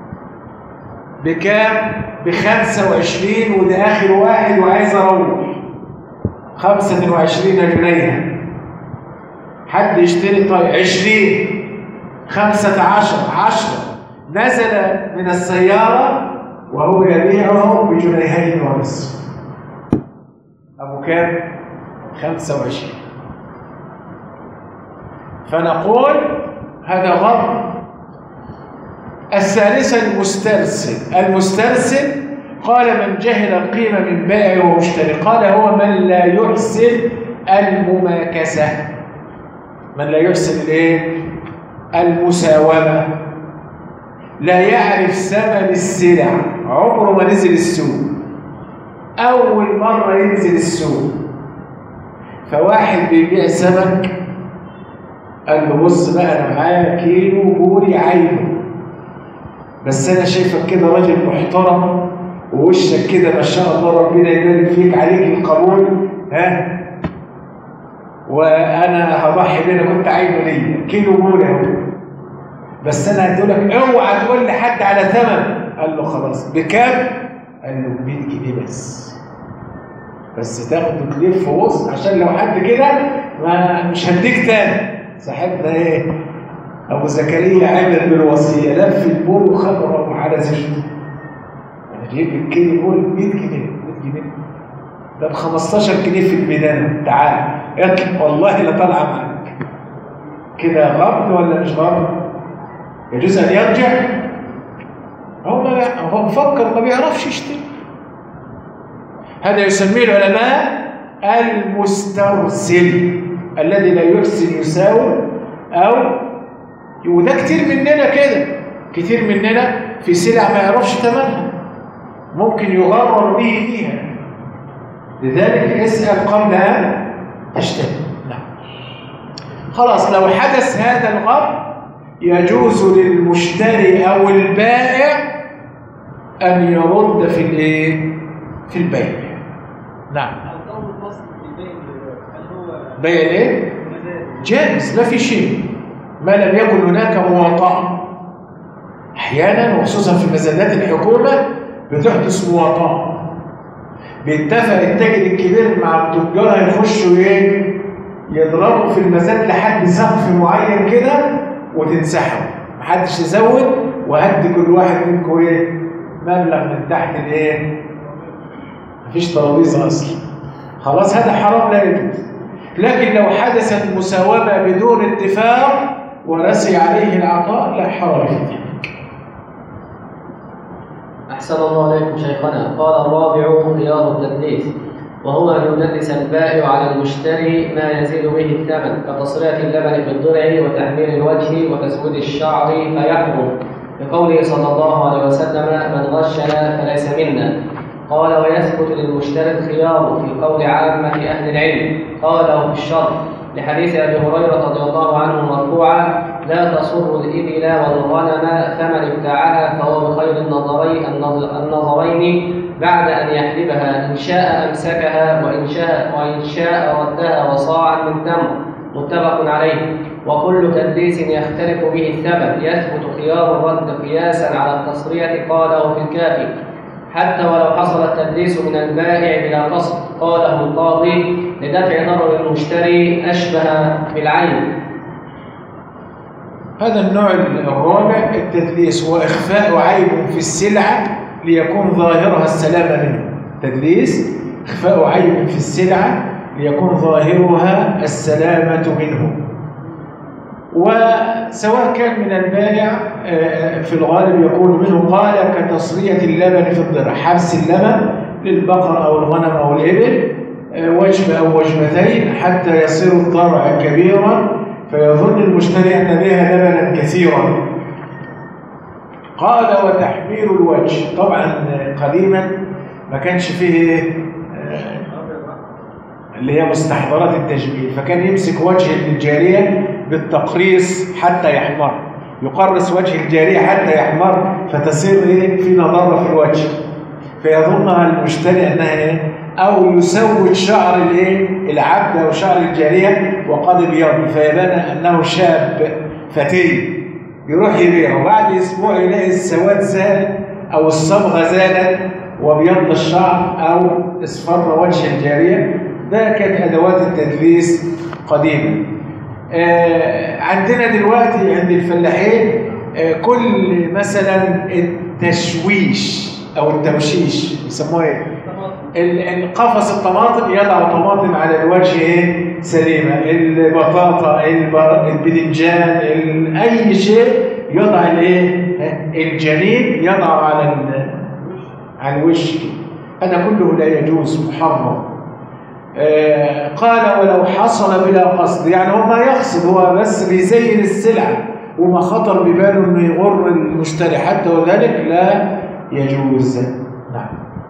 بكام؟ بخمسة وعشرين، وده آخر واحد وعايز أروح، خمسة وعشرين جنيه. حد يشتري؟ طيب عشرين، خمسة عشر، عشرة. نزل من السيارة وهو يبيعه بجنيهين ونصف. أبو كام؟ خمسة وعشرين. فنقول هذا غلط. الثالثة المسترسل. المسترسل قال من جهل القيمة من بائع ومشتري، قال هو من لا يحسن المماكسة، من لا يحسن الايه؟ المساومة، لا يعرف ثمن السلع، عمره ما نزل السوق، أول مرة ينزل السوق. فواحد بيبيع سمك قال له بص بقى أنا معايا كيلو بوري عينه، بس أنا شايفك كده راجل محترم ووشك كده ما شاء الله ربنا يبارك فيك، عليك القبول، ها، وأنا هضحي بيه، أنا كنت عايزه ليا كيلو بوري أهو، بس أنا هديلك، أوعى تقول لحد على ثمن. قال له خلاص بكام؟ قال له ب مية جنيه بس، بس تاخد تلف وسط عشان لو حد كده ما مش هديك تاني. صاحبنا ايه؟ ابو زكريا عمل بالوصيه، لف البول وخبره على زوجته. انا جايب لك كيلو بول ب مية جنيه، مية جنيه ده ب خمستاشر جنيه في الميدان، تعال اطلع والله لا طالعه معاك. كده غبن ولا مش غبن؟ يجوز ان يرجع؟ هو لا، هو مفكر ما بيعرفش يشتري. هذا يسميه العلماء المسترسل، الذي لا يحسن يساوم، أو وده كتير مننا كده، كتير مننا في سلع ما يعرفش ثمنها، ممكن يغرر به فيها. لذلك اسأل قبل أن تشتري. نعم. خلاص لو حدث هذا الغرر يجوز للمشتري أو البائع أن يرد في الايه؟ في البيع. نعم. بيع الايه؟ جائز، لا في شيء ما لم يكن هناك مواطأة. احيانا وخصوصا في مزادات الحكومة بتحدث مواطأة، بيتفق التاجر الكبير مع التجار هيخشوا ايه؟ يضربوا في المزاد لحد سقف معين كده وتنسحب، محدش يزود، وهدي كل واحد منكم ايه؟ مبلغ من تحت الايه؟ مفيش ترابيزه اصلا. خلاص هذا حرام لا يجوز. لكن لو حدثت مساومه بدون اتفاق ورسي عليه العطاء لا حرج في ذلك. أحسن الله عليكم شيخنا. قال الرابع خيار التدليس، وهو أن يدلس البائع على المشتري ما يزيد به الثمن كتصرية اللبن في الضرع وتحمير الوجه وتسويد الشعر فيحرم، لقوله صلى الله عليه وسلم: من غشنا فليس منا. قال: ويثبت للمشتري الخيار في قول عامة أهل العلم، قاله في الشرح لحديث أبي هريرة رضي الله عنه مرفوعا: لا تصر الإبل والغنم فمن ابتاعها فهو بخير النظرين النظرين بعد أن يحلبها، إن شاء أمسكها وإن شاء وإن شاء ردها وصاعا من تمر، متفق عليه. وكل تدليس يختلف به الثمن يثبت خيار الرد قياسا على التصرية، قاله في الكافي، حتى ولو حصل التدليس من البائع بلا قصد، قاله القاضي، لدفع ضرر المشتري أشبه بالعين. هذا النوع الرابع التدليس هو إخفاء عيب في السلعة ليكون ظاهرها السلامة منه. تدليس إخفاء عيب في السلعة ليكون ظاهرها السلامة منه، وسواء كان من البائع في الغالب يكون منه، قال كتصرية اللبن في الضرع، حبس اللبن للبقر أو الغنم أو الإبل وجبة أو وجبتين حتى يصير الضرع كبيرا فيظن المشتري أن بها لبنا كثيرا. قال وتحمير الوجه، طبعا قديما ما كانش فيه اللي هي مستحضرات التجميل، فكان يمسك وجه الجارية بالتقريص حتى يحمر، يقرص وجه الجارية حتى يحمر فتصير إيه في نضارة في الوجه، فيظنها المشتري أنها إيه، أو يسود شعر الإيه العبد أو شعر الجارية وقد ابيض فيبان أنه شاب فتي، يروح يبيعه بعد أسبوع يلاقي السواد زال أو الصبغة زالت وبيض الشعر أو اصفر وجه الجارية. ده كانت أدوات التدليس قديما. آه عندنا دلوقتي عند الفلاحين آه كل مثلا التشويش أو التوشيش يسموه ايه؟ القفص الطماطم يضع طماطم على الوجه ايه سليمة، البطاطا، البدنجان، أي شيء يضع الايه الجنين يضع على على الوجه، هذا كله لا يجوز، محرم. آه قال ولو حصل بلا قصد، يعني هو ما يقصد، هو بس بيزين السلعة وما خطر بباله انه يغر المشتري حتى وذلك لا يجوز. نعم.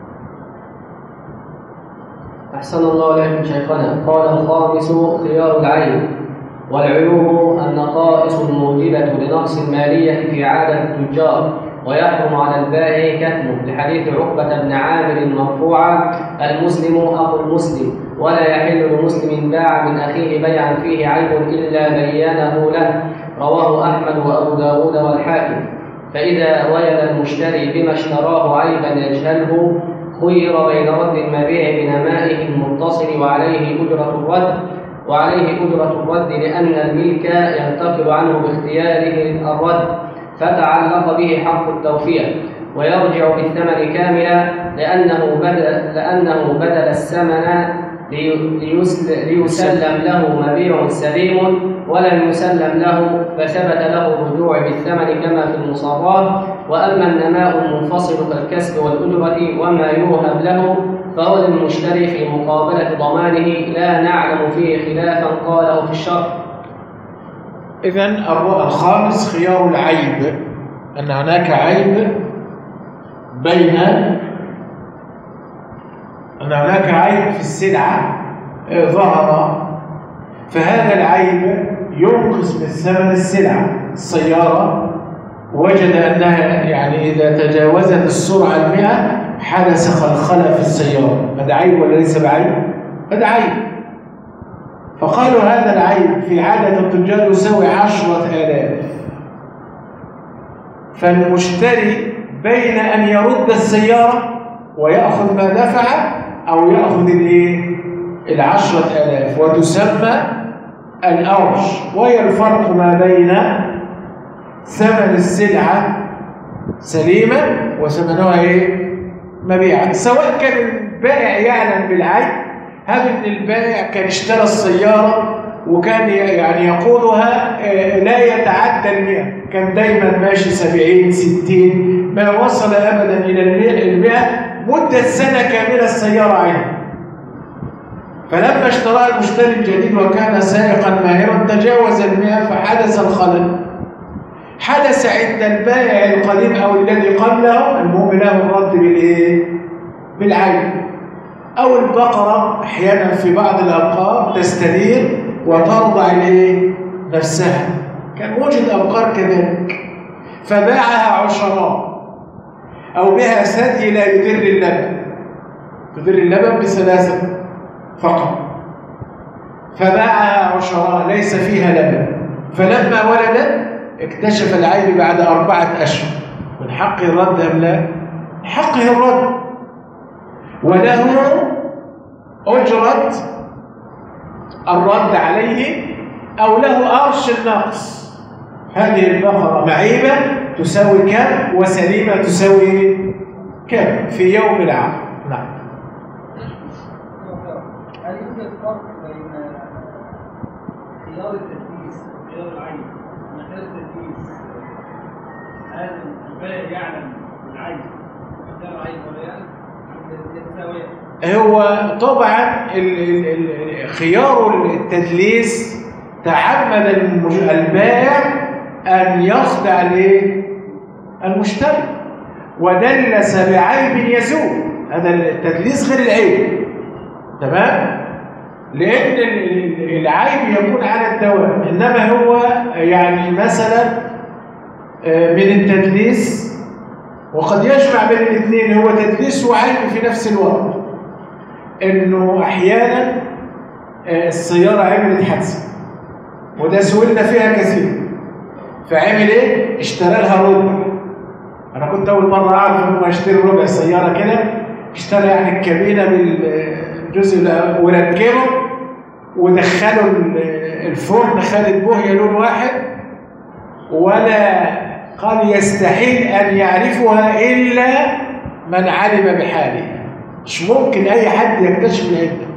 أحسن الله عليكم شيخنا. قال الخامس خيار العين، والعيوب النقائص الموجبة لنقص المالية في عادة التجار، ويحرم على البائع كتمه، لحديث عقبة بن عامر مرفوعا: المسلم أخو المسلم، ولا يحل لمسلم باع من أخيه بيعا فيه عيب إلا بيانه له، رواه أحمد وأبو داود والحاكم. فإذا وجد المشتري بما اشتراه عيبا يجهله خير بين رد المبيع بنمائه المتصل وعليه أجرة الرد وعليه أجرة الرد لأن الملك ينتقل عنه باختياره الرد، فتعلق به حق التوفية، ويرجع بالثمن كاملا لأنه بدل, لأنه بدل الثمن ليسلم له مبيع سليم ولم يسلم له، فثبت له الرجوع بالثمن كما في المصابات. وأما النماء المنفصل كالكسب والأجرة وما يوهب له فهو للمشتري في مقابلة ضمانه، لا نعلم فيه خلافا، قاله في الشرح. إذن الخامس خيار العيب، أن هناك عيب بين أن هناك عيب في السلعة ظهر، فهذا العيب ينقص من ثمن السلعة. السيارة وجد أنها يعني إذا تجاوزت السرعة المئة حدث خلخلة في السيارة، هذا عيب ولا ليس بعيب؟ هذا عيب. فقالوا هذا العيب في عادة التجار يساوي عشرة آلاف، فالمشتري بين أن يرد السيارة ويأخذ ما دفع أو يأخذ الإيه؟ العشرة آلاف، وتسمى الأرش، وهي الفرق ما بين ثمن السلعة سليمة وثمنها إيه؟ مبيعا. سواء كان البائع يعلم بالعيب، هل إن البائع كان اشترى السيارة وكان يعني يقودها لا يتعدى المئة، كان دايما ماشي سبعين ستين، ما وصل أبدا إلى المئة مدة سنة كاملة السيارة عنده. فلما اشترى المشتري الجديد وكان سائقا ماهرا تجاوز المئة فحدث الخلل. حدث عند البائع القديم أو الذي قبله المهم له الرد بالإيه؟ بالعين. أو البقرة أحيانا في بعض الأبقار تستدير وترضع الإيه؟ نفسها، كان وجد أبقار كذلك فباعها عشراء أو بها ثدي لا يدر اللبن، تدر اللبن بثلاثة فقط، فباعها عشراء ليس فيها لبن، فلما ولدت اكتشف العيب بعد أربعة أشهر. من حقه الرد أم لا؟ حقه الرد، وله أجرة الرد عليه أو له أرش النقص. هذه البقرة معيبة تساوي كم وسليمة تساوي كم في يوم العقد. نعم. هل يوجد فرق بين خيار التدليس وخيار العين؟ أن خيار التدليس هل البائع يعلم العين وخيار العين ولا يعلم؟ يتساويان؟ هو طبعا خيار التدليس تعمد البائع أن يخدع المشتري ودلس بعيب يزول. هذا التدليس غير العيب، تمام؟ لأن العيب يكون على الدوام، إنما هو يعني مثلا من التدليس وقد يجمع بين الاثنين، هو تدليس وعيب في نفس الوقت. إنه أحيانا السيارة عملت حادثة وده سئلنا فيها كثير، فعمل إيه؟ اشترى لها ربع. أنا كنت أول مرة أعرف إنه يشتري ربع سيارة كده، اشترى يعني الكابينة بالجزء وركبه ودخلوا الفرن خالد بوهية لون واحد، ولا قال يستحيل أن يعرفها إلا من علم بحالها. مش ممكن أي حد يكتشف العيب ده،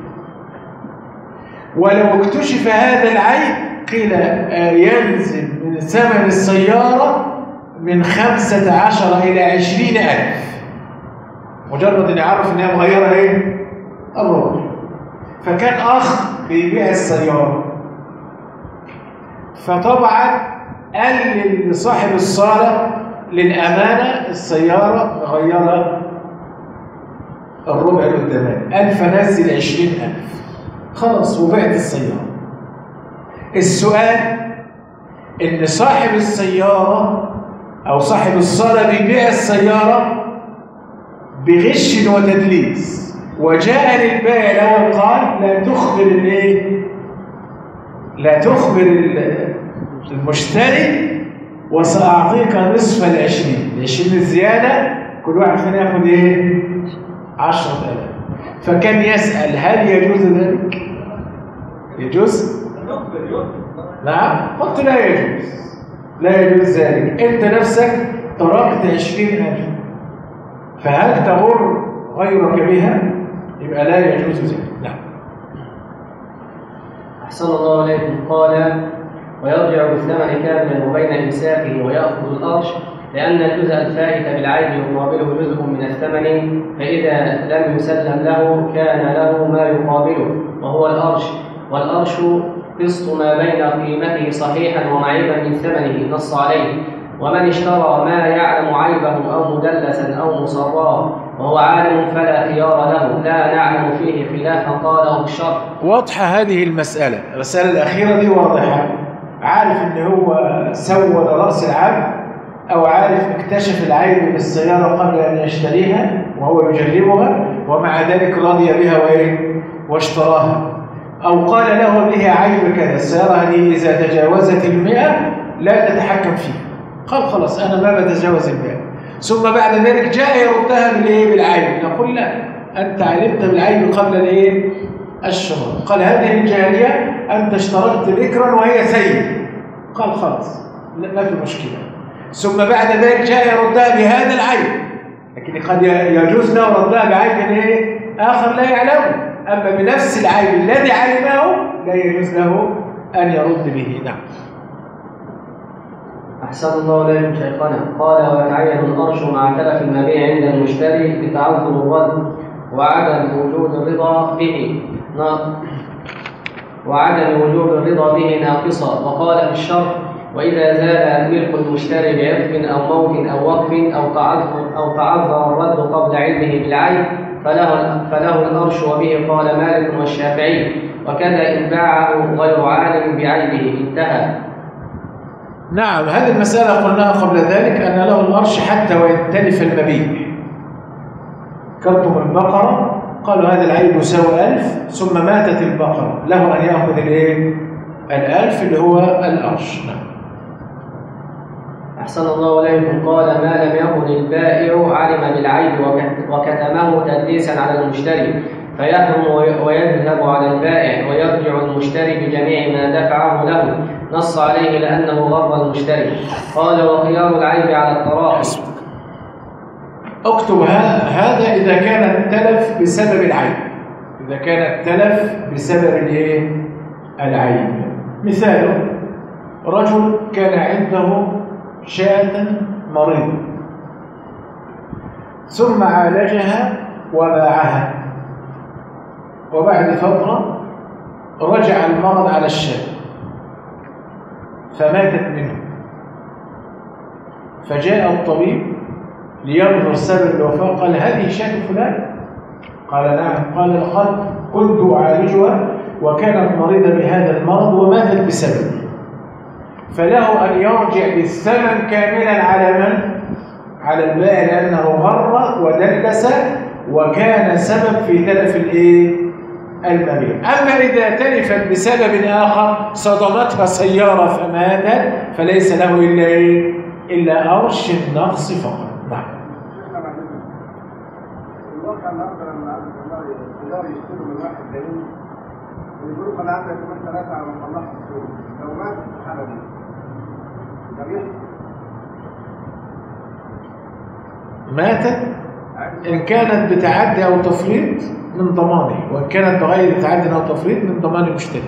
ولو اكتشف هذا العيب قيل ينزل من ثمن السيارة من خمسة عشر إلى عشرين ألف، مجرد أن يعرف أنها مغيرة إيه؟ الربع. فكان أخ بيبيع السيارة، فطبعا قال لصاحب الصالة للأمانة السيارة مغيرة الربع القداماني، قال فنزل عشرين ألف خلاص وبعت السيارة. السؤال إن صاحب السيارة أو صاحب الصالة بيبيع السيارة بغش وتدليس، وجاء للبائع له قال لا تخبر الايه؟ لا تخبر المشتري وسأعطيك نصف العشرين، العشرين الزيادة كل واحد فينا ياخد ايه؟ عشرة آلاف. فكان يسأل هل يجوز ذلك؟ يجوز؟ نعم، قلت لا يجوز، لا يجوز ذلك. أنت نفسك تركت عشرين ألف، فهل تغر غيرك بها؟ يبقى لا يجوز ذلك. نعم. أحسن الله عليكم. قال ويرجع بالثمن كاملا وبين إمساكه ويأخذ الأرش، لأن الجزء الفائت بالعيب يقابله جزء من الثمن، فإذا لم يسلم له كان له ما يقابله وهو الأرش، والأرش قسط ما بين قيمته صحيحا ومعيبا من ثمنه نص عليه. ومن اشترى ما يعلم عيبه أو مدلسا أو مصراه وهو عالم فلا خيار له، لا نعلم فيه خلافا قاله الشرع. واضحة هذه المسألة، الرسالة الأخيرة دي واضحة. عارف إن هو سود رأس العبد أو عارف اكتشف العيب بالسيارة قبل أن يشتريها وهو يجربها ومع ذلك رضي بها وإيه؟ واشتراها، أو قال له لها عيب كذا، السيارة هذه إذا تجاوزت المئة لا تتحكم فيها، قال خلاص أنا ما بتجاوز المئة، ثم بعد ذلك جاء يردها بالإيه؟ بالعيب، نقول لا أنت علمت بالعيب قبل الإيه؟ الشراء. قال هذه الجارية أنت اشتركت بكرا وهي سيد، قال خلاص ما في مشكلة، ثم بعد ذلك جاء يردها بهذا العيب، لكن قد يجوز له ردها بعيب إيه؟ آخر لا يعلمه، أما بنفس العيب الذي علمه لا يجوز له أن يرد به. نعم. أحسن الله إليكم شيخنا. قال ويتعين الأرش مع تلف المبيع عند المشتري لتعذر الرد وعدم وجود الرضا به وعدم وجود الرضا به ناقصا. وقال في الشرح وإذا زال ملك المشتري بعتق أو موت أو وقف أو تعذر أو تعذر الرد قبل علمه بالعيب فله فله الأرش، وبه قال مالك والشافعي، وكذا إن باعه غير عالم بعيبه انتهى. نعم، هذه المسألة قلناها قبل ذلك أن له الأرش حتى وإن تلف المبيع. كرتم البقرة قالوا هذا العيب يساوي ألف ثم ماتت البقرة، له أن يأخذ الإيه؟ الألف اللي هو الأرش. نعم. أحسن الله إليكم. قال ما لم يكن البائع علم بالعيب وكتمه تدليسا على المشتري فيحرم ويذهب على البائع ويرجع المشتري بجميع ما دفعه له، نص عليه لأنه غر المشتري. قال وخيار العيب على التراخي. اكتب هذا إذا كان التلف بسبب العيب. إذا كان التلف بسبب الايه؟ العيب. مثاله رجل كان عنده شاة مريضة ثم عالجها وباعها، وبعد فترة رجع المرض على الشاة فماتت منه، فجاء الطبيب لينظر سبب الوفاة. قال هذه شاة فلان؟ قال نعم. قال لقد كنت أعالجها وكانت مريضة بهذا المرض وماتت بسببه، فله أن يرجع بالثمن كاملا على من؟ على البائع، لأنه غر ودلس وكان سبب في تلف الايه؟ المبيع. أما إذا تلفت بسبب آخر صدمتها سيارة فماتت فليس له إلا إيه؟ إلا أرش النقص فقط. نعم. الواقع النهارده لما التجار يشتروا من واحد جنين ويقولوا انا عندك كمان ثلاثه على ما طلعت السوق، لو مات في الحاله دي ده بيحصل. ماتت إن كانت بتعدي أو تفريط من ضمانه، وإن كانت بغير تعدي أو تفريط من ضمان المشتري.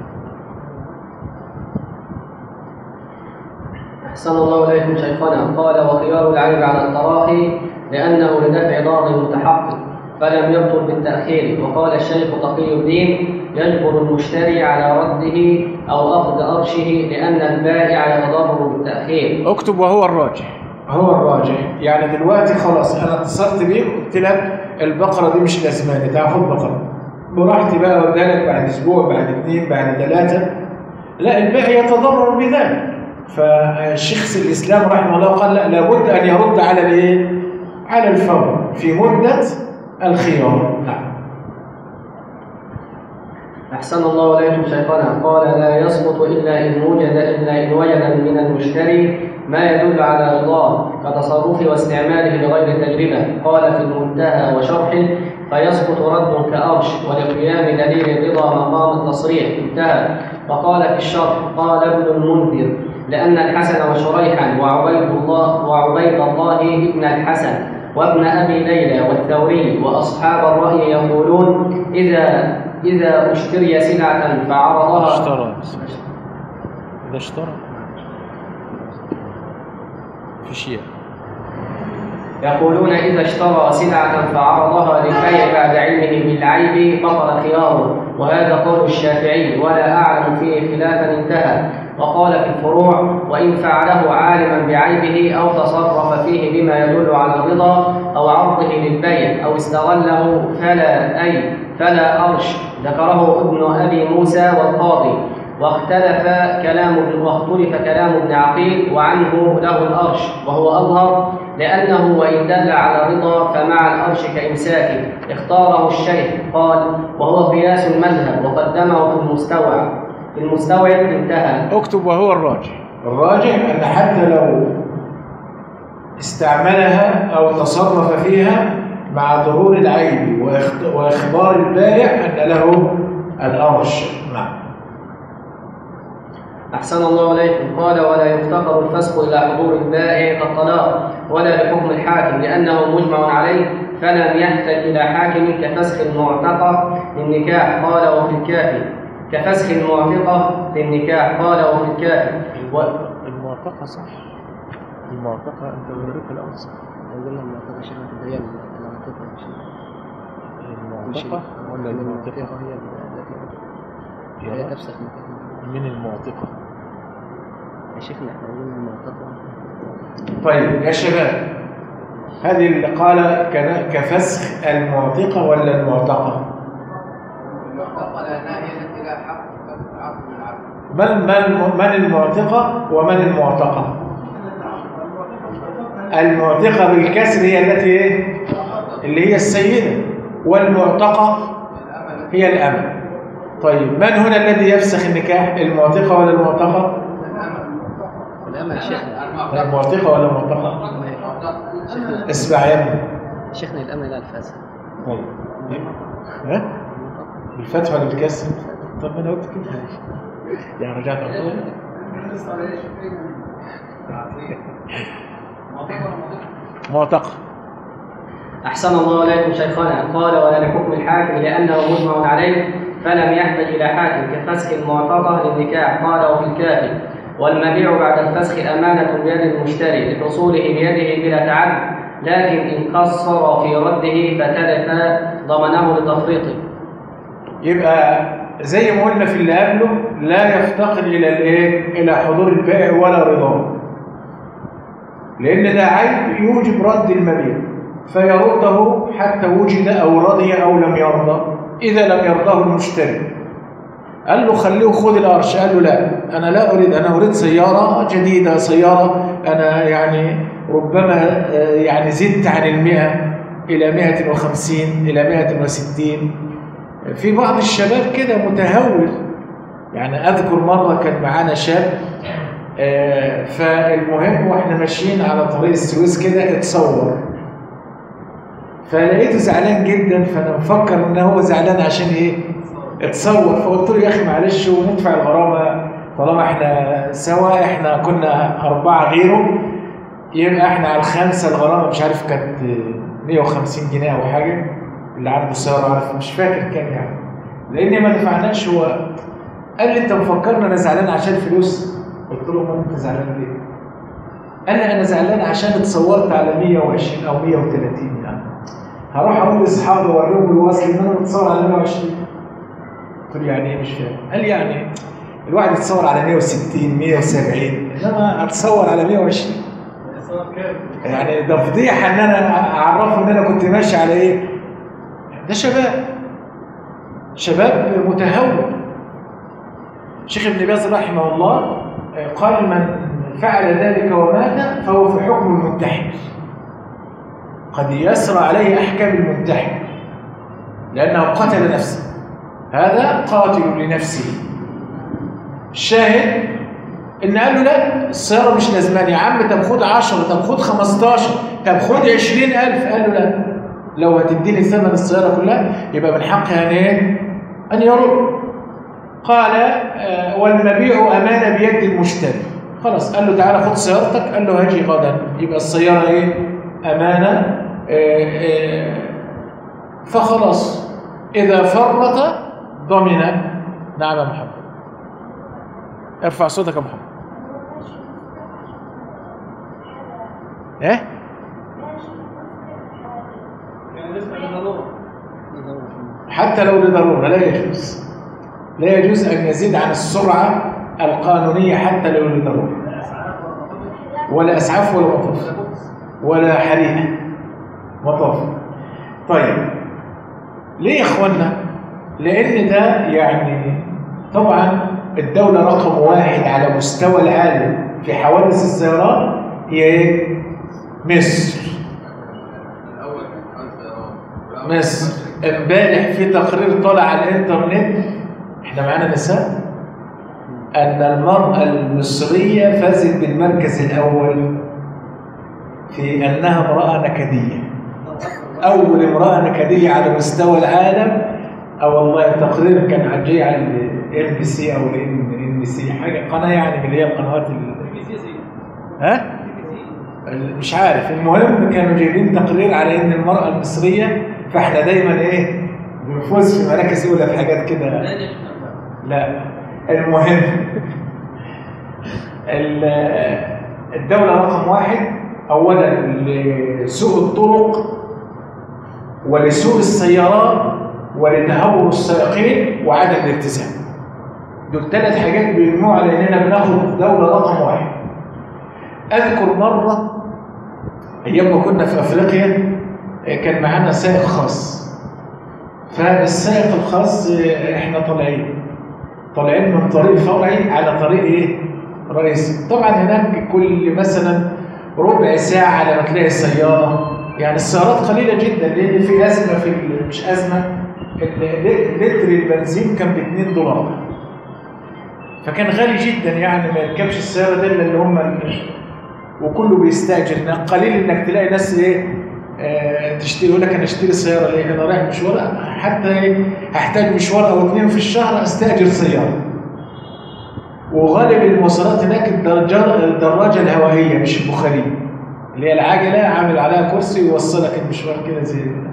أحسن الله إليكم شيخنا. قال وخيار العيب على التراخي لأنه لدفع ضرر المتحقق فلم يبطل بالتأخير. وقال الشيخ تقي الدين يجبر المشتري على رده أو أخذ أرشه لأن البائع يتضرر بالتأخير. اكتب وهو الراجح. هو الراجح يعني دلوقتي خلاص أنا اتصلت بيك قلت لك البقرة دي مش لازماني، تاخد بقرة براحتي بقى واديها لك بعد أسبوع بعد اثنين بعد ثلاثة، لا البائع يتضرر بذلك. فالشيخ الإسلام رحمه الله قال لا، لابد أن يرد على الايه؟ على الفور في مدة الخيار. نعم. أحسن الله إليكم شيخنا. قال لا يسقط إلا إن وجد إلا إن وجد من المشتري ما يدل على رضاه كتصرفه واستعماله لغير تجربة. قال في المنتهى وشرحه فيسقط رد كأرش ولقيام دليل الرضا مقام التصريح انتهى. وقال في الشرح قال ابن المنذر لأن الحسن وشريحا وعبيد الله وعبيد الله ابن الحسن وابن أبي ليلى والثوري وأصحاب الرأي يقولون إذا إذا اشتري سلعة فعرضها اشترى إذا اشترى في شيء يقولون إذا اشترى سلعة فعرضها للبيع بعد علمه بالعيب بطل خياره، وهذا قول الشافعي ولا أعلم فيه خلافا انتهى. وقال في الفروع وإن فعله عالما بعيبه أو تصرف فيه بما يدل على الرضا أو عرضه للبيع أو استغله فلا أي فلا أرش. ذكره ابن أبي موسى والقاضي. واختلف كلام واختلف كلام ابن عقيل وعنه له الأرش، وهو أظهر لأنه وإن دل على الرضا فمع الأرش كإمساكه. اختاره الشيخ قال وهو قياس المذهب وقدمه في المستوعب في المستوعب انتهى. اكتب وهو الراجح. الراجح أن حتى لو استعملها أو تصرف فيها مع ظهور العيب وإخبار البائع أن له الأرش. نعم. أحسن الله إليكم. قال ولا يفتقر الفسق إلى حضور البائع كالطلاق ولا لحكم الحاكم لأنه مجمع عليه فلم يحتج إلى حاكم كفسخ المعتقة للنكاح. قال وفي الكافي كفسخ المعتقة للنكاح. قال وفي الكافي المعتقة صح. المعتقة أنت وريك الأول صح. قلنا المعتقة شيخنا تبقى هي المعتقة مش المعتقة ولا المعتقة؟ هي هي هي تفسخ من المعتقة يا شيخنا احنا قلنا المعتقة. طيب يا شباب، هذه اللي قال كفسخ المعتقة ولا المعتقة؟ المعتقة لأنها هي التي لها حق فسخ العقد من العقد. من من من المعتقة ومن المعتقة؟ المعتقة بالكسر هي التي ايه؟ اللي هي السيدة، والمعتقة هي الأمة. طيب من هنا الذي يفسخ النكاح؟ المعتقة ولا المعتقة؟ الأمة يا شيخنا. المعتقة ولا المعتقة؟ اسمع يا ابني شيخنا الأمة لا الفاسد. طيب ها؟ بالفتح ولا بالكسر؟ طب ما انا قلت كده يعني رجعت اقول معتقة. أحسن الله إليكم شيخنا. قال ولا لحكم الحاكم لأنه مجمع عليه فلم يحتج إلى حاكم كفسخ المعتقة للنكاح. قال وفي الكافي والمبيع بعد الفسخ أمانة بيد المشتري لحصوله بيده بلا تعد، لكن إن قصر في رده فتلف ضمنه لتفريطه. يبقى زي ما قلنا في اللي قبله لا يفتقر إلى الايه؟ إلى حضور البائع ولا رضاه، لأن ده عيب يوجب رد المبيع فيرده حتى وجد أو رضي أو لم يرضى. إذا لم يرضاه المشتري قال له خليه خذ القرش، قال له لا أنا لا أريد، أنا أريد سيارة جديدة، سيارة أنا يعني ربما يعني زدت عن المئة إلى مئة وخمسين إلى مئة وستين. في بعض الشباب كده متهور، يعني أذكر مرة كان معانا شاب آه فالمهم واحنا ماشيين على طريق السويس كده اتصور، فلقيته زعلان جدا، فانا مفكر ان هو زعلان عشان ايه؟ اتصور. فقلت له يا اخي معلش وندفع الغرامه طالما احنا سوا، احنا كنا اربعه غيره يبقى احنا على الخمسه الغرامه مش عارف كانت مئة وخمسين جنيه او حاجه، اللي عنده سياره عارف مش فاكر كام يعني، لان ما دفعناش. هو قال لي انت مفكرني انا زعلان عشان فلوس؟ قلت له ما انت زعلان ليه؟ قال لي انا زعلان عشان اتصورت على مئة وعشرين او مئة وثلاثين، يعني هروح اقول لاصحابي واوريهم بالوصل ان انا متصور على مئة وعشرين. قلت له يعني ايه؟ مش فاهم. قال لي يعني الواحد يتصور على مئة وستين مئة وسبعين انما اتصور على مئة وعشرين يعني ده فضيحه ان انا اعرفه ان انا كنت ماشي على ايه. ده شباب شباب متهور. شيخ ابن باز رحمه الله قال من فعل ذلك ومات فهو في حكم المنتحر، قد يسرى عليه أحكام المنتحر لأنه قتل نفسه، هذا قاتل لنفسه. الشاهد إن قال له لا السيارة مش لازمان يا عم، طب خد عشرة، طب خد خمستاشر، طب خد عشرين ألف. قال له لا، لو هتديني ثمن السيارة كلها يبقى من حقها أن أن يرد. قال آه والمبيع أمانة بيد المشتري. خلاص قال له تعالى خد سيارتك، قال له هاجي غدا، يبقى السيارة ايه؟ أمانة. آه آه فخلاص إذا فرط ضمن. نعم يا محمد، ارفع صوتك يا محمد. ايه؟ حتى لو لضرورة لا يجوز، لا يجوز أن يزيد عن السرعة القانونية حتى لو لضرورة، ولا أسعاف ولا مطاف ولا حريقة مطاف. طيب ليه يا إخوانا؟ لأن ده يعني طبعا الدولة رقم واحد على مستوى العالم في حوادث السيارات هي ايه؟ مصر. مصر. امبارح في تقرير طلع على الانترنت، احنا معانا نساء، ان المرأة المصرية فازت بالمركز الاول في انها امرأة نكدية، اول امرأة نكدية على مستوى العالم. اه والله تقرير كان جاي على الام بي سي او الام بي سي حاجه، قناه يعني من اللي هي القنوات ال ها مش عارف. المهم كانوا جايبين تقرير على ان المراه المصريه، فاحنا دايما ايه بنفوز في مراكز اولى في حاجات كده. لا المهم الدولة رقم واحد أولا لسوء الطرق ولسوء السيارات ولتهور السائقين وعدم الالتزام. دول ثلاث حاجات بيجمعوا على اننا بناخد دولة رقم واحد. اذكر مرة ايام ما كنا في افريقيا كان معانا سائق خاص، فالسائق الخاص احنا طالعين طالعين من طريق فرعي على طريق ايه؟ رئيسي. طبعا هناك كل مثلا ربع ساعة على ما تلاقي سيارة، يعني السيارات قليلة جدا لان في ازمة، في مش ازمة، لتر البنزين كان ب اتنين دولار، فكان غالي جدا، يعني ما يركبش السياره دي الا اللي هم، وكله بيستاجر. قليل انك تلاقي ناس ايه آه تشتري، يقول لك انا اشتري سياره ليه؟ انا رايح مشوار، حتى إيه هحتاج مشوار او اثنين في الشهر استاجر سياره. وغالب المواصلات هناك الدراجه الدراجه الهوائيه مش البخاريه، اللي هي العجله عامل عليها كرسي ويوصلك المشوار كده زي ده.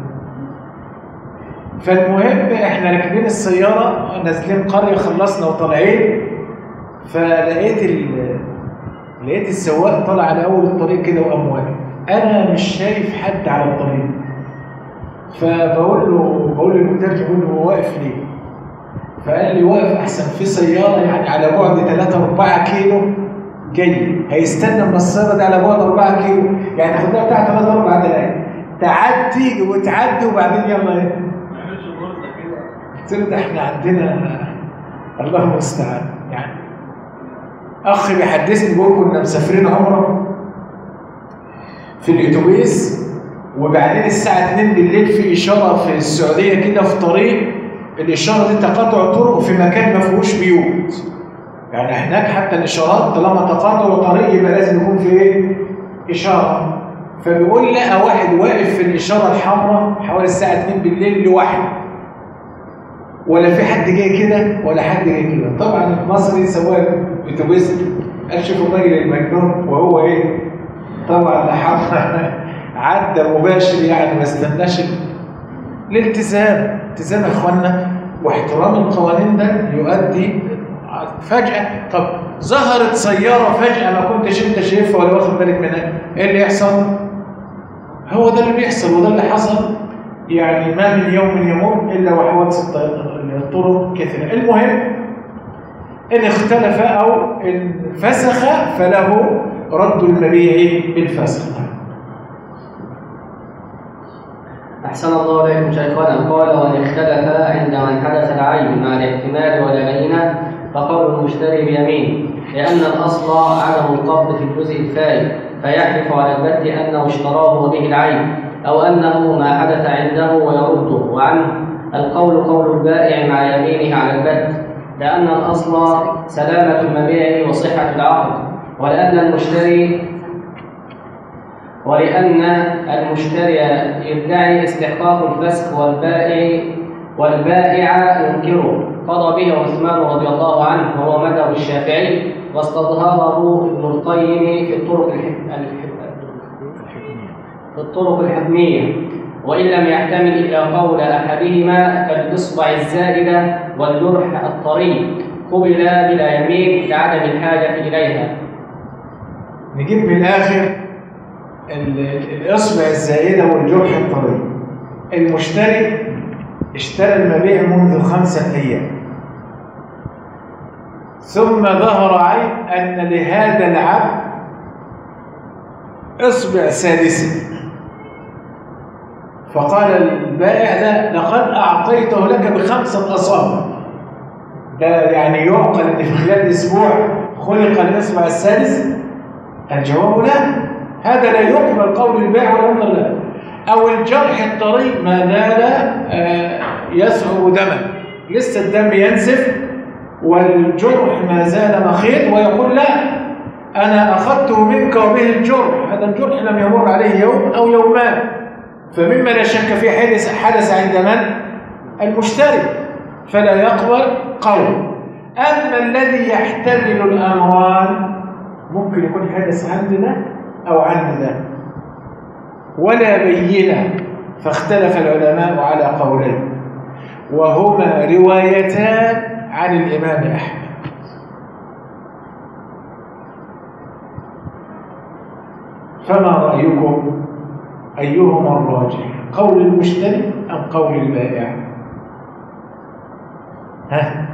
فالمهم احنا راكبين السياره نازلين قريه، خلصنا وطالعين، فلقيت ال... لقيت السواق طالع على اول الطريق كده وقام واقف، انا مش شايف حد على الطريق، فبقول له بقول للمترجم بقول له هو واقف ليه؟ فقال لي واقف احسن في سياره يعني على بعد ثلاثة أربعة كيلو جاي، هيستنى من السياره دي على بعد أربعة كيلو، يعني تاخدها بتاع ثلاثة أربعة دقايق تعدي وتعدي وبعدين يلا ايه؟ قلت له ده احنا عندنا الله المستعان. يعني اخ بيحدثني بيقول كنا مسافرين عمره في الاتوبيس، وبعدين الساعه اتنين بالليل في اشاره في السعوديه كده في طريق، الاشاره دي تقاطع طرق في مكان ما فيهوش بيوت، يعني هناك حتى الاشارات طالما تقاطع طريق يبقى لازم يكون في ايه؟ اشاره. فبيقول لقى واحد واقف في الاشاره الحمراء حوالي الساعه اتنين بالليل لوحده، ولا في حد جاي كده ولا حد جاي كده. طبعا المصري سواق اتوبيس قال شوف الراجل المجنون، وهو ايه؟ طبعا لحظه عدى مباشر، يعني ما استناش الالتزام. التزام يا اخوانا واحترام القوانين ده يؤدي فجاه. طب ظهرت سياره فجاه ما كنتش انت شايفها ولا واخد بالك منها، ايه اللي يحصل؟ هو ده اللي بيحصل وده اللي حصل. يعني ما من يوم يمر الا وحوادث الطرق كثيره. المهم ان اختلف او ان فسخ فله رد المبيع بالفسخ. أحسن الله إليكم شيخنا. قال وإن اختلف عند من حدث العيب مع الاحتمال ولا بينة فقول المشتري بيمين، لأن الأصل عدم القبض في الجزء الفائت، فيحلف على البت أنه اشتراه وبه العيب، أو أنه ما حدث عنده ويرده. وعنه القول قول البائع مع يمينه على البت، لأن الأصل سلامة المبيع وصحة العقد، ولأن المشتري ولأن المشتري يدعي استحقاق الفسخ والبائع والبائع ينكره. قضى به عثمان رضي الله عنه وهو مذهب الشافعي، واستظهره ابن القيم في الطرق في الطرق الحكمية، وإن لم يحتمل إلى قول أحدهما كالإصبع الزائدة والجرح الطري قبل بلا يمين لعدم الحاجة إليها. نجيب من الآخر الإصبع الزائدة والجرح الطري. المشتري اشترى المبيع منذ خمسة أيام، ثم ظهر عيب أن لهذا العبد إصبع سادسة، فقال البائع لا لقد أعطيته لك بخمسة أصابع. ده يعني يعقل أن في خلال أسبوع خلق الإصبع السادس؟ الجواب لا، هذا لا يقبل قول البائع ولا ينظر له. أو الجرح الطري ما زال يسعر دما، لسه الدم ينزف والجرح ما زال مخيط، ويقول لا أنا أخذته منك وبه الجرح، هذا الجرح لم يمر عليه يوم أو يومان، فمما لا شك في حدث حدث عند من؟ المشتري، فلا يقبل قول. أما الذي يحتمل الأمران ممكن يكون حدث عندنا أو عندنا ولا بينة، فاختلف العلماء على قولين، وهما روايتان عن الإمام أحمد. فما رأيكم أيهما الراجح، قول المشتري أم قول البائع؟ ها؟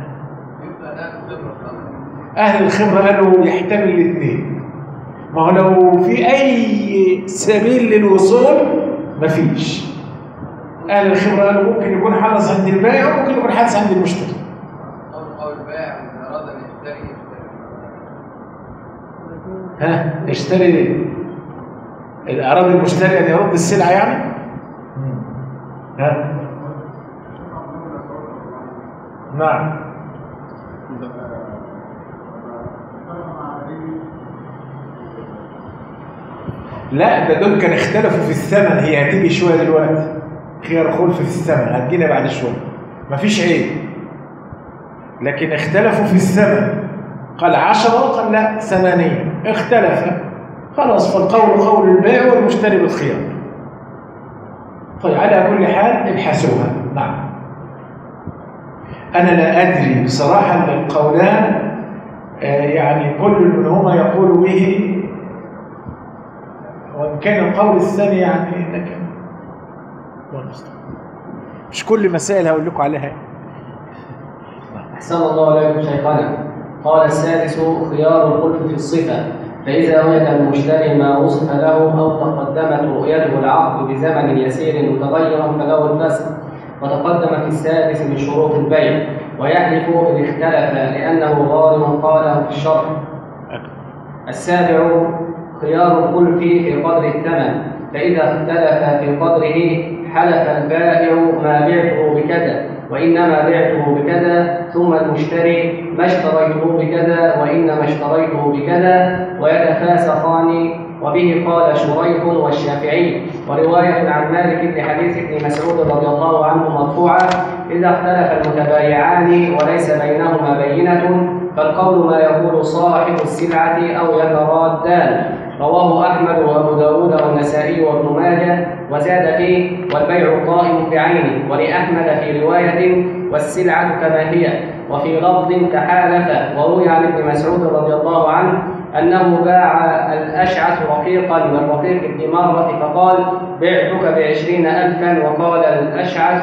أهل الخبرة قالوا يحتمل الاثنين. ما هو لو في أي سبيل للوصول مفيش. أهل الخبرة قالوا ممكن يكون حدث عند البائع وممكن يكون حدث عند المشتري. قول البائع إن أراد أن يشتري ها؟ اشتري أراد المشتري أن يرد السلعة يعني؟ ها؟ نعم. لا ده دول كان اختلفوا في الثمن، هي هتيجي شويه دلوقتي، خيار خلف في الثمن هتجينا بعد شويه، مفيش عيب. لكن اختلفوا في الثمن، قال عشرة وقال لا ثمانية، اختلف خلاص، فالقول قول البائع والمشتري بالخيار. طيب على كل حال ابحثوها. نعم. أنا لا أدري بصراحة أن القولان آه يعني كل منهما يقول به، وإن كان القول الثاني يعني لكن مش كل مسائل هقول لكم عليها. أحسن الله عليكم شيخنا. قال السادس خيار الخلف في الصفة، فإذا وجد المشتري ما وصف له أو تقدمت رؤيته العقد بزمن يسير متغيرا فله الفسخ، وتقدم في السادس من شروط البيع، ويحلف إن اختلف لأنه غارم قاله في الشرع. السابع خيار الخلف في قدر الثمن، فإذا اختلف في قدره حلف البائع ما بعته بكذا وإنما بعته بكذا، ثم المشتري ما اشتريته بكذا وإنما اشتريته بكذا، ويتفاسخان. وبه قال شريح والشافعي. ورواية عن مالك في حديث ابن مسعود رضي الله عنه مرفوعة: إذا اختلف المتبايعان وليس بينهما بينة فالقول ما يقول صاحب السلعة أو يترادان. رواه أحمد وأبو داود والنسائي وابن ماجه، وزاد فيه: والبيع قائم بعينه. ولأحمد في رواية: والسلعة كما هي. وفي لفظ تحالف. وروي عن ابن مسعود رضي الله عنه أنه باع الأشعث رقيقا من رقيق الإمارة فقال: بعتك بعشرين ألفا. وقال الأشعث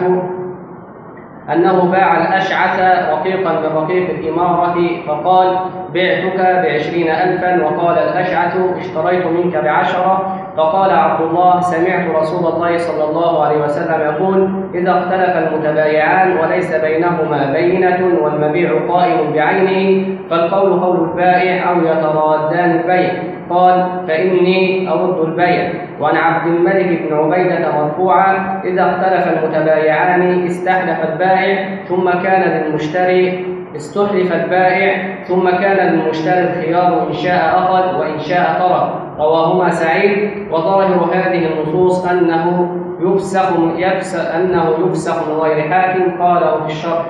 أنه باع الأشعث رقيقا من رقيق الإمارة فقال: بعتك بعشرين ألفا. وقال الأشعث: اشتريت منك بعشرة. فقال عبد الله: سمعت رسول الله صلى الله عليه وسلم يقول: إذا اختلف المتبايعان وليس بينهما بينة والمبيع قائم بعينه فالقول قول البائع أو يترادان البيع. قال: فإني أرد البيع. وعن عبد الملك بن عبيدة مرفوعا: إذا اختلف المتبايعان استحلف البائع ثم كان للمشتري استحلف البائع ثم كان للمشتري الخيار إن شاء أخذ وإن شاء ترك. رواهما سعيد. وظاهر هذه النصوص أنه يفسخ يفسخ أنه يفسخ من غير حاكم قاله في الشرح.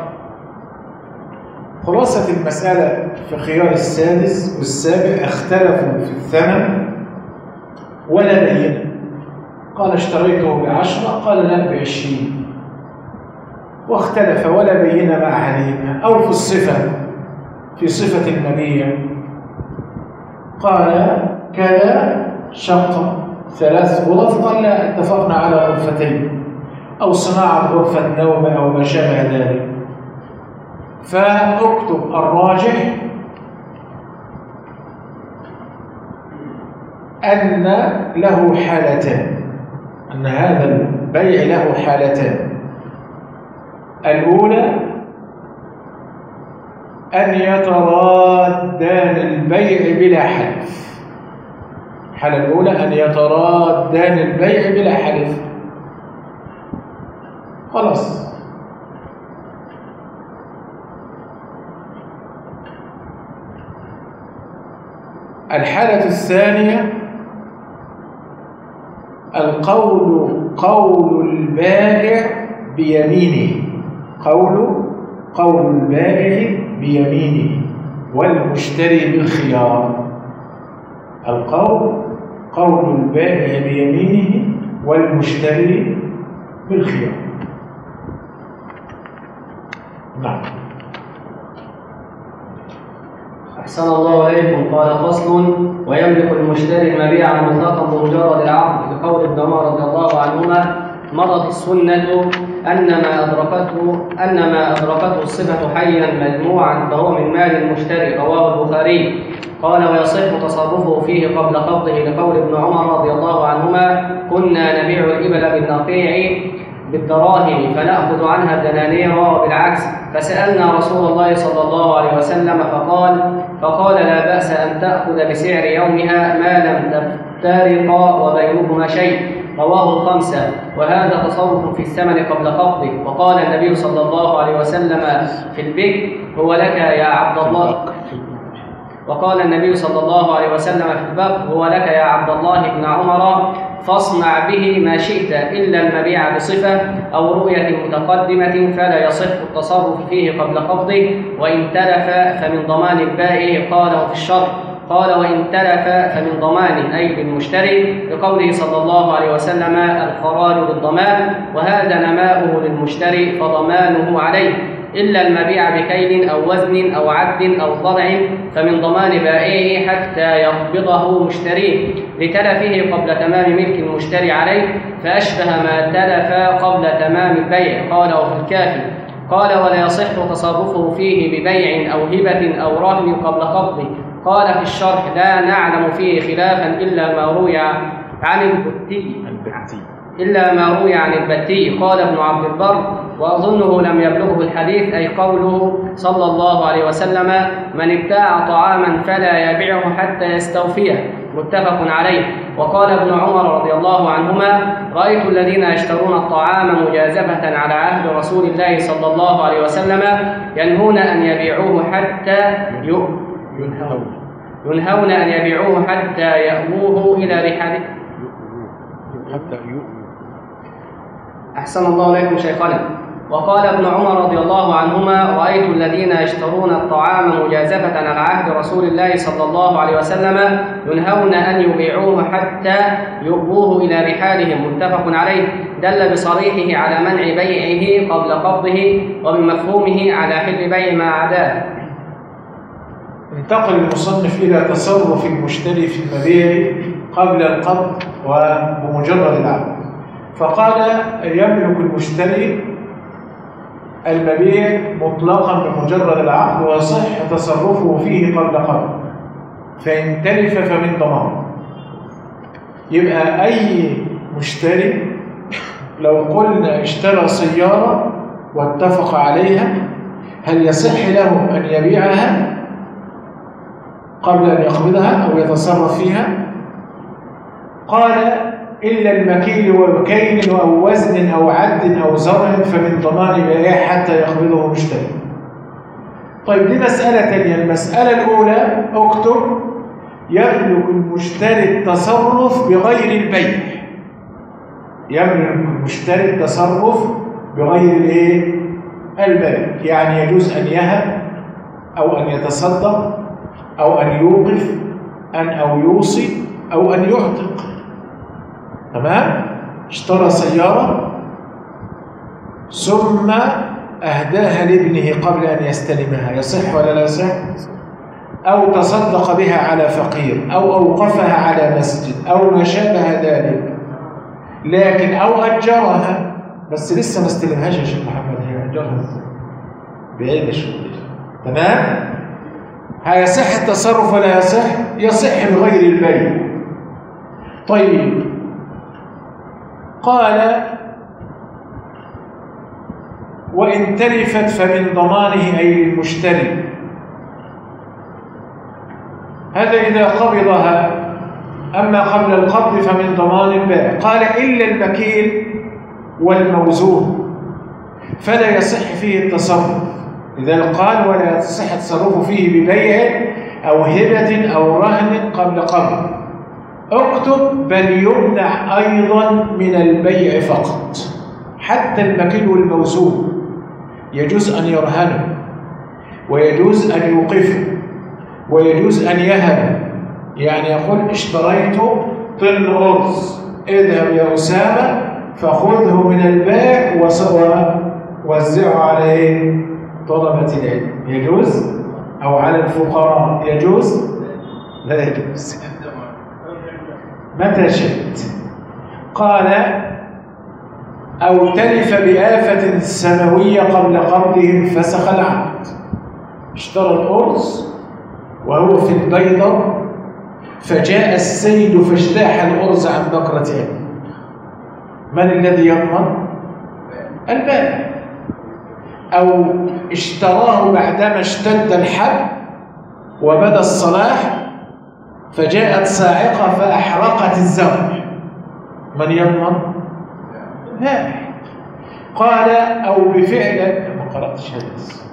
خلاصة المسألة في خيار السادس والسابع اختلفوا في الثمن ولا بينة. قال اشتريته بعشرة، قال لا بعشرين، واختلف ولا بينة مع حليمة. أو في الصفة، في صفة المبيع قال كذا شقة ثلاث غرف، قال لا اتفقنا على غرفتين، أو صناعة غرفة نوم أو ما شابه ذلك. فاكتب الراجح أن له حالتان، أن هذا البيع له حالتان. الأولى أن يترادان البيع بلا حلف. الحالة الأولى أن يترادان البيع بلا حلف. خلاص. الحالة الثانية القول قول البائع بيمينه، قول قول البائع بيمينه والمشتري بالخيار. القول قول البائع بيمينه والمشتري بالخيار. نعم. أحسن الله إليكم. قال فصل: ويملك المشتري المبيع مطلقا بمجرد العقد، لقول ابن عمر رضي الله عنهما: مضت السنة أن ما أدركته أن ما أدركته الصفة حيا مجموعا فهو من مال المشتري. رواه البخاري. قال: ويصح تصرفه فيه قبل قبضه، لقول ابن عمر رضي الله عنهما: كنا نبيع الإبل بالنقيع بالدراهم فنأخذ عنها الدنانير وبالعكس، فسألنا رسول الله صلى الله عليه وسلم فقال فقال لا بأس أن تأخذ بسعر يومها ما لم تفترقا وبينهما شيء. رواه الخمسة. وهذا تصرف في الثمن قبل قبضه. وقال النبي صلى الله عليه وسلم في البكر: هو لك يا عبد الله وقال النبي صلى الله عليه وسلم في البكر: هو لك يا عبد الله بن عمر، فاصنع به ما شئت إلا المبيع بصفة أو رؤية متقدمة فلا يصح التصرف فيه قبل قبضه، وإن تلف فمن ضمان البائع. قاله في الشرح. قال: وإن تلف فمن ضمان أي بالمشتري، لقوله صلى الله عليه وسلم: الخراج للضمان، وهذا نماؤه للمشتري فضمانه عليه، إلا المبيع بكيل أو وزن أو عد أو ضرع فمن ضمان بائعه حتى يقبضه مشتريه لتلفه قبل تمام ملك المشتري عليه، فأشبه ما تلف قبل تمام البيع. قال: وفي الكافي. قال: ولا يصح تصرفه فيه ببيع أو هبة أو رهن قبل قبضه. قال في الشرح: لا نعلم فيه خلافا إلا ما روي عن البتي إلا ما روي عن البتي. قال ابن عبد البر: وأظنه لم يبلغه الحديث، أي قوله صلى الله عليه وسلم: من ابتاع طعاما فلا يبيعه حتى يستوفيه. متفق عليه. وقال ابن عمر رضي الله عنهما: رأيت الذين يشترون الطعام مجازفة على عهد رسول الله صلى الله عليه وسلم ينهون أن يبيعوه حتى ينهون ينهون أن يبيعوه حتى يأووه إلى رحاله. حتى يؤمن. أحسن الله إليكم شيخنا. وقال ابن عمر رضي الله عنهما: رأيت الذين يشترون الطعام مجازفة على عهد رسول الله صلى الله عليه وسلم ينهون أن يبيعوه حتى يؤووه إلى رحالهم. متفق عليه. دل بصريحه على منع بيعه قبل قبضه، وبمفهومه على حل بيع ما عداه. انتقل المصنف إلى تصرف المشتري في المبيع قبل القبض وبمجرد العقد. فقال: يملك المشتري المبيع مطلقا بمجرد العقد، ويصح تصرفه فيه قبل قبض، فإن تلف فمن ضمان. يبقى أي مشتري لو قلنا اشترى سيارة واتفق عليها، هل يصح له أن يبيعها قبل أن يقبضها أو يتصرف فيها؟ قال: إلا المكيل والكيل أو وزن أو عد أو زرع فمن ضمان بائع حتى يقبضه مشتري. طيب، دي مسألة تانية. المسألة الأولى اكتب: يملك المشتري التصرف بغير البيع. يملك المشتري التصرف بغير الايه؟ البيع. يعني يجوز أن يهب أو أن يتصدق أو أن يوقف أن أو يوصي أو أن يعتق. تمام؟ اشترى سيارة ثم أهداها لابنه قبل أن يستلمها، يصح ولا لا يصح؟ أو تصدق بها على فقير، أو أوقفها على مسجد، أو ما شابه ذلك. لكن أو أجرها، بس لسه ما استلمهاش يا شيخ محمد، هي أجرها ازاي؟ بعيد شوية. تمام؟ هيصح التصرف ولا يصح؟ يصح بغير البيع. طيب، قال: وإن تلفت فمن ضمانه أي المشتري. هذا إذا قبضها، أما قبل القبض فمن ضمان البائع. قال: إلا المكيل والموزون فلا يصح فيه التصرف. إذا قال: ولا يصح التصرف فيه ببيع أو هبة أو رهن قبل قبض. اكتب: بل يمنع أيضا من البيع فقط. حتى المكيل والموزون يجوز أن يرهنه، ويجوز أن يوقفه، ويجوز أن يهب. يعني يقول: اشتريت طن أرز، اذهب يا أسامة فخذه من البائع ووزعه على طلبة العلم. يجوز أو على الفقراء يجوز؟ لا يجوز. متى شئت. قال أو تلف بآفة سنوية قبل قبضهم فسخ العقد. اشترى الأرز وهو في البيضة فجاء السيد فاجتاح الأرز عن بقرة أبيه. من الذي يضمن؟ البائع. أو اشتراه بعدما اشتد الحب وبدا الصلاح فجاءت صاعقة فأحرقت الزرع. من يضمن؟ البائع. قال أو بفعل ما قرأتش هذا.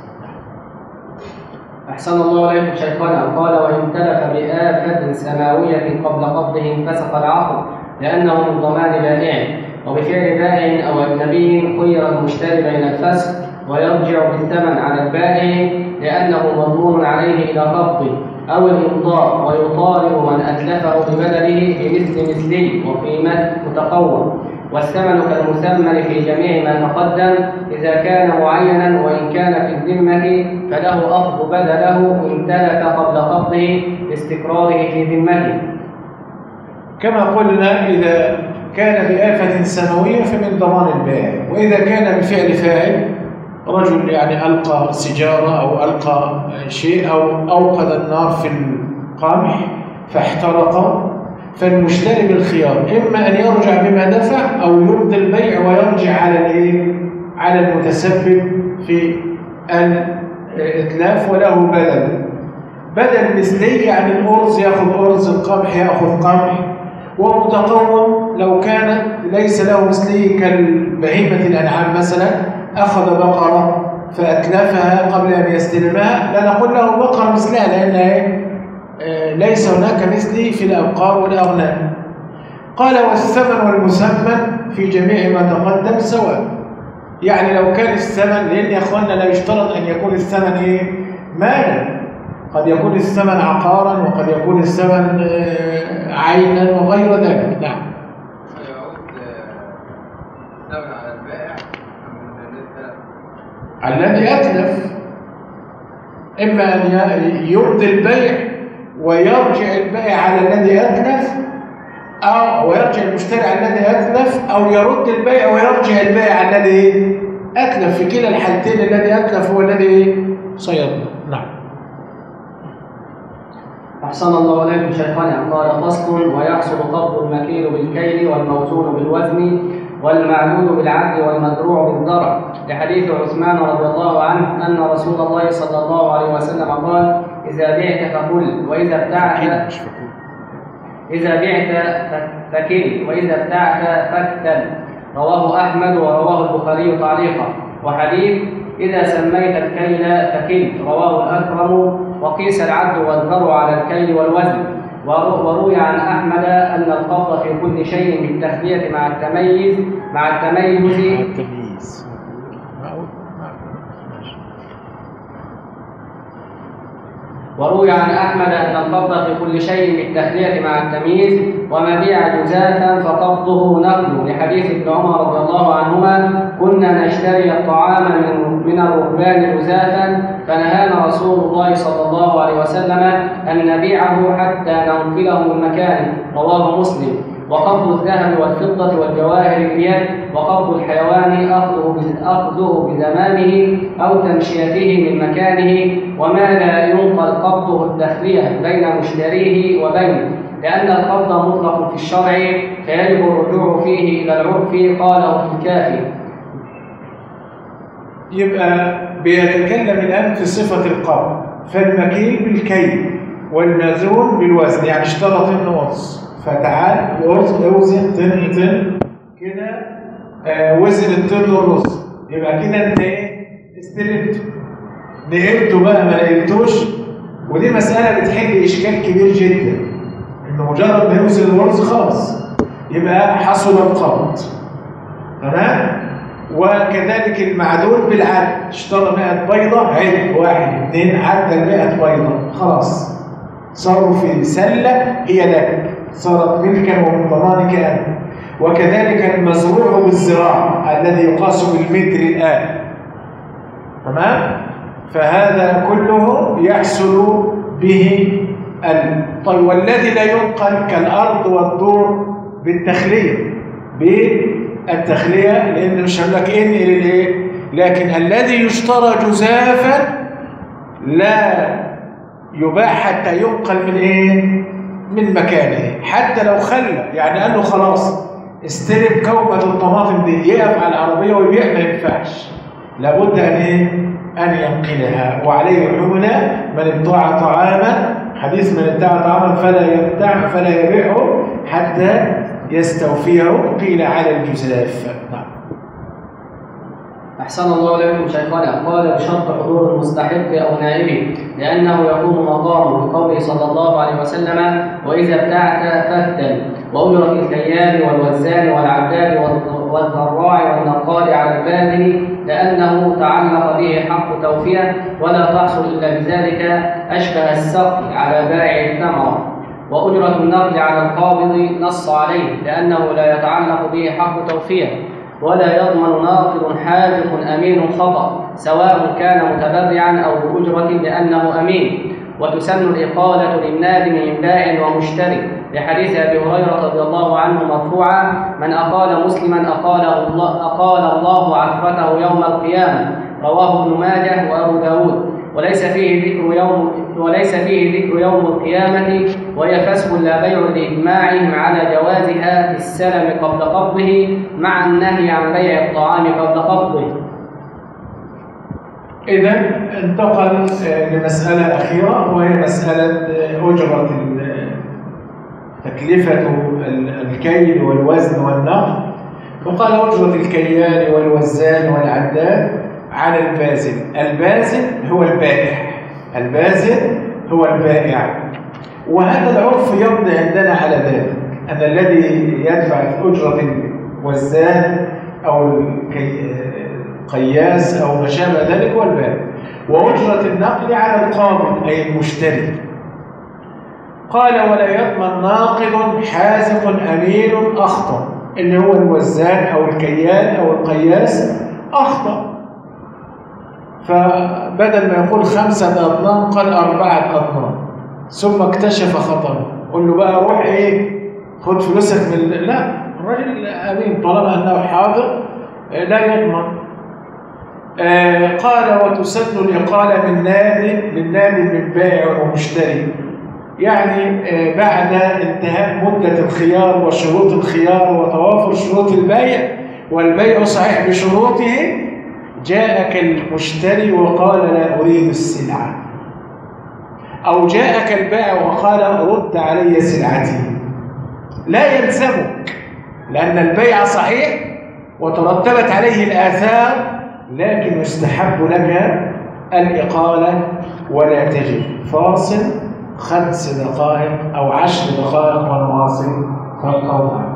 أحسن الله عليكم شيخنا. قال وإن تلف بآفة سماوية قبل قبضهم فسخ العقد لأنه من ضمان بائع. وبفعل بائع أو أجنبي خير المشتري بين الفسخ ويرجع بالثمن على البائع لأنه مضمون عليه إلى قبضه أو الإمضاء ويطالب من أتلفه ببدله بمثل مثله وقيمة متقوم. والثمن كالمثمن في جميع ما تقدم إذا كان معينا، وإن كان في الذمة فله أخذ بدله إن تلف قبل قبضه لاستقراره في ذمته. كما قلنا إذا كان بآفة سنوية فمن ضمان البائع، وإذا كان بفعل فاعل رجل يعني ألقى سجارة أو ألقى شيء أو أوقد النار في القمح فاحترق فالمشتري بالخيار إما أن يرجع بما دفع أو يمضي البيع ويرجع على الإيه؟ على المتسبب في الإتلاف وله بدل. بدل مثلي يعني الأرز يأخذ أرز، القمح يأخذ قمح، ومتقوم لو كان ليس له مثلي كالبهيمة الأنعام مثلا أخذ بقرة فأتلفها قبل أن يستلمها لا نقول له بقرة مثلها لأنها ليس هناك مثلي في الأبقار والأغنام. قال والثمن والمثمن في جميع ما تقدم سواء. يعني لو كان الثمن، لأن يا أخوانا لا يشترط أن يكون الثمن إيه؟ مالا، قد يكون الثمن عقارا وقد يكون الثمن عينا وغير ذلك. نعم. الذي أتلف إما أن يمضي البيع ويرجع البائع على الذي أتلف، أو ويرجع المشتري على الذي أتلف، أو يرد البيع ويرجع البائع على الذي أتلف. في كلا الحالتين الذي أتلف هو الذي سيضمن. نعم. أحسن الله عليكم شيخنا. قال فصل ويحصل قبض المكيل بالكيل والموزون بالوزن والمعلول بالعدل والمزروع بالزرع لحديث عثمان رضي الله عنه أن رسول الله صلى الله عليه وسلم قال إذا بعت فكل وإذا ابتعت إذا بعت فكل وإذا ابتعت فاكتل. رواه أحمد ورواه البخاري تعليقا. وحديث إذا سميت الكيل فكل رواه الأكرم. وقيس العدل والزرع على الكيل والوزن. وروي عن أحمد أن القبض في كل شيء بالتخلية مع التمييز مع التميز وروي عن أحمد أن القبض في كل شيء بالتخلية مع التمييز. ومبيع جزافا فقبضه نقل لحديث ابن عمر رضي الله عنهما كنا نشتري الطعام من من الرهبان جزافا فنهانا رسول الله صلى الله عليه وسلم أن نبيعه حتى ننقله من مكانه. رواه مسلم. وقبض الذهب والفضة والجواهر باليد وقبض الحيوان أخذه بزمامه أو تمشيته من مكانه. وما لا ينقل قبضه التخلية بين مشتريه وبينه لأن القبض مطلق في الشرع فيجب الرجوع فيه إلى العرف. قاله في الكافي. يبقى بيتكلم الآن في صفة القبض. فالمكيل بالكيل والمزون بالوزن، يعني اشترى طن ونص فتعال اوزن طن طن كده، آه وزن الطن ونص، يبقى كده انت ايه؟ استلمته. نقلته بقى ما نقلتوش، ودي مسألة بتحل إشكال كبير جدا، إنه مجرد ما يوزن الورز خلاص يبقى حصل القبض. تمام؟ وكذلك المعدول بالعد، اشترى مئة بيضة عد واحد اثنين عد المئة بيضة خلاص صاروا في سلة هي لك، صارت ملكا ومن ضمانك أنت. وكذلك المزروع بالزراعة الذي يقاس بالمتر الآن. تمام؟ فهذا كله يحصل به ال... طيب والذي لا ينقل كالأرض والدور بالتخلية بالتخلية، لأن مش هقول لك انقل الايه، لكن الذي يشترى جزافا لا يباح حتى ينقل من ايه، من مكانه، حتى لو خلى، يعني قال له خلاص استلم كومة الطماطم دي، يقف على العربية ويبيع، ما ينفعش، لابد ان ايه، ان ينقلها. وعليه حمل من ابتاع طعاما، حديث من ابتاع طعاما فلا يبتاع فلا يبيعه حتى يستوفيه، قيل على الجزاف. نعم. أحسن الله إليكم شيخنا. قال بشرط حضور المستحق أو نائبه، لأنه يقوم مقامه بقوله صلى الله عليه وسلم: وإذا ابتعت فافتن. وأجرة الكيال والوزان والعداد والذراع والنقال على الباذل، لأنه تعلق به حق توفية، ولا تحصل إلا بذلك، أشبه السقي على بائع الثمرة. وأجرة النقل على القابض نص عليه، لأنه لا يتعلق به حق توفية، ولا يضمن ناقل حاذق أمين خطأ، سواء كان متبرعا أو بأجرة لأنه أمين. وتسن الإقالة للنادم من بائع ومشتري، لحديث أبي هريرة رضي الله عنه مرفوعا: من أقال مسلما أقاله الله, أقال الله عثرته يوم القيامة. رواه ابن ماجه وأبو داود. وليس فيه ذكر يوم وليس فيه ذكر يوم القيامة، وهي فسخ لا بيع لإجماعهم على جوازها في السلم قبل قبضه، مع النهي عن بيع الطعام قبل قبضه. إذا انتقل لمسألة أخيرة، وهي مسألة أجرة تكلفة الكيل والوزن والنقل. فقال: أجرة الكيال والوزان والعداد على البازل. البازل هو البائع، البازل هو البائع. وهذا العرف يمضي عندنا على ذلك، أن الذي يدفع أجرة الوزان أو القياس أو ما شابه ذلك هو البائع. وأجرة النقل على القابض أي المشتري. قال: ولا يضمن ناقض حازق أمين أخطأ، اللي هو الوزان أو الكيال أو القياس أخطأ، فبدل ما يقول خمسة أطنان قال أربعة أطنان، ثم اكتشف خطأ، قل له بقى روح إيه، خد فلوسك من، لا، الرجل أمين طالما أنه حاضر لا يضمن. آه قال: وتسن الإقالة من نادي للنادي من بائع ومشتري، يعني آه بعد انتهاء مدة الخيار وشروط الخيار وتوافر شروط البيع، والبيع صحيح بشروطه، جاءك المشتري وقال: لا أريد السلعة، أو جاءك البائع وقال: رد علي سلعتي، لا يلزمك، لأن البيع صحيح وترتبت عليه الآثار، لكن يستحب لك الإقالة ولا تجب. فاصل خمس دقائق أو عشر دقائق ونواصل. فالقول